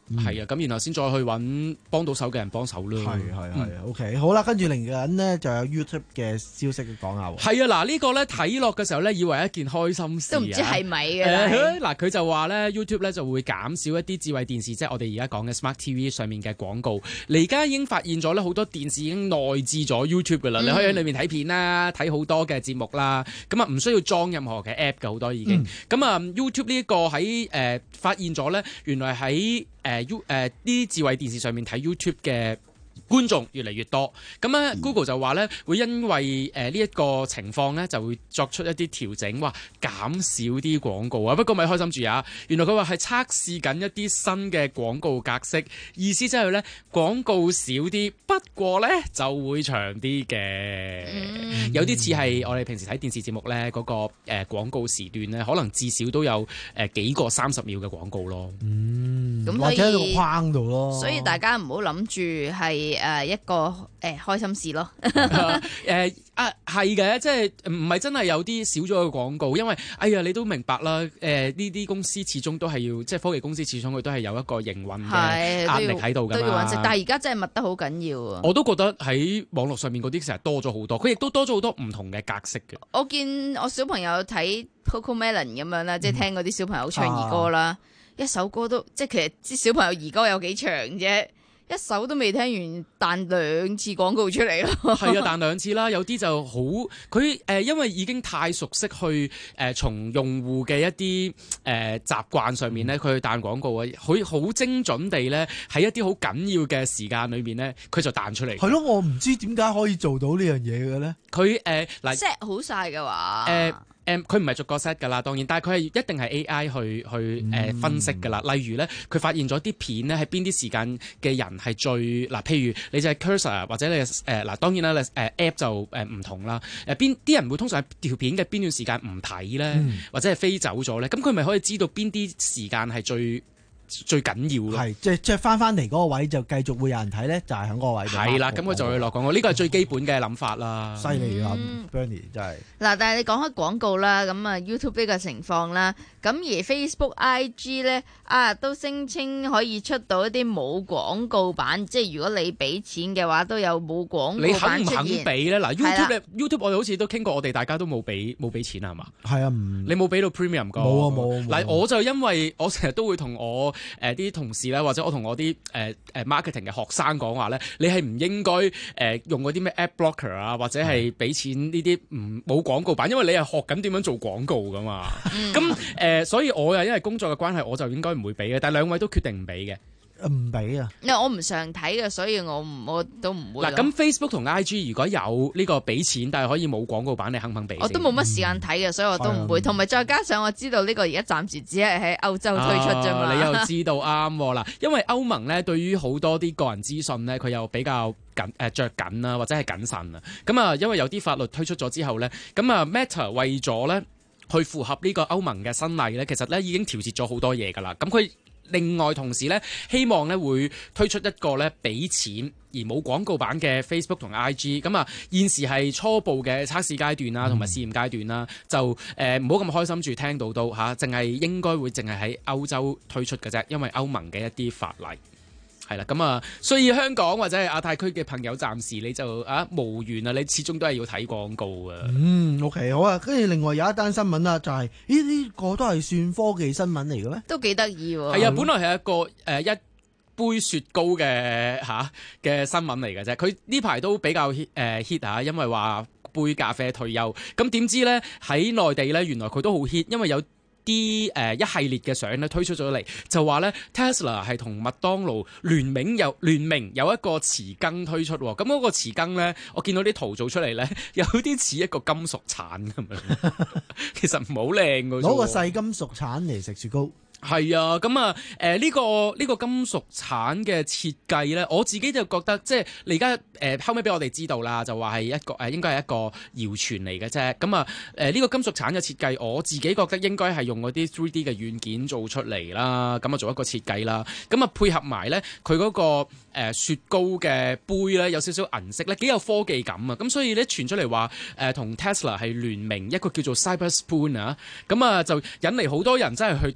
係啊，咁然後先再去揾幫到手嘅人幫手咯。 係係係 OK 好啦，跟住嚟緊呢就有 YouTube 嘅消息講下喎。 係啊，嗱呢個咧睇落嘅時候咧，以為一件開心事啊， 都唔知係咪嘅。 嗱佢就話咧 YouTube 咧就會減少一啲智慧電視，即係我哋而家講嘅 Smart T V 上面嘅廣告。你而家已經發現咗咧，好多電視已經內置咗 YouTube 噶啦，嗯、你可以喺裏面睇片啦，睇好多嘅節目啦，咁啊唔需要裝任何嘅 app 嘅，好多已經。咁啊、嗯、YouTube 呢一個喺誒、呃、發現咗咧，原來喺誒 U 誒啲智慧電視上面睇 YouTube 嘅觀眾越嚟越多，咁咧、嗯、Google 就話咧會因為誒呢一個情況咧就會作出一啲調整，話減少啲廣告啊。不過咪開心住啊！原來佢話係測試緊一啲新嘅廣告格式，意思即係咧廣告少啲，不過咧就會長啲嘅。嗯、有啲似係我哋平時睇電視節目咧嗰個誒廣告時段咧，可能至少都有誒幾個三十秒嘅廣告咯。嗯， 咁或者喺個框度咯。 所以大家唔好諗住係。誒一個誒、呃、開心事咯， 誒啊係嘅，即係唔係真係有啲少咗個廣告，因為哎呀你都明白啦，誒呢啲公司始終都係要，即係科技公司始終佢都係有一個營運嘅壓力喺度㗎嘛， 都要揾食，但係而家真係密得好緊要啊！ 我都覺得喺網絡上面嗰啲成日多咗好多，佢亦都多咗好多唔同嘅格式嘅。 我見我小朋友睇 CoComelon 咁樣啦，即係聽嗰啲小朋友唱兒歌啦，啊、一首歌都即係其實啲小朋友兒歌有幾長啫。一首都未聽完，彈兩次廣告出嚟咯。係啊，彈兩次啦。有啲就好，佢誒、呃、因為已經太熟悉去誒從、呃、用戶嘅一啲誒、呃、習慣上面咧，佢去彈廣告啊，佢好精準地咧喺一啲好緊要嘅時間裏面咧，佢就彈出嚟。 係咯，我唔知點解可以做到呢樣嘢嘅咧。 佢誒嗱 set 好晒嘅話誒。 呃誒佢唔係逐個 set 㗎啦，當然，但係佢係一定係 A I 去去誒、呃、分析㗎啦。例如咧，佢發現咗啲片咧喺邊啲時間嘅人係最嗱、呃，譬如你就係 cursor 或者你誒嗱、呃，當然啦，誒、呃、app 就誒唔、呃、同啦。誒邊啲人會通常喺條片嘅邊段時間唔睇咧，嗯、或者係飛走咗咧，咁佢咪可以知道邊啲時間係最最緊要咯。 係即係即係翻翻嚟嗰個位就繼續會有人睇咧，就係喺嗰個位。係啦，咁佢就會落廣告。呢個係最基本嘅諗法啦。 犀利啊 Bernie 真係。 嗱，但係你講開廣告啦，咁啊 YouTube 呢個情況啦，咁而 Facebook、I G 咧啊都聲稱可以出到一啲冇廣告版，即係如果你俾錢嘅話，都有冇廣告版出現。 你肯唔肯俾咧？嗱 YouTube 咧 YouTube 我哋好似都傾過，我哋大家都冇俾冇俾錢係嘛？ 係啊， 你冇俾到 premium 個。 冇啊冇。 嗱，我就因為我成日都會同我誒啲、呃、同事咧，或者我同我啲誒誒 marketing 嘅學生講話咧，你係唔應該誒、呃、用嗰啲咩 ad blocker 啊，或者係俾錢呢啲唔冇廣告版，因為你係學緊點樣做廣告噶嘛。咁誒、呃，所以我又因為工作嘅關係，我就應該唔會俾嘅。但係兩位都決定唔俾嘅。 唔俾啊！ 因為我唔常睇嘅，所以我唔我都唔會。嗱， 咁 Facebook 同 I G 如果有呢個俾錢，但係可以冇廣告版，你肯唔肯俾？ 我都冇乜時間睇嘅，所以我都唔會。同埋、嗯、再加上我知道呢個而家暫時只係喺歐洲推出啫嘛、啊。你又知道啱嗱，因為歐盟咧對於好多啲個人資訊咧，佢又比較緊誒著緊啦，或者係謹慎啊。咁啊，因為有啲法律推出咗之後咧，咁啊 Meta 為咗咧去符合呢個歐盟嘅新例咧，其實咧已經調節咗好多嘢㗎啦。咁佢另外同時咧，希望咧會推出一個咧俾錢而冇廣告版嘅 Facebook 同 I G。咁啊，現時係初步嘅測試階段啦，同埋試驗階段啦，就誒唔好咁開心住聽到都嚇，淨係應該會淨係喺歐洲推出嘅啫，因為歐盟嘅一啲法例。係啦，咁啊，所以香港或者係亞太區嘅朋友，暫時你就啊無緣啊，你始終都係要睇廣告啊。嗯 ，OK， 好啊。跟住另外有一單新聞啦，就係、是，咦呢、這個都係算科技新聞嚟嘅咩？ 都幾得意喎。 係啊，本來係一個誒、呃、一杯雪糕嘅嚇嘅新聞嚟嘅啫。佢呢排都比較 hit 誒 hit 嚇，因為話杯咖啡退休。咁點知咧喺內地咧，原來佢都好 hit，因為有啲誒、呃、一系列嘅相咧推出咗嚟，就話咧 Tesla 係同麥當勞聯名有聯名有一個匙羹推出，咁嗰個匙羹咧，我見到啲圖做出嚟咧，有啲似一個金屬鏟咁樣，其實唔好靚㗎， 攞個細金屬鏟嚟食雪糕。 係啊，咁啊，誒、呃、呢、這個呢、這個金屬鏟嘅設計咧，我自己就覺得即係你而家誒後尾俾我哋知道啦，就話係一個誒、呃、應該係一個謠傳嚟嘅啫。咁啊誒呢個金屬鏟嘅設計，我自己覺得應該係用嗰啲 三 D 嘅軟件做出嚟啦。咁啊做一個設計啦。咁啊配合埋咧佢嗰個、呃、雪糕嘅杯咧，有少少銀色咧，幾有科技感啊。咁所以咧傳出嚟話誒同 Tesla 係聯名一個叫做 Cyber Spoon 啊。咁啊就引嚟好多人真係去討論同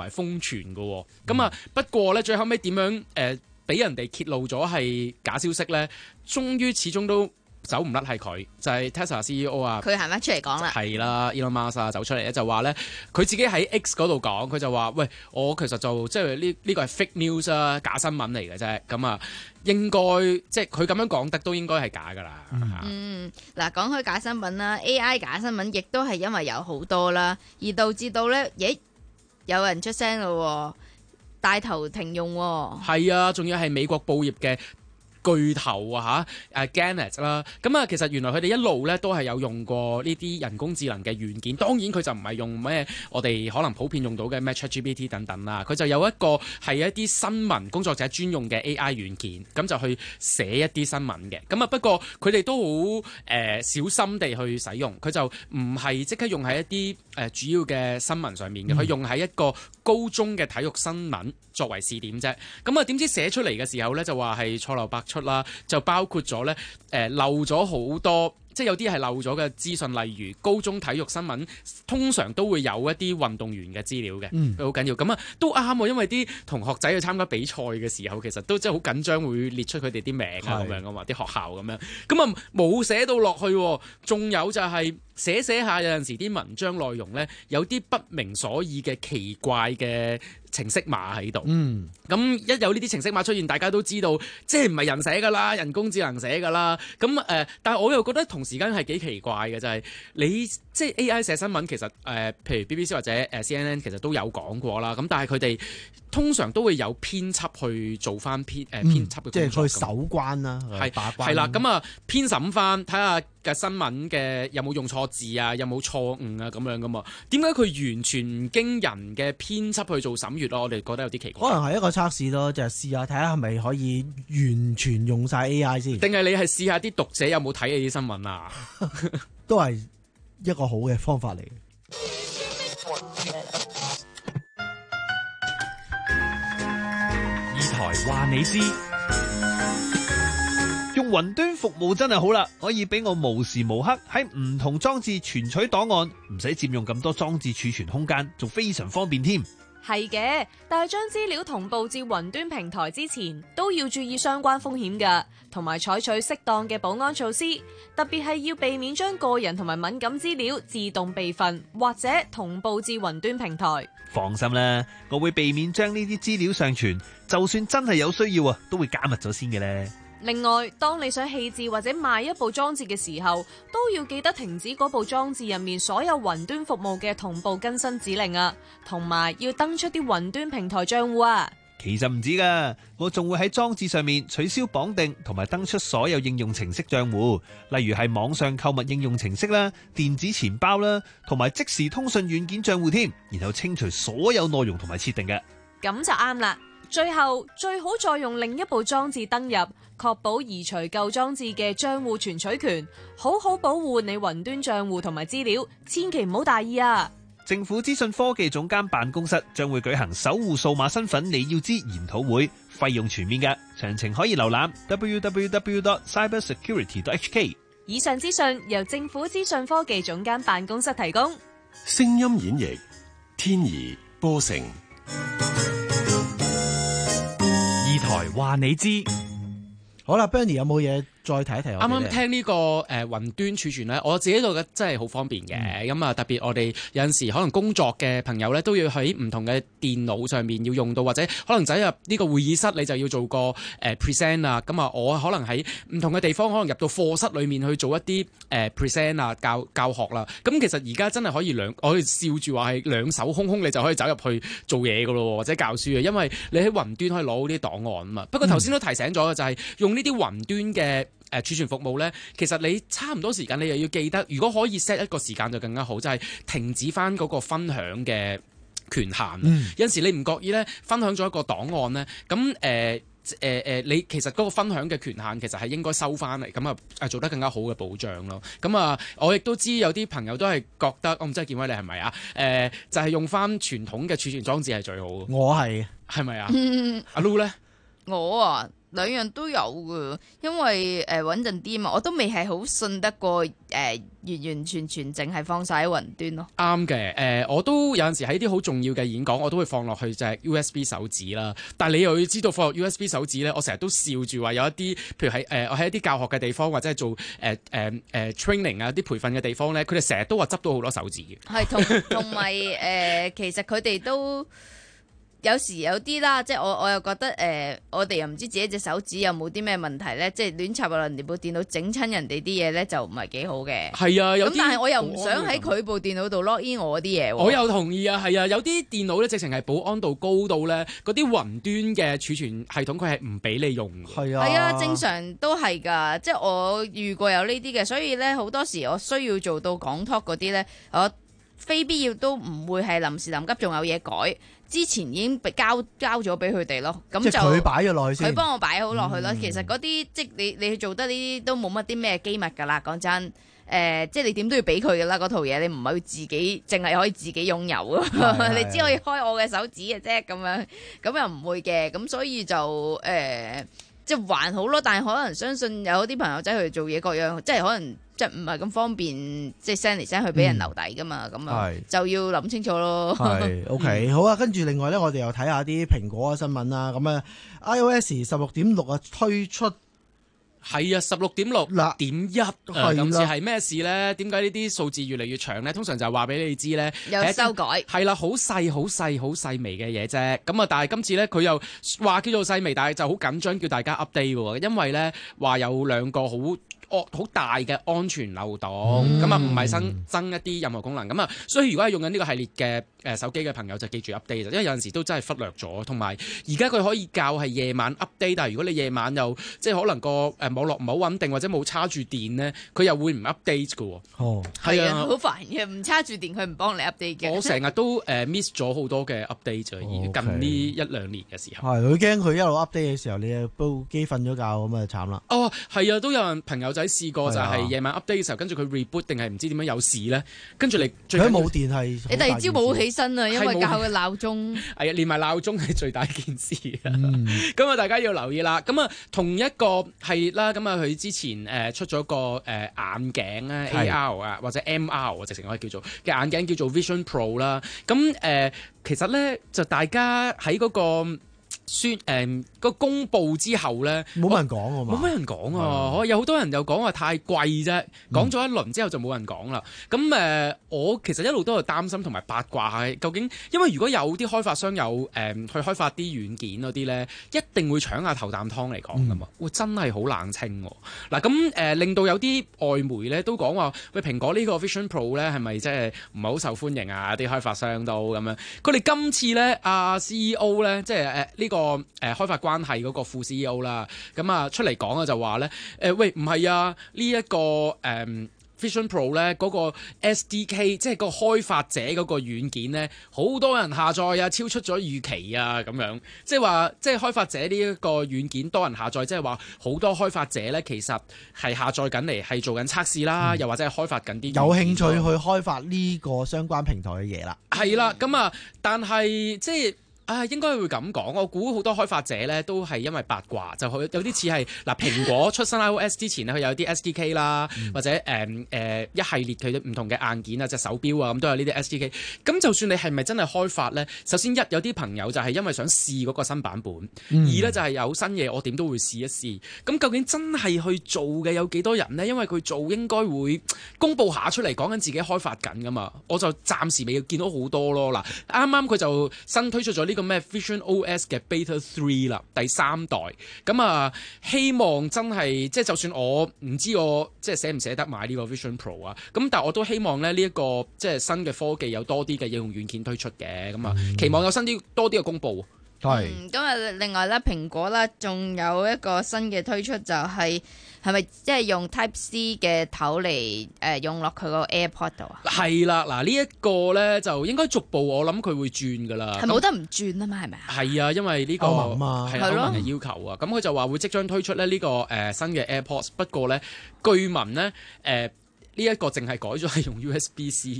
埋瘋傳嘅。咁啊、嗯，不過咧最後尾點樣誒俾、呃、人哋揭露咗係假消息咧？終於始終都走唔甩係佢，就係、是、Tesla C E O 啊， 佢行翻出嚟講啦， 係啦 Elon Musk 啊走出嚟咧就話咧，佢自己喺 X 嗰度講，佢就話：喂，我其實就即係呢呢個係 fake news 啊，假新聞嚟嘅啫。咁啊，應該即係佢咁樣講得都應該係假㗎啦。 嗯，嗱講開假新聞啦 ，A I 假新聞亦都係因為有好多啦，而導致到咧，咦有人出聲咯，帶頭停用喎。 係啊，仲要係美國報業嘅巨頭啊嚇，誒 Gannett 啦，咁啊其實原來佢哋一路咧都係有用過呢啲人工智能嘅軟件，當然佢就唔係用咩我哋可能普遍用到嘅咩 ChatGPT 等等啦，佢就有一個係一啲新聞工作者專用嘅 A I 軟件，咁就去寫一啲新聞嘅，咁啊不過佢哋都好誒、呃、小心地去使用，佢就唔係即刻用喺一啲誒、呃、主要嘅新聞上面嘅，佢、嗯、用喺一個高中嘅體育新聞作為試點啫，咁啊點知寫出嚟嘅時候咧就話係錯漏百出啦，就包括咗咧誒漏咗好多，即係有啲係漏咗嘅資訊，例如高中體育新聞通常都會有一啲運動員嘅資料嘅，佢好緊要，咁啊都啱喎，因為啲同學仔去參加比賽嘅時候，其實都真係好緊張，會列出佢哋啲名啊咁樣噶嘛，啲學校咁樣，咁啊冇寫到落去，仲有就係寫寫下有陣時啲文章內容咧有啲不明所以嘅奇怪嘅程式碼喺度，嗯，咁一有呢啲程式碼出現，大家都知道，即係唔係人寫噶啦，人工智能寫噶啦，咁誒、呃，但係我又覺得同時間係幾奇怪嘅，就係、是、你即係 A I 寫新聞，其實誒、呃，譬如 B B C 或者誒 C N N 其實都有講過啦，咁但係佢哋通常都會有編輯去做翻編誒編輯嘅工作， 即係去守關啦，係把關， 係啦，咁啊編審翻睇下嘅新聞嘅有冇用錯字啊，有冇錯誤啊咁樣噶嘛？點解佢完全唔經人嘅編輯去做審閱咯？我哋覺得有啲奇怪。 可能係一個測試咯，就係、是、試下睇下係咪可以完全用晒 A I 先。 定係你係試下啲讀者有冇睇你啲新聞啊？ 都係一個好嘅方法嚟。 二台話你知。用雲端服務真係好啦，可以俾我無時無刻喺唔同裝置存取檔案，唔使佔用咁多裝置儲存空間，仲非常方便添。 係嘅，但係將資料同步至雲端平台之前，都要注意相關風險㗎，同埋採取適當嘅保安措施，特別係要避免將個人同埋敏感資料自動備份或者同步至雲端平台。 放心啦，我會避免將呢啲資料上傳，就算真係有需要啊，都會加密咗先嘅咧。 另外，當你想棄置或者賣一部裝置嘅時候，都要記得停止嗰部裝置入面所有雲端服務嘅同步更新指令啊，同埋要登出啲雲端平台賬戶啊。 其實唔止噶，我仲會喺裝置上面取消綁定同埋登出所有應用程式賬戶，例如係網上購物應用程式啦、電子錢包啦，同埋即時通訊軟件賬戶添，然後清除所有內容同埋設定嘅。 咁就啱啦。最後最好再用另一部裝置登入，確保移除舊裝置嘅賬戶存取權，好好保護你雲端賬戶同埋資料，千祈唔好大意啊！ 政府資訊科技總監辦公室將會舉行守護數碼身份你要知研討會，費用全面嘅，詳情可以瀏覽 double-u double-u double-u dot cyber security dot h k。 以上資訊由政府資訊科技總監辦公室提供。 聲音演繹天怡波成。 二台話你知。 好啦 Bernie 有冇嘢再提一提我哋？ 啱啱聽呢個誒雲端儲存咧，我自己覺得真係好方便嘅。咁啊、嗯，特別我哋有陣時可能工作嘅朋友咧，都要喺唔同嘅電腦上面要用到，或者可能走入呢個會議室，你就要做個誒 present 啊。咁啊，我可能喺唔同嘅地方，可能入到課室裏面去做一啲誒 present 啊，教教學啦。咁其實而家真係可以兩，我哋笑住話係兩手空空，你就可以走入去做嘢噶咯，或者教書啊。因為你喺雲端可以攞到啲檔案啊嘛。不過頭先都提醒咗嘅就係、是、用呢啲雲端嘅誒儲存服務咧，其實你差唔多時間，你又要記得，如果可以 set 一個時間就更加好，就係、是、停止翻嗰個分享嘅權限。嗯、有陣時你唔覺意咧分享咗一個檔案咧，咁誒誒誒，你其實嗰個分享嘅權限其實係應該收翻嚟，咁啊誒做得更加好嘅保障咯。咁啊，我亦都知有啲朋友都係覺得，我唔知係建威你係咪啊？誒、呃，就係、是、用翻傳統嘅儲存裝置係最好。 我係係咪啊？ 嗯、 阿 Lu 咧， 我啊。 兩樣都有嘅，因為誒穩陣啲嘛，我都未係好信得過誒、呃、完完全全淨係放晒喺雲端咯。 啱嘅，誒、呃、我都有陣時喺啲好重要嘅演講，我都會放落去隻 U S B 手指啦。但係你又要知道放落 U S B 手指咧，我成日都笑住話有一啲，譬如喺誒、呃、我喺一啲教學嘅地方或者係做誒誒誒 training 啊啲培訓嘅地方咧，佢哋成日都話執到好多手指嘅。 係同同埋誒，其實佢哋都。有時有啲啦，即係我我又覺得誒、呃，我哋又唔知自己隻手指有冇啲咩問題咧，即係亂插落人哋部電腦整親人哋啲嘢咧，就唔係幾好嘅。 係啊，有啲咁但係我又唔想喺佢部電腦度 log in 我啲嘢喎。 我又同意啊，係啊，有啲電腦咧直情係保安度高到咧，嗰啲雲端嘅儲存系統佢係唔俾你用嘅。 係啊， 係啊，正常都係㗎，即係我遇過有呢啲嘅，所以咧好多時我需要做到講 talk 嗰啲咧，我非必要都唔會係臨時臨急仲有嘢改。之前已經交交咗俾佢哋咯，咁就佢擺咗落去先， 佢幫我擺好落去咯。 嗯、 其實嗰啲即係你你做得呢啲都冇乜啲咩機密㗎啦。講真，誒、呃、即係你點都要俾佢㗎啦。嗰套嘢你唔係自己淨係可以自己擁有啊，你只可以開我嘅手指嘅啫，咁樣咁又唔會嘅。咁所以就誒、呃、即係還好咯。但係可能相信有啲朋友仔去做嘢各樣，即係可能。即係唔係咁方便，即係 send 嚟 send 去俾人留底噶嘛，咁啊、嗯、就要諗清楚咯。 係 OK、嗯、好啊，跟住另外咧，我哋又睇下啲蘋果嘅新聞啦。咁啊 iOS 十六點六啊推出， 係啊十六點六點一，今次係咩事咧？點解呢啲數字越嚟越長咧？通常就係話俾你知咧， 有修改係啦，好細好細好細微嘅嘢啫。咁啊，但係今次咧佢又話叫做細微，但係就好緊張，叫大家 update 喎，因為咧話有兩個好。好大嘅安全漏洞，咁啊唔係新增一啲任何功能，咁啊，所以如果係用緊呢個系列嘅誒手機嘅朋友就記住 update，因為有陣時都真係忽略咗，同埋而家佢可以教係夜晚 update，但係如果你夜晚又即係可能個誒網絡唔好穩定或者冇叉住電咧，佢又會唔 update 嘅喎。 哦， 係啊，好煩嘅，唔叉住電佢唔幫你 update 嘅。 我成日都誒 miss 咗好多嘅 update 就近呢一兩年嘅時候。 係，佢驚佢一路 update 嘅時候，你部機瞓咗覺咁啊慘啦。 哦，係啊，都有人朋友仔試過就係夜晚 update 嘅時候，跟住佢 reboot 定係唔知點樣有事咧，跟住你最佢冇電係你第二朝冇起身啊，因為教佢鬧鐘係啊，連埋鬧鐘係最大件事啊。咁啊、 嗯， 大家要留意啦。咁啊，同一個係啦，咁啊，佢之前誒出咗個誒眼鏡啊 A R 啊或者 M R 啊，直情可以叫做嘅眼鏡叫做 Vision Pro 啦。咁誒、呃，其實咧就大家喺嗰、那個。宣誒個公佈之後咧， 冇乜人講啊嘛， 冇乜人講啊，嗯、有好多人又講話太貴啫，講咗一輪之後就冇人講啦。咁誒、呃，我其實一路都有擔心同埋八卦係究竟，因為如果有啲開發商有誒、呃、去開發啲軟件嗰啲咧，一定會搶下頭啖湯嚟講噶嘛，會、嗯、真係好冷清喎。嗱咁誒，令到有啲外媒咧都講話，喂，蘋果呢個 Vision Pro 咧係咪即係唔係好受歡迎啊？啲開發商都咁樣，佢哋今次咧阿 C E O 咧即係誒呢個。個誒開發關係嗰個副 C E O 啦，咁啊出嚟講啊就話咧，誒喂唔係啊呢一個誒 Vision Pro 咧嗰個 S D K 即係個開發者嗰個軟件咧，好多人下載啊，超出咗預期啊咁樣，即係話即係開發者呢一個軟件多人下載，即係話好多開發者咧其實係下載緊嚟係做緊測試啦，嗯、又或者係開發緊啲有興趣去開發呢個相關平台嘅嘢啦。 係啦，咁啊，但係即係。啊，應該會咁講，我估好多開發者咧都係因為八卦，就有啲似係嗱蘋果出新 iOS 之前咧，佢有啲 S D K 啦，嗯、或者誒誒、呃呃、一系列佢唔同嘅硬件啊，隻手錶啊咁都有呢啲 S D K。咁就算你係咪真係開發咧？首先一有啲朋友就係因為想試嗰個新版本，嗯、二咧就係有新嘢，我點都會試一試。咁究竟真係去做嘅有幾多人呢？因為佢做應該會公佈下出嚟，講緊自己開發緊噶嘛。我就暫時未見到好多咯。嗱，啱啱佢就新推出咗呢、這個。咩 Vision O S 嘅 Beta Three 啦，第三代咁啊，希望真係即係就算我唔知我即係捨唔捨得買呢個 Vision Pro 啊，咁但係我都希望咧呢一個即係新嘅科技有多啲嘅應用軟件推出嘅，咁啊、嗯、期望有新啲多啲嘅公佈。 係咁啊，另外咧蘋果啦，仲有一個新嘅推出就係係咪即係用 Type C 嘅頭嚟誒、呃、用落佢個 AirPod 度啊？ 係啦，嗱呢一個咧就應該逐步我諗佢會轉噶啦。 係冇得唔轉啊嘛？係咪啊？ 係啊，因為呢、這個歐盟嘛， 係歐盟嘅要求啊。咁佢就話會即將推出咧、這、呢個誒、呃、新嘅 AirPods，不過咧據聞咧誒呢一、呃這個淨係改咗係用 U S B C 啫。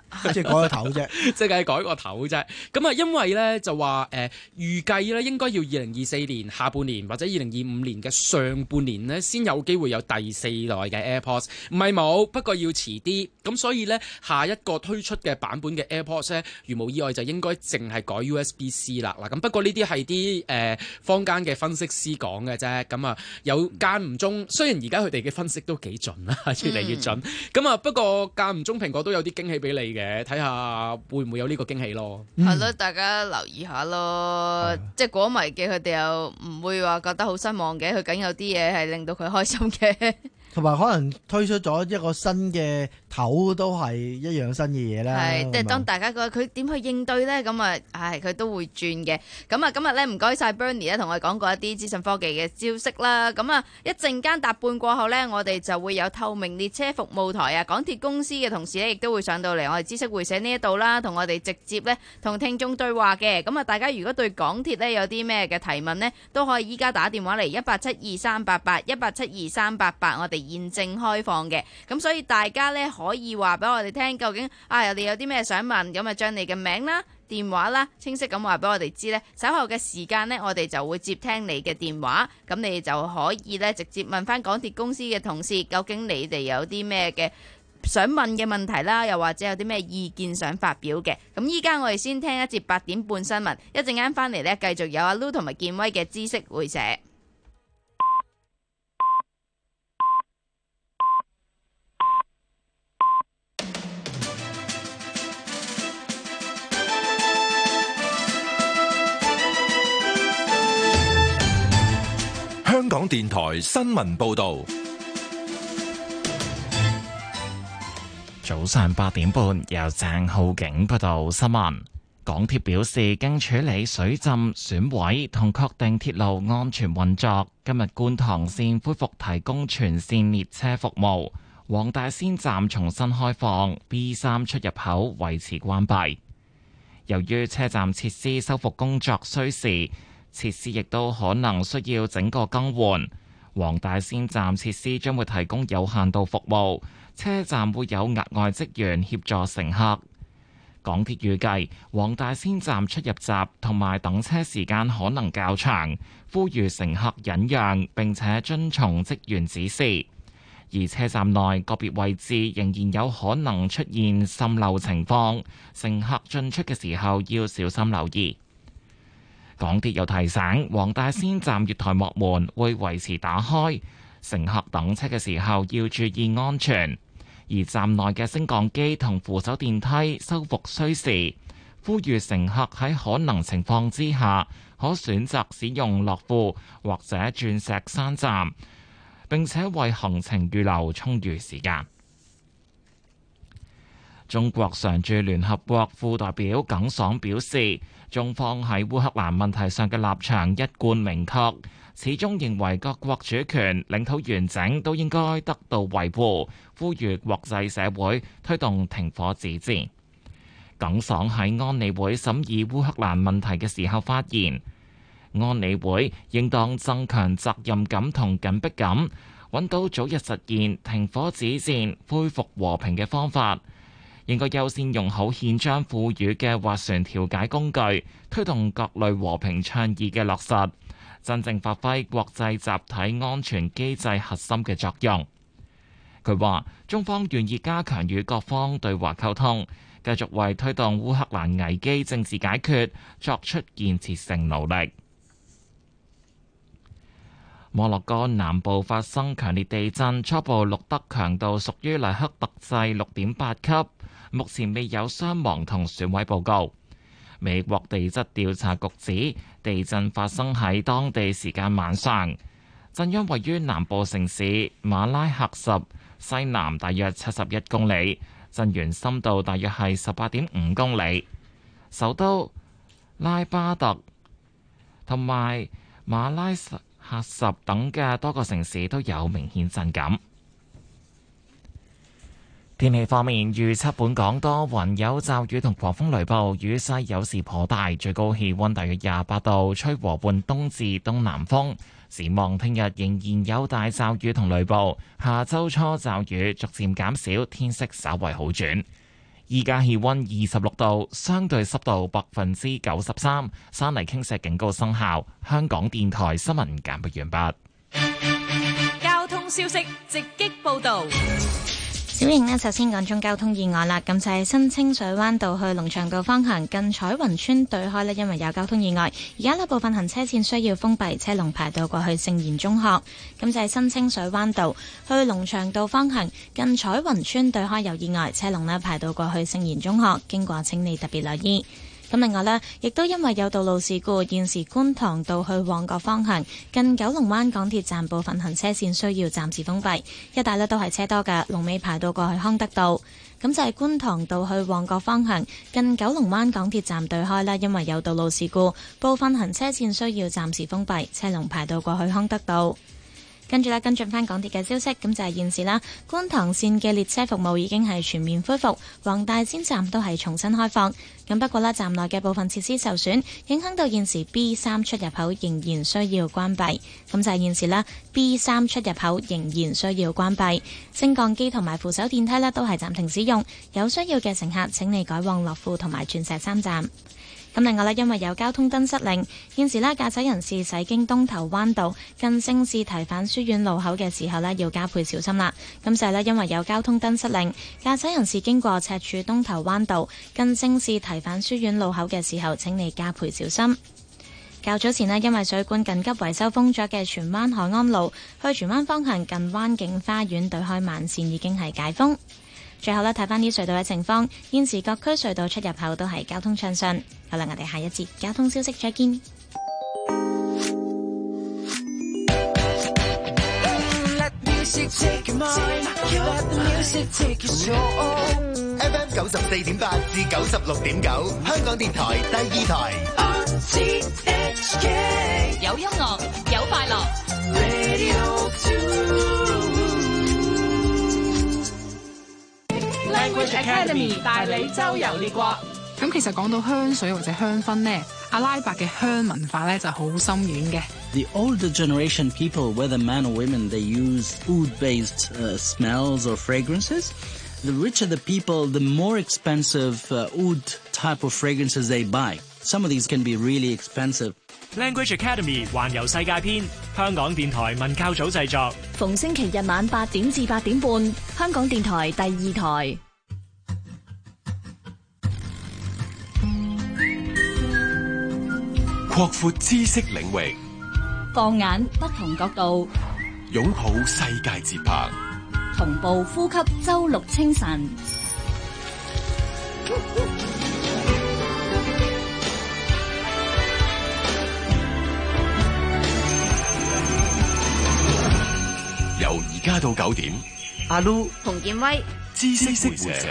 即係改個頭啫， 即係改個頭啫。咁啊，因為咧就話誒、呃、預計咧應該要二零二四年下半年或者二零二五年嘅上半年呢，先有機會有第四代嘅 AirPods。唔係冇，不過要遲啲。咁所以咧，下一個推出嘅版本嘅 AirPods 咧，如無意外就應該淨係改 U S B C 啦。嗱，咁不過呢啲係啲誒坊間嘅分析師講嘅啫。咁啊，有間唔中，雖然而家佢哋嘅分析都幾準啦，越嚟越準。咁啊、嗯，不過間唔中蘋果都有啲驚喜俾你嘅，睇下會唔會有呢個驚喜咯。 係咯、嗯，大家留意下咯。嗯、即係果迷嘅佢哋又唔會話覺得好失望嘅，佢梗有啲嘢係令到佢開心嘅。 同埋可能推出咗一個新嘅頭，都係一樣新嘅嘢啦。 係，即係當大家覺得佢點去應對咧，咁啊，唉，佢都會轉嘅。咁啊，今日咧唔該晒 Bernie 咧，同我哋講過一啲資訊科技嘅消息啦。咁啊，一陣間搭半過後咧，我哋就會有透明列車服務台啊，港鐵公司嘅同事咧，亦都會上到嚟我哋知識會社呢一度啦，同我哋直接咧同聽眾對話嘅。咁啊，大家如果對港鐵咧有啲咩嘅提問呢，都可以依家打電話嚟一八七二三八八一八七二三八八，我哋現正開放嘅，咁所以大家咧可以話俾我哋聽，究竟啊我哋有啲咩想問，咁啊將你嘅名啦、電話啦，清晰咁話俾我哋知呢。稍後嘅時間呢，我哋就會接聽你嘅電話，咁你就可以咧直接問翻港鐵公司嘅同事，究竟你哋有啲咩嘅想問嘅問題啦，又或者有啲咩意見想發表嘅。咁依家我哋先聽一節八點半新聞，一陣間翻嚟呢，繼續有阿 Lu 同埋建威嘅知識會社。 香港電台新聞報道， 早上八點半由鄭浩景報道新聞。港鐵表示，經處理水浸損毀同確定鐵路安全運作，今日觀塘綫恢復提供全綫列車服務，黃大仙站重新開放 ，B 三出入口維持關閉。由於車站設施修復工作需時，設施亦都可能需要整個更換，黃大仙站設施將會提供有限度服務，車站會有額外職員協助乘客。港鐵預計黃大仙站出入閘同埋等車時間可能較長，呼籲乘客忍讓並且遵從職員指示。而車站內個別位置仍然有可能出現滲漏情況，乘客進出嘅時候要小心留意。港鐵又提醒，黃大仙站月台幕門會維持打開，乘客等車嘅時候要注意安全。而站內嘅升降機同扶手電梯修復需時，呼籲乘客喺可能情況之下，可選擇使用樂富或者鑽石山站，並且為行程預留充裕時間。中國常駐聯合國副代表耿爽表示，中方喺烏克蘭問題上嘅立場一貫明確，始終認為各國主權、領土完整都應該得到維護，呼籲國際社會推動停火止戰。耿爽喺安理會審議烏克蘭問題嘅時候發言，安理會應當增強責任感同緊迫感，揾到早日實現停火止戰、恢復和平嘅方法。應該優先用好憲章賦予嘅斡旋調解工具，推動各類和平倡議嘅落實，真正發揮國際集體安全機制核心嘅作用。佢話：中方願意加強與各方對話溝通，繼續為推動烏克蘭危機政治解決作出建設性努力。摩洛哥南部發生強烈地震，初步錄得強度屬於黎克特制六點八級。目前未有傷亡同損毀報告。美國地質調查局指，地震發生喺當地時間晚上，震央位於南部城市馬拉喀什西南大約七十一公里，震源深度大約係十八點五公里。首都拉巴特同埋馬拉喀什等嘅多個城市都有明顯震感。天氣方面，預測本港多雲有驟雨同狂風雷暴，雨勢有時頗大，最高氣溫大約廿八度，吹和緩東至東南風。展望聽日仍然有大驟雨同雷暴，下周初驟雨逐漸減少，天色稍為好轉。 依家氣溫二十六度，相對濕度百分之九十三，山泥傾瀉警告生效。香港電台新聞簡報完畢。 交通消息直擊報道。 小瑩呢，首先講中交通意外啦，咁就係新清水灣道去龍翔道方向近彩雲村對開呢，因為有交通意外，而家呢部分行車線需要封閉，車龍排到過去聖言中學。咁就係新清水灣道去龍翔道方向近彩雲村對開有意外，車龍呢排到過去聖言中學，經過請你特別留意。咁另外呢，亦都因為有道路事故，現時觀塘道去旺角方向近九龍灣港鐵站部分行車線需要暫時封閉，一帶呢都係車多㗎，龍尾排到過去康德道。咁就係觀塘道去旺角方向近九龍灣港鐵站對開啦，因為有道路事故，部分行車線需要暫時封閉，車龍排到過去康德道。跟住咧，跟進翻港鐵嘅消息，咁就係現時啦，觀塘線嘅列車服務已經係全面恢復，黃大仙站都係重新開放。咁不過呢，站內嘅部分設施受損，影響到現時 B 三出入口仍然需要關閉。咁就係現時啦 B 三出入口仍然需要關閉，升降機同埋扶手電梯呢都係暫停使用。有需要嘅乘客請你改往樂富同埋鑽石山站。咁另外呢，因為有交通燈失靈，現時呢，駕駛人士駛經東頭灣道近聖士提反書院路口嘅時候呢，要加倍小心啦。咁就係呢，因為有交通燈失靈，駕駛人士經過赤柱東頭灣道近聖士提反書院路口嘅時候，請你加倍小心。較早前呢，因為水管緊急維修封咗嘅荃灣海安路去荃灣方向近灣景花園對開慢線已經係解封。最後呢，睇翻啲隧道嘅情況，現時各區隧道出入口都係交通暢順。好啦，我哋下一節交通消息再見。 F M 九十四點八至九十六點九，香港電台第二台。 有音樂，有快樂。Language Academy 帶你周遊列國。 咁其實講到香水或者香薰呢，阿拉伯嘅香文化咧就好深遠嘅。 The older generation people, whether men or women, they use oud-based uh, smells or fragrances. The richer the people, the more expensive uh, oud type of fragrances they buy. Some of these can be really expensive. Language Academy 環遊世界篇，香港電台文教組製作， 逢星期日晚八點至八點半，香港電台第二台。 擴闊知識領域， 放眼不同角度， 擁抱世界節拍， 同步呼吸周六清晨。 由而家到九點， 阿 Lu、 洪建威、 知識會社。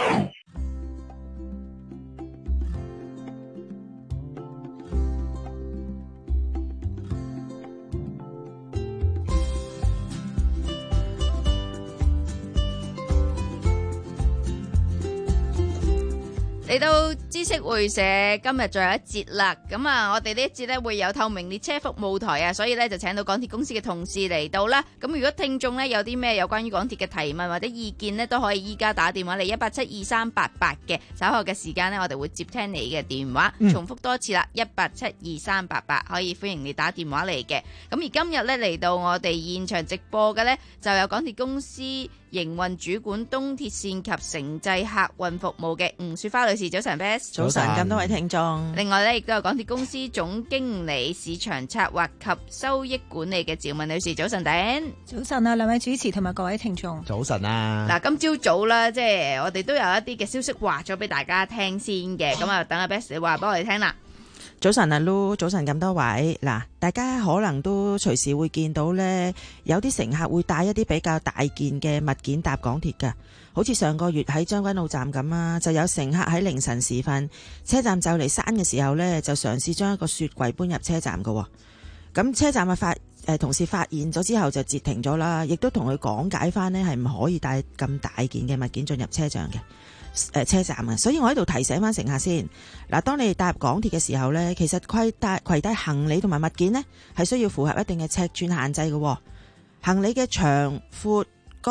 嚟到知識會社，今日最後一節啦。咁啊，我哋呢一節咧會有透明列車服務台啊，所以咧就請到港鐵公司嘅同事嚟到啦。咁如果聽眾咧有啲咩有關於港鐵嘅提問或者意見呢，都可以依家打電話嚟一八七二三八八嘅。稍後嘅時間呢，我哋會接聽你嘅電話。嗯、重複多次啦，一八七二三八八可以歡迎你打電話嚟嘅。咁而今日咧嚟到我哋現場直播嘅呢，就有港鐵公司營運主管東鐵線及城際客運服務嘅吳雪花女士。早晨 Bess。 早晨，咁多位聽眾。 另外咧，亦都有港鐵公司總經理市場策劃及收益管理嘅趙文女士。早晨，頂。 早晨啊，兩位主持同埋各位聽眾。 早晨啊。 嗱，今朝早啦，即係我哋都有一啲嘅消息話咗俾大家聽先嘅，咁啊，等阿 Bess 你話俾我哋聽啦。 早晨啊 Lu， 早晨咁多位。嗱，大家可能都隨時會見到呢，有啲乘客會帶一啲比較大件嘅物件搭港鐵㗎。好似上個月喺將軍澳站咁啊，就有乘客喺凌晨時分，車站就嚟閂嘅時候呢，就嘗試將一個雪櫃搬入車站㗎。咁車站嘅發誒同事發現咗之後就截停咗啦，亦都同佢講解翻呢係唔可以帶咁大件嘅物件進入車站嘅。誒車站啊，所以我喺度提醒翻乘客先。嗱，當你哋搭入港鐵嘅時候呢，其實攜帶攜帶行李同埋物件呢，係需要符合一定嘅尺寸限制嘅。行李嘅長、闊、高、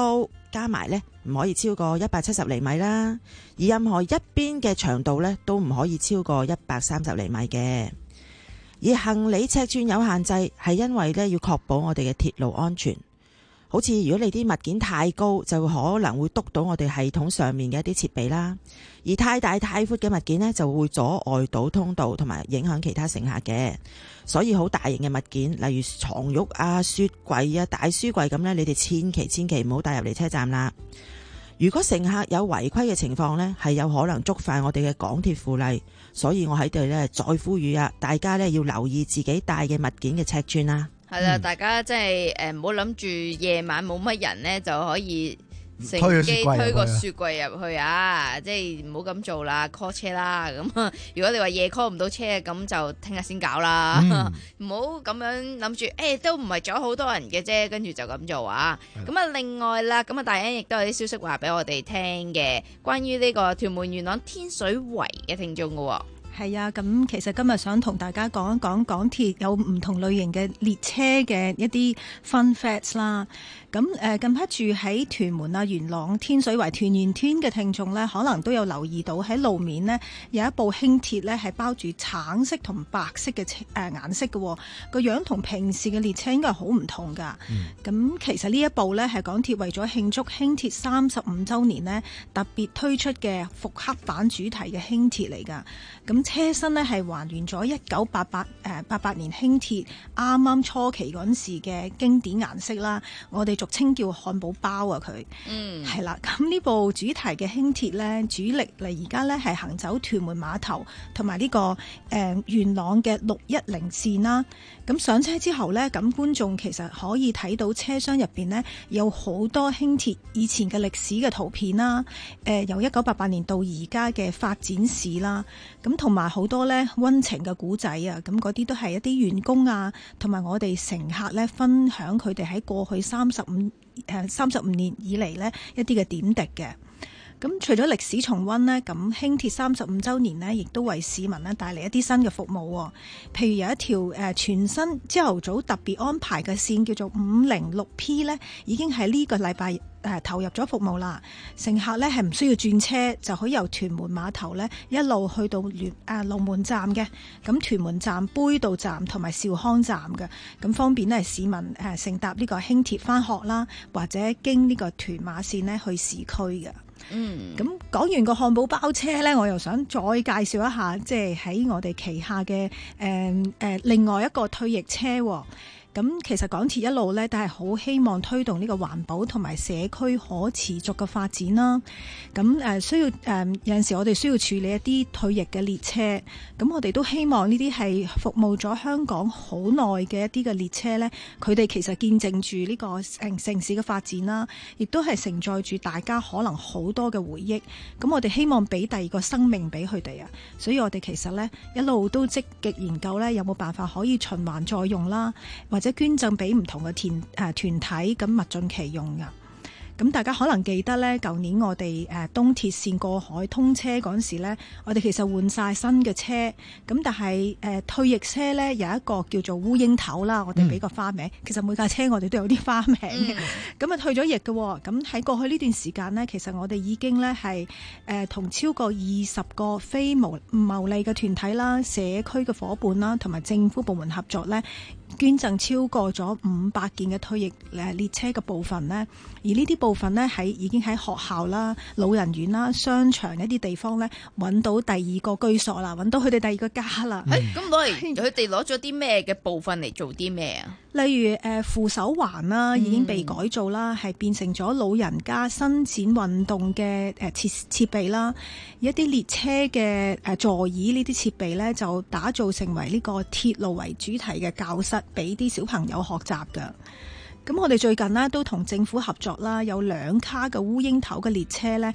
加埋呢唔可以超過一百七十厘米啦，而任何一邊嘅長度呢都唔可以超過一百三十厘米嘅。而行李尺寸有限制係因為呢要確保我哋嘅鐵路安全。好似如果你啲物件太高，就可能會篤到我哋系統上面嘅一啲設備啦；而太大太闊嘅物件呢，就會阻礙到通道同埋影響其他乘客嘅。所以好大型嘅物件，例如床褥啊、雪櫃啊、大書櫃咁呢，你哋千祈千祈唔好帶入嚟車站啦。如果乘客有違規嘅情況呢，係有可能觸犯我哋嘅港鐵附例。所以我喺度呢，再呼籲啊，大家呢要留意自己帶嘅物件嘅尺寸啊。 係啦，大家即係誒唔好諗住夜晚冇乜人咧就可以乘機推個雪櫃入去啊！即係唔好咁做啦 ，call 車啦咁啊！如果你話夜 call 唔到車，咁就聽日先搞啦，唔好咁樣諗住誒都唔係咗好多人嘅啫，跟住就咁做啊！咁啊，另外啦，咁啊，大恩亦都有啲消息話俾我哋聽嘅，關於呢個屯門元朗天水圍嘅聽眾嘅喎。 係啊，咁其實今日想同大家講一講港鐵有唔同類型嘅列車嘅一啲 fun facts 啦。咁誒近排住喺屯門啊、元朗、天水圍、屯元村嘅聽眾呢，可能都有留意到喺路面呢有一部輕鐵呢係包住橙色同白色嘅誒顏色嘅，個樣同平時嘅列車應該係好唔同㗎。咁、嗯、其實呢一部呢係港鐵為咗慶祝輕鐵三十五週年呢特別推出嘅復刻版主題嘅輕鐵嚟㗎。咁車身呢係還原咗一九八八誒八八年輕鐵啱啱初期嗰陣時嘅經典顏色啦，我哋俗稱叫漢堡包啊佢，嗯，係啦。咁呢部主題嘅輕鐵呢，主力嚟而家呢係行走屯門碼頭同埋呢個誒、呃、元朗嘅六一零線啦。咁上車之後呢，咁觀眾其實可以睇到車廂入邊呢有好多輕鐵以前嘅歷史嘅圖片啦，誒、呃、由一九八八年到而家嘅發展史啦，咁同埋好多呢溫情嘅古仔啊，咁嗰啲都係一啲員工啊，同埋我哋乘客呢分享佢哋喺過去三十五誒三十五年以嚟呢一啲嘅點滴嘅。咁除咗歷史重溫呢，咁輕鐵三十五週年呢，亦都為市民呢帶嚟一啲新嘅服務。譬如有一條誒全新朝頭早特別安排嘅線，叫做五零六 P 呢，已經喺呢個禮拜誒投入咗服務啦。乘客呢係唔需要轉車，就可以由屯門碼頭呢一路去到聯誒龍門站嘅。咁屯門站、杯渡站同埋兆康站嘅，咁方便呢係市民誒乘搭呢個輕鐵返學啦，或者經呢個屯馬線呢去市區嘅。嗯，咁講完個漢堡包車呢，我又想再介紹一下，即係喺我哋旗下嘅誒誒另外一個退役車。咁其實港鐵一路呢都係好希望推動呢個環保同埋社區可持續嘅發展啦。咁誒需要誒、呃、有陣時我哋需要處理一啲退役嘅列車，咁我哋都希望呢啲係服務咗香港好耐嘅一啲嘅列車呢，佢哋其實見證住呢個城城市嘅發展啦，亦都係承載住大家可能好多嘅回憶。咁我哋希望俾第二個生命俾佢哋啊，所以我哋其實呢一路都積極研究呢，有冇辦法可以循環再用啦，或者捐贈俾唔同嘅團誒團體，咁物盡其用噶。咁大家可能記得呢，舊年我哋誒東鐵線過海通車嗰陣時呢，我哋其實換晒新嘅車，咁但係誒退役車呢，有一個叫做烏蠅頭啦，我哋俾個花名。嗯、其實每架車我哋都有啲花名嘅，咁啊、嗯、退咗役嘅。咁喺過去呢段時間呢，其實我哋已經呢係誒同超過二十個非牟牟利嘅團體啦、社區嘅伙伴啦，同埋政府部門合作呢，捐贈超過咗五百件嘅退役誒列車嘅部分呢。而呢啲部分呢，喺已經喺學校啦、老人院啦、商場一啲地方呢，揾到第二個居所啦，揾到佢哋第二個家啦。 咁攞嚟佢哋攞咗啲咩嘅部分嚟做啲咩啊？ 例如誒扶手環啦，已經被改造啦，係、嗯、變成咗老人家伸展運動嘅誒設設備啦。一啲列車嘅誒座椅呢啲設備呢，就打造成為呢個鐵路為主題嘅教室，俾啲小朋友學習㗎。咁我哋最近呢，都同政府合作啦，有兩卡嘅烏蠅頭嘅列車呢，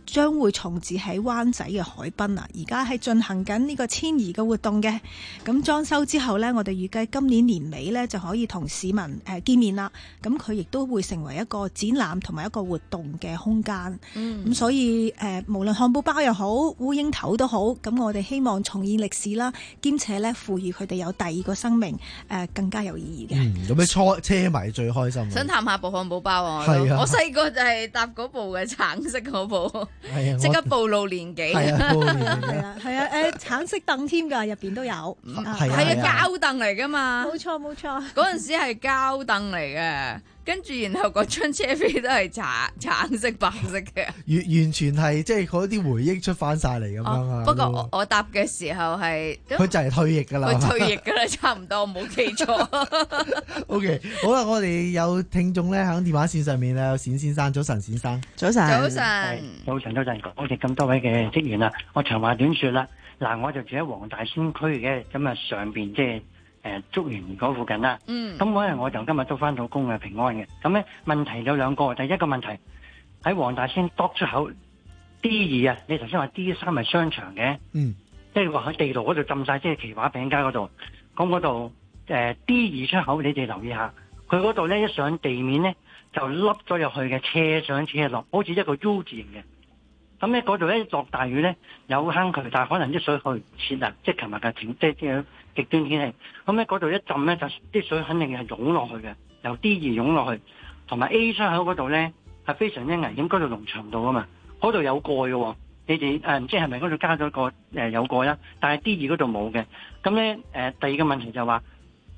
將會重置喺灣仔嘅海濱啊，而家係進行緊呢個遷移嘅活動嘅。咁裝修之後呢，我哋預計今年年尾呢就可以同市民誒、呃、見面啦。咁佢亦都會成為一個展覽同埋一個活動嘅空間。咁、 嗯、 所以誒、呃，無論漢堡包又好，烏蠅頭都好，咁我哋希望重現歷史啦，兼且呢賦予佢哋有第二個生命，誒、呃、更加有意義嘅。 嗯，咁樣車車迷最開心。 想探下部漢堡包啊！ 係啊， 我細個就係搭嗰部嘅橙色嗰部，即刻暴露年紀。 係啊，暴露年紀。 係啊，係啊，誒橙色凳添㗎，入邊都有。 係啊，係啊，膠凳嚟㗎嘛。 冇錯冇錯。 嗰陣時係膠凳嚟嘅。跟住，然後嗰張車飛都係橙橙色、白色嘅， 完完全係即係嗰啲回憶出翻晒嚟咁樣啊！ 不過我我搭嘅時候係佢就係退役㗎啦， 佢退役㗎啦，差唔多，我冇記錯。 OK， 好啦，我哋有聽眾咧喺電話線上面咧，有冼先生，早晨，冼生， 早晨， 早晨， 早晨，早晨，我哋咁多位嘅職員啦，我長話短説啦，嗱，我就住喺黃大仙區嘅，咁啊上邊即係。誒竹園嗰附近啦，咁嗰日我就今日都翻到工嘅平安嘅。咁咧問題有兩個，第一個問題喺黃大仙篤出口 D 二啊，你頭先話 D 三係商場嘅， 嗯， 即係話喺地牢嗰度浸晒，即係奇華餅街嗰度。咁嗰度誒 D 二出口，你哋留意下，佢嗰度咧一上地面咧就凹咗入去嘅，斜上斜落，好似一個 U 字形嘅。咁咧嗰度咧落大雨咧有坑渠，但係可能啲水去唔切啊，即係琴日嘅天，即係即係極端天氣。咁咧嗰度一浸咧就啲水肯定係湧落去嘅，由 D 二湧落去，同埋 A 出口嗰度咧係非常之危險，嗰度農場道啊嘛，嗰度有蓋嘅喎。你哋誒唔知係咪嗰度加咗個誒、呃、有蓋啦？但係 D 二嗰度冇嘅。咁咧誒第二個問題就話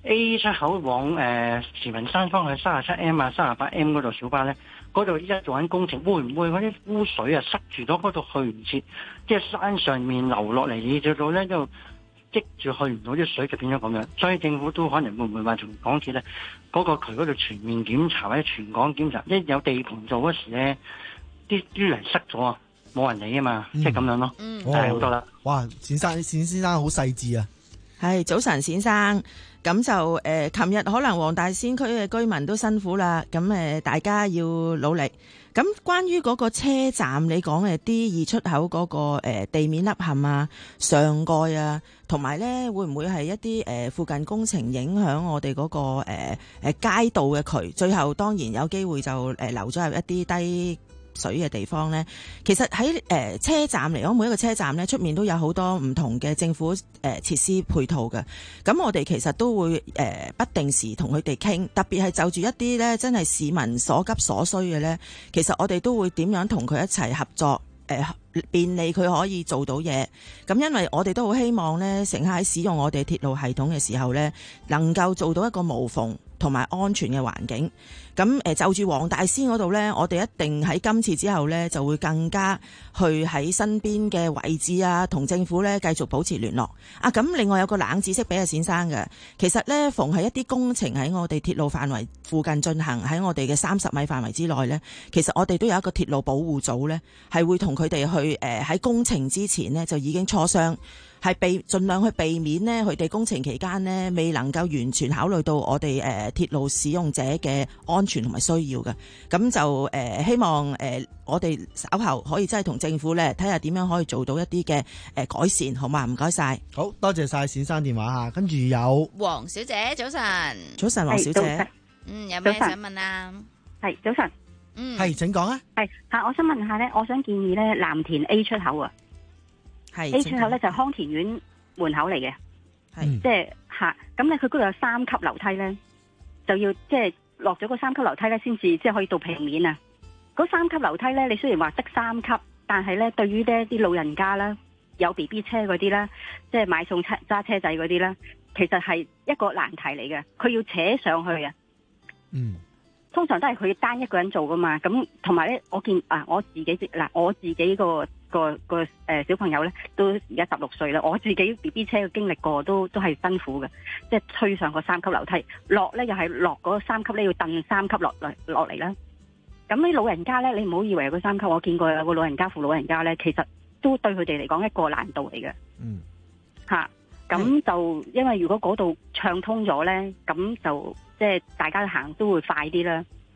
A 出口往誒慈雲山方向三十七 M 啊、三十八 M 嗰度小巴咧。嗰度依家做緊工程，會唔會嗰啲污水啊塞住咗嗰度去唔切？即係山上面流落嚟，你做到咧就積住去唔到啲水，就變咗咁樣。所以政府都可能會唔會話從港鐵咧嗰個渠嗰度全面檢查或者全港檢查，一有地盤做嗰時咧，啲啲泥塞咗啊，冇人理啊嘛，即係咁樣咯。嗯，係好多啦。 哇，冼生，冼先生好細緻啊！ 係早晨，冼生。咁就誒，琴、呃、日可能黃大仙區嘅居民都辛苦啦。咁誒、呃，大家要努力。咁關於嗰個車站，你講嘅 D 二出口嗰、那個、呃、地面凹陷啊、上蓋啊，同埋咧會唔會係一啲誒、呃、附近工程影響我哋嗰、那個誒誒、呃、街道嘅渠？最後當然有機會就誒、呃、流咗入一啲低水嘅地方呢，其實喺誒、呃、車站嚟講，每一個車站呢出面都有好多唔同嘅政府誒、呃、設施配套嘅。咁我哋其實都會誒、呃、不定時同佢哋傾，特別係就住一啲呢真係市民所急所需嘅呢，其實我哋都會點樣同佢一齊合作，誒、呃、便利佢可以做到嘢。咁因為我哋都好希望呢乘客喺使用我哋鐵路系統嘅時候呢，能夠做到一個無縫同埋安全嘅環境。咁誒就住黃大仙嗰度呢，我哋一定喺今次之後呢，就會更加去喺身邊嘅位置啊，同政府呢繼續保持聯絡。啊，咁另外有個冷知識俾阿冼生嘅，其實呢，逢係一啲工程喺我哋鐵路範圍附近進行，喺我哋嘅三十米範圍之內呢，其實我哋都有一個鐵路保護組呢，係會同佢哋去誒喺、呃、工程之前呢，就已經磋商。係避盡量去避免呢，佢哋工程期間呢，未能夠完全考慮到我哋誒、呃、鐵路使用者嘅安全同埋需要嘅。咁就誒、呃、希望誒、呃、我哋稍後可以真係同政府咧睇下點樣可以做到一啲嘅誒改善，好嘛？唔該晒， 好多謝晒冼生電話嚇，跟住有黃小姐，早晨， 早晨黃小姐， 嗯，有咩想問啊？ 係早晨， 嗯， 係請講啊。 係嚇，我想問下咧，我想建議咧藍田 A 出口啊。A 出口咧就係康田苑門口嚟嘅，係即係吓咁咧，佢嗰度有三級樓梯咧，就要即係落咗個三級樓梯咧，先至即係可以到平面啊。嗰三級樓梯咧，你雖然話得三級，但係咧對於呢啲老人家啦，有 B B 車嗰啲啦，即係買餸車揸車仔嗰啲啦，其實係一個難題嚟嘅，佢要扯上去啊。 嗯， 通常都係佢單一個人做噶嘛，咁同埋咧，我見啊，我自己嗱，我自己個。個個誒、呃、小朋友咧都而家十六歲啦，我自己 B B 車嘅經歷過都都係辛苦嘅，即係推上個三級樓梯，落咧又係落嗰三級咧要蹬三級落嚟落嚟啦。咁啲老人家咧，你唔好以為個三級，我見過有個老人家扶老人家咧，其實都對佢哋嚟講一個難度嚟嘅。 嗯， 吓咁就因為如果嗰度暢通咗咧，咁就即係大家行都會快啲啦。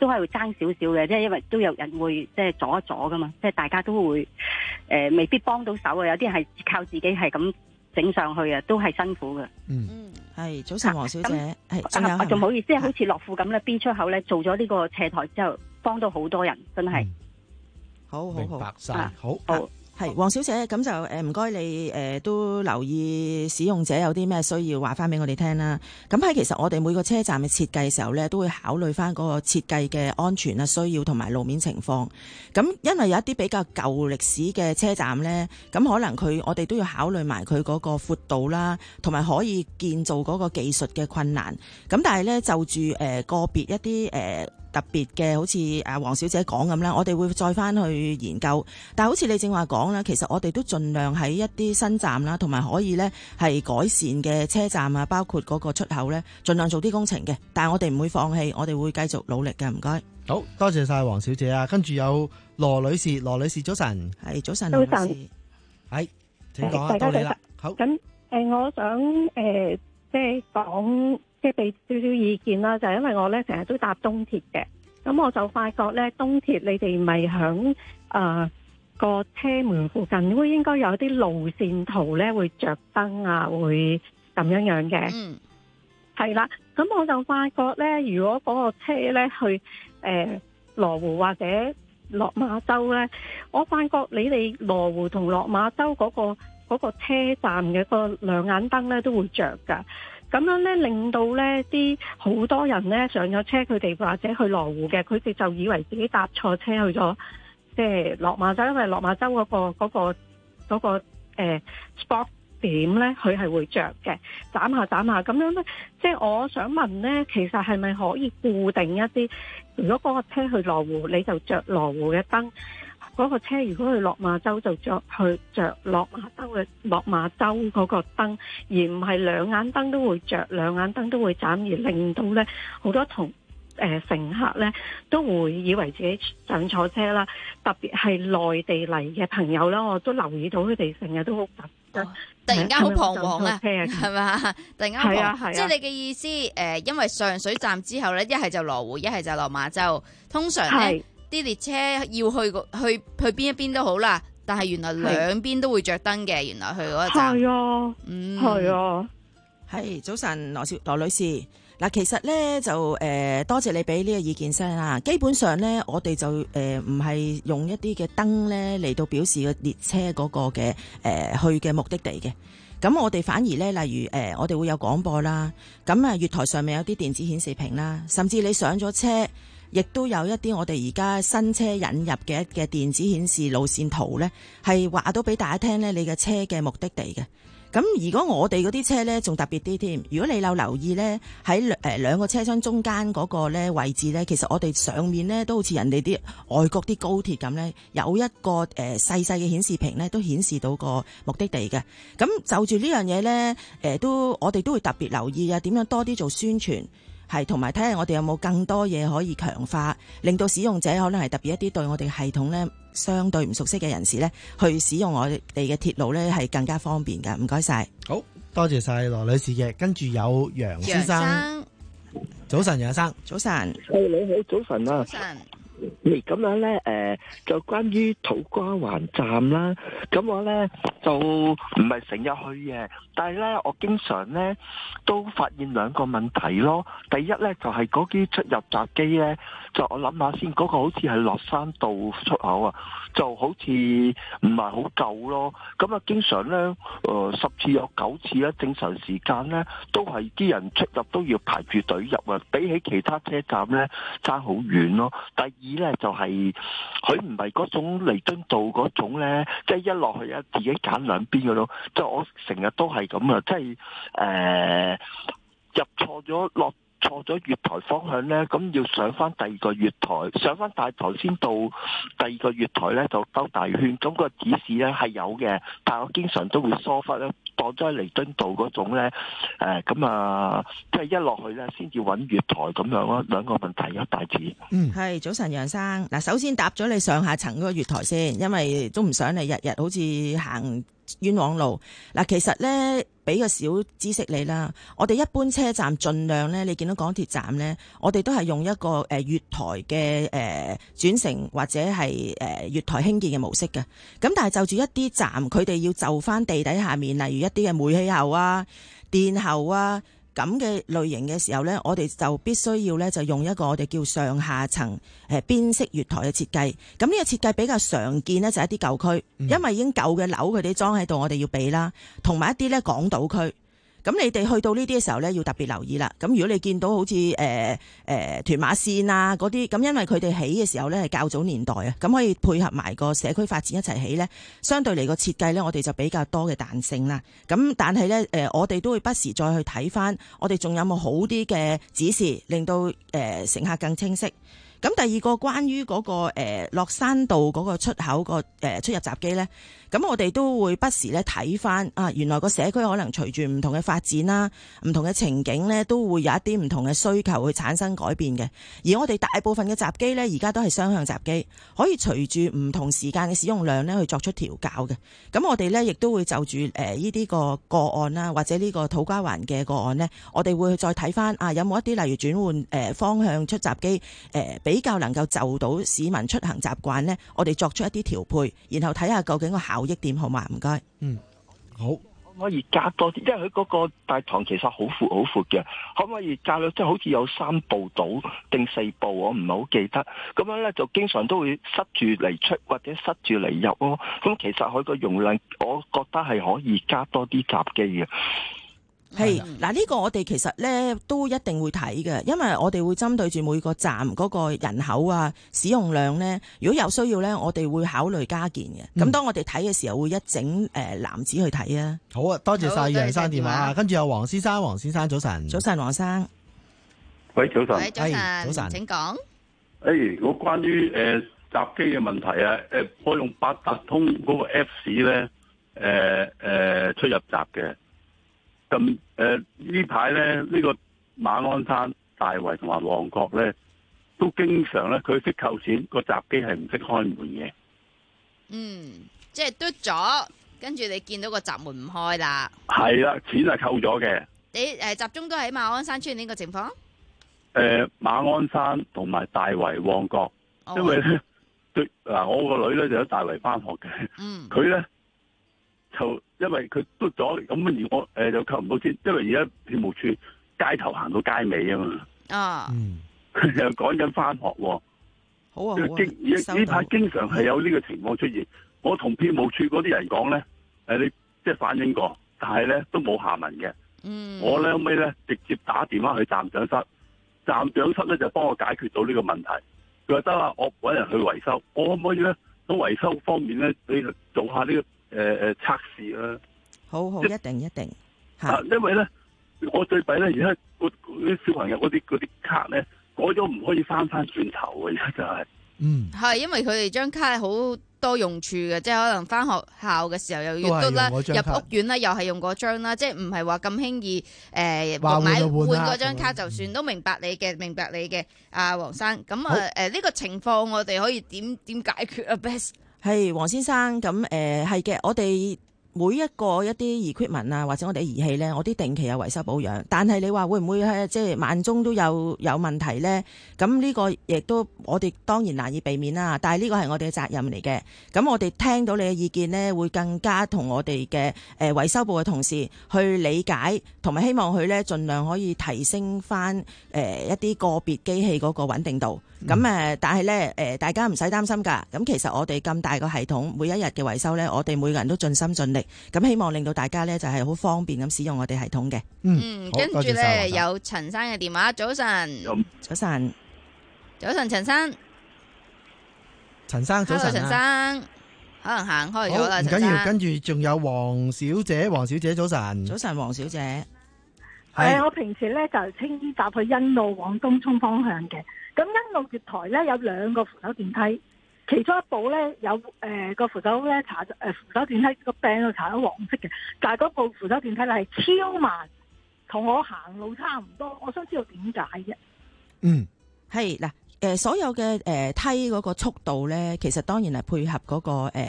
都係會爭少少嘅，即係因為都有人會即係阻一阻噶嘛，即係大家都會誒、呃、未必幫到手啊，有啲人係靠自己係咁整上去啊，都係辛苦嘅。 嗯，係早晨，黃小姐，係仲有仲唔好意思，即係好似樂富咁咧 ，B 出口咧做咗呢個斜台之後，幫到好多人，真係、嗯。 好好好， 明白晒， 啊、 好。 好係黃小姐，咁就誒唔該你誒、呃、都留意使用者有啲咩需要話翻俾我哋聽啦。咁喺其實我哋每個車站嘅設計嘅時候咧，都會考慮翻嗰個設計嘅安全啊、需要同埋路面情況。咁因為有一啲比較舊歷史嘅車站咧，咁可能佢我哋都要考慮埋佢嗰個闊度啦，同埋可以建造嗰個技術嘅困難。咁但係咧就住誒、呃、個別一啲誒。呃特別嘅，好似阿黃小姐講咁啦，我哋會再翻去研究。但係好似你正話講啦，其實我哋都盡量喺一啲新站啦，同埋可以呢係改善嘅車站啊，包括嗰個出口呢，盡量做啲工程嘅。但係我哋唔會放棄，我哋會繼續努力嘅。唔該， 好多謝晒黃小姐啊！跟住有羅女士，羅女士早晨， 係早晨， 早晨， 係請講啊，到你啦。好， 咁誒、呃，我想誒、呃，即係講。即係俾少少意見啦，就係、是、因為我咧成日都搭東鐵嘅，咁我就發覺咧東鐵你哋咪響誒個車門附近會應該有啲路線圖咧會着燈啊，會咁樣樣嘅。嗯，係啦，咁我就發覺咧，如果嗰個車咧去誒、呃、羅湖或者落馬洲咧，我發覺你哋羅湖同落馬洲嗰、那個嗰、那個車站嘅個亮眼燈咧都會着㗎。咁樣咧，令到咧啲好多人咧上咗車，佢哋或者去羅湖嘅，佢哋就以為自己搭錯車去咗，即係落馬洲，因為落馬洲嗰、嗰個嗰、嗰個嗰、嗰個、呃、spot 點咧，佢係會着嘅，斬下斬下咁樣咧。即係我想問咧，其實係咪可以固定一啲？如果嗰個車去羅湖，你就着羅湖嘅燈。嗰、那個車如果去落馬洲就着去着落馬洲嘅落馬洲嗰個燈，而唔係兩眼燈都會着，兩眼燈都會斬，而令到咧好多同誒、呃、乘客咧都會以為自己上錯車啦。特別係內地嚟嘅朋友啦，我都留意到佢哋成日都好緊、哦， 突然間好彷徨啊，係咪？突然間彷徨， 係即係你嘅意思誒、呃？因為上水站之後咧，一係就羅湖，一係就落馬洲，通常咧。啲列車要去去去邊一邊都好啦，但係原來兩邊都會着燈嘅。原來去嗰個站係啊，嗯，係啊， 係早晨，羅小羅女士嗱，其實咧就誒、呃、多謝你俾呢個意見先啦。基本上咧，我哋就誒唔係用一啲嘅燈咧嚟到表示個列車嗰個嘅誒、呃、去嘅目的地嘅。咁我哋反而咧，例如誒、呃，我哋會有廣播啦，咁啊月台上面有啲電子顯示屏啦，甚至你上咗車。亦都有一啲我哋而家新車引入嘅嘅電子顯示路線圖呢，係話到俾大家聽呢，你嘅車嘅目的地嘅。咁如果我哋嗰啲車呢，仲特別啲添。如果你有留意呢，喺誒兩個車廂中間嗰個呢位置呢，其實我哋上面呢都好似人哋啲外國啲高鐵咁呢，有一個誒細細嘅顯示屏呢，都顯示到個目的地嘅。咁就住呢樣嘢呢，誒都我哋都會特別留意啊，點樣多啲做宣傳。係，同埋睇下我哋有冇更多嘢可以強化，令到使用者可能係特別一啲對我哋系統呢相對唔熟悉嘅人士呢，去使用我哋嘅鐵路呢係更加方便㗎。唔該晒， 好多謝晒羅女士嘅，跟住有楊先生， 生早晨，楊生， 早晨， 你好，早晨啊， 早晨。 嚟咁樣咧，誒、呃，就關於土瓜灣站啦。咁我咧就唔係成日去嘅，但係咧我經常咧都發現兩個問題咯。第一咧就係嗰啲出入閘機咧，就我諗下先，嗰、那個好似係落山道出口啊，就好似唔係好夠咯。咁啊，經常咧，誒、呃、十次有九次咧，正常時間咧都係啲人出入都要排住隊入啊，比起其他車站咧爭好遠咯。第二咧就係佢唔係嗰種彌敦道嗰種咧，即係一落去啊自己揀兩邊嘅咯。即係我成日都係咁啊，即係誒入錯咗落錯咗月台方向咧，咁要上翻第二個月台，上翻大台先到第二個月台咧就兜大圈。咁個指示咧係有嘅，但係我經常都會疏忽咧，當咗喺彌敦道嗰種咧，誒咁啊，即係一落去咧先至揾月台咁樣咯。兩個問題啊，大致。 嗯，係早晨，楊生。嗱，首先答咗你上下層嗰個月台先，因為都唔想你日日好似行冤枉路。嗱，其實咧俾個小知識你啦，我哋一般車站盡量咧，你見到港鐵站咧，我哋都係用一個誒月台嘅誒轉乘或者係誒月台興建嘅模式嘅。咁但係就住一啲站，佢哋要就翻地底下面，例如一啲嘅煤氣喉啊、電喉啊。咁嘅類型嘅時候呢，我哋就必須要呢，就用一個我哋叫上下層誒邊式月台嘅設計。咁呢個設計比較常見呢，就係一啲舊區，因為已經舊嘅樓佢哋裝喺度，我哋要避啦。同埋一啲呢港島區。咁你哋去到呢啲嘅時候呢，要特別留意啦。咁如果你見到好似誒誒屯馬線啊嗰啲，咁因為佢哋起嘅時候呢係較早年代啊，咁可以配合埋個社區發展一齊起呢，相對嚟個設計呢，我哋就比較多嘅彈性啦。咁但係呢，誒，我哋都會不時再去睇翻，我哋仲有冇好啲嘅指示，令到誒乘客更清晰。咁第二個關於嗰個誒落山道嗰個出口個誒出入閘機呢，咁我哋都會不時咧睇翻啊，原來個社區可能隨住唔同嘅發展啦、唔同嘅情景呢，都會有一啲唔同嘅需求去產生改變嘅。而我哋大部分嘅閘機呢，而家都係雙向閘機，可以隨住唔同時間嘅使用量呢去作出調校嘅。咁我哋呢，亦都會就住誒呢啲個個案啦，或者呢個土瓜灣嘅個案呢，我哋會再睇翻啊，有冇一啲例如轉換誒方向出閘機誒比較能夠就到市民出行習慣呢，我哋作出一啲調配，然後睇下究竟個效益點好嘛？唔該。 嗯，好。 可唔可以加多啲？因為佢嗰個大堂其實好闊好闊嘅，可唔可以加咧？即係好似有三部到定四部，我唔係好記得。咁樣咧就經常都會塞住嚟出或者塞住嚟入咯。咁其實佢個容量，我覺得係可以加多啲閘機嘅。 係嗱，呢個我哋其實咧都一定會睇嘅，因為我哋會針對住每個站嗰個人口啊、使用量咧，如果有需要咧，我哋會考慮加建嘅。咁、嗯、當我哋睇嘅時候，會一整誒籃子去睇啊。 好啊，多謝晒楊生電話，跟住有黃先生，黃先生早晨， 早晨黃生， 喂早晨， 早晨，早晨，請講。 誒，我關於誒閘機嘅問題啊，誒，我用八達通嗰個 Apps 咧，誒、呃、誒、呃、出入閘嘅。咁誒呢排咧，呢、這個馬鞍山、大圍同埋旺角咧，都經常咧佢識扣錢，個閘機係唔識開門嘅。 嗯，即係嘟咗，跟住你見到個閘門唔開啦。 係啦，錢係扣咗嘅。 你誒、呃、集中都喺馬鞍山出現呢個情況？誒、 呃，馬鞍山同埋大圍、旺角，哦、因為咧，對嗱，我個女咧就喺大圍翻學嘅。嗯，佢咧。就因為佢嘟咗，咁而我誒、呃、就扣唔到錢，因為而家票務處街頭行到街尾啊嘛。啊，佢又趕緊翻學喎。好啊，經呢排經常係有呢個情況出現。我同票務處嗰啲人講咧，誒你即係反映過，但係咧都冇下文嘅。嗯，我咧後尾咧直接打電話去站長室，站長室咧就幫我解決到呢個問題。佢話得啦，我揾人去維修，我可唔可以咧喺維修方面咧，你做下呢、這個？誒、呃、誒，測試啦， 好好，一定一定吓，因為咧，我最弊咧，而家嗰啲小朋友嗰啲嗰啲卡咧，改咗唔可以翻翻轉頭嘅，而家就係、是，嗯，係因為佢哋張卡好多用處嘅，即係可能翻學校嘅時候又要嘟啦，入屋苑啦又係用嗰張啦，即係唔係話咁輕易誒買換嗰張卡就算，都明白你嘅，明白你嘅，阿黃生，咁啊誒呢個情況我哋可以點點解決啊 ？Best 係黃先生，咁誒係嘅，我哋每一個一啲 equipment 啊，或者我哋儀器咧，我啲定期有維修保養。但係你話會唔會係即係萬中都有有問題咧？咁呢個亦都我哋當然難以避免啦。但係呢個係我哋嘅責任嚟嘅。咁我哋聽到你嘅意見咧，會更加同我哋嘅誒維修部嘅同事去理解，同埋希望佢咧盡量可以提升翻誒一啲個別機器嗰個穩定度。咁、嗯、誒，但係咧誒，大家唔使擔心㗎。咁其實我哋咁大個系統，每一日嘅維修咧，我哋每個人都盡心盡力。咁希望令到大家咧就係好方便咁使用我哋系統嘅。 嗯，跟住咧有陳生嘅電話，早晨， 早晨， 早晨，陳生， 陳生早晨， 陳生，可能行開咗啦。 唔緊要，跟住仲有黃小姐，黃小姐早晨， 早晨，黃小姐。 係我平時咧就青衣搭去欣澳往東涌方向嘅。咁欣澳月台咧有兩個扶手電梯，其中一部咧有誒個、呃、扶手咧搽誒扶手電梯個柄度搽咗黃色嘅，但係嗰部扶手電梯咧係超慢，同我行路差唔多。我想知道點解啫？ 嗯，係嗱，誒所有嘅誒梯嗰個速度咧，其實當然係配合嗰、嗰個誒。呃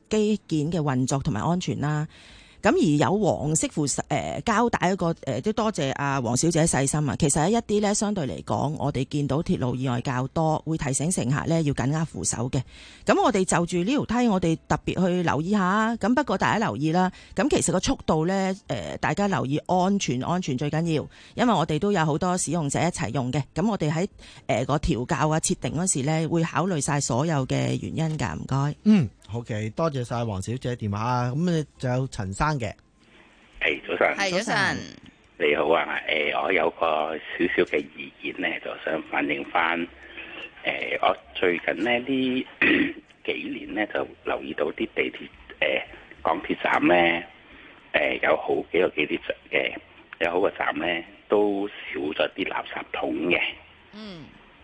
機件嘅運作同埋安全啦。咁而有黃色附誒膠帶一個誒，都多謝阿黃小姐細心啊。其實一啲咧，相對嚟講，我哋見到鐵路意外較多，會提醒乘客咧要緊握扶手嘅。咁我哋就住呢條梯，我哋特別去留意下。咁不過大家留意啦，咁其實個速度咧誒，大家留意安全，安全最緊要，因為我哋都有好多使用者一齊用嘅。咁我哋喺誒個調校啊、設定嗰時咧，會考慮晒所有嘅原因㗎。唔該。 嗯。好嘅，多謝晒黃小姐電話。咁你就有陳生嘅。 誒，早晨。 係早晨。 你好啊，誒，我有個少少嘅意見咧，就想反映翻。誒，我最近呢呢幾年咧，就留意到啲地鐵誒港鐵站咧，誒有好幾個幾啲嘅有好個站咧，都少咗啲垃圾桶嘅。 嗯。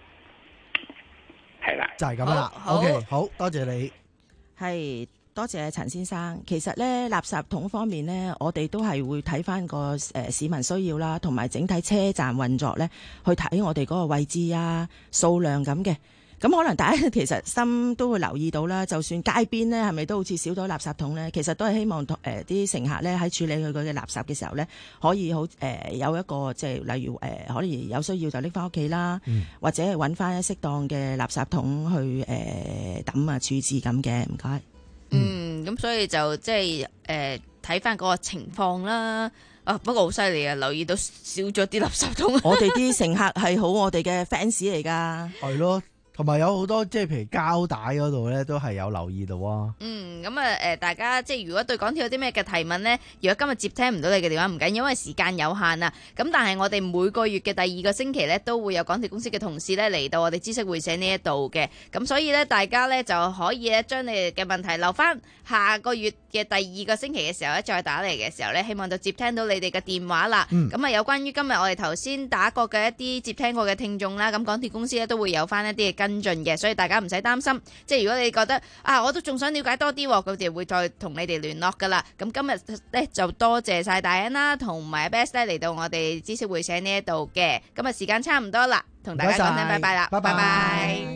係啦。 就係咁啦。OK，好多謝你。 係多謝陳先生。其實咧，垃圾桶方面呢，我哋都係會睇翻個誒市民需要啦，同埋整體車站運作咧，去睇我哋嗰個位置啊、數量咁嘅。咁可能大家其實心都會留意到啦。就算街邊呢，係咪都好似少咗垃圾桶呢？其實都係希望誒啲乘客咧喺處理佢嘅垃圾嘅時候咧，可以好誒、呃、有一個即係例如誒、呃、可以有需要就拎翻屋企啦，嗯、或者係揾翻一適當嘅垃圾桶去誒抌啊處置咁嘅。唔該。 嗯，咁所以就即係誒睇翻嗰個情況啦。啊，不過好犀利啊，留意到少咗啲垃圾桶。 我哋啲乘客係好我哋嘅 fans 嚟㗎。 係咯。同埋有好多即係譬如膠帶嗰度咧，都係有留意到啊。 嗯，咁啊誒，大家即係如果對港鐵有啲咩嘅提問呢？如果今日接聽唔到你嘅電話唔緊，因為時間有限啊。咁但係我哋每個月嘅第二個星期呢，都會有港鐵公司嘅同事呢嚟到我哋知識會社呢一度嘅。咁所以呢，大家呢就可以咧將你哋嘅問題留翻下個月嘅第二個星期嘅時候咧，再打嚟嘅時候呢，希望就接聽到你哋嘅電話啦。咁啊、嗯，有關於今日我哋頭先打過嘅一啲接聽過嘅聽眾啦，咁港鐵公司咧都會有翻一啲嘅跟進嘅，所以大家唔使擔心。即係如果你覺得啊，我都仲想了解多啲，佢哋會再同你哋聯絡噶啦。咁今日咧就多謝晒大恩啦，同埋 Best 咧嚟到我哋知識會社呢一度嘅。今日時間差唔多啦，同大家講聲拜拜啦，拜拜。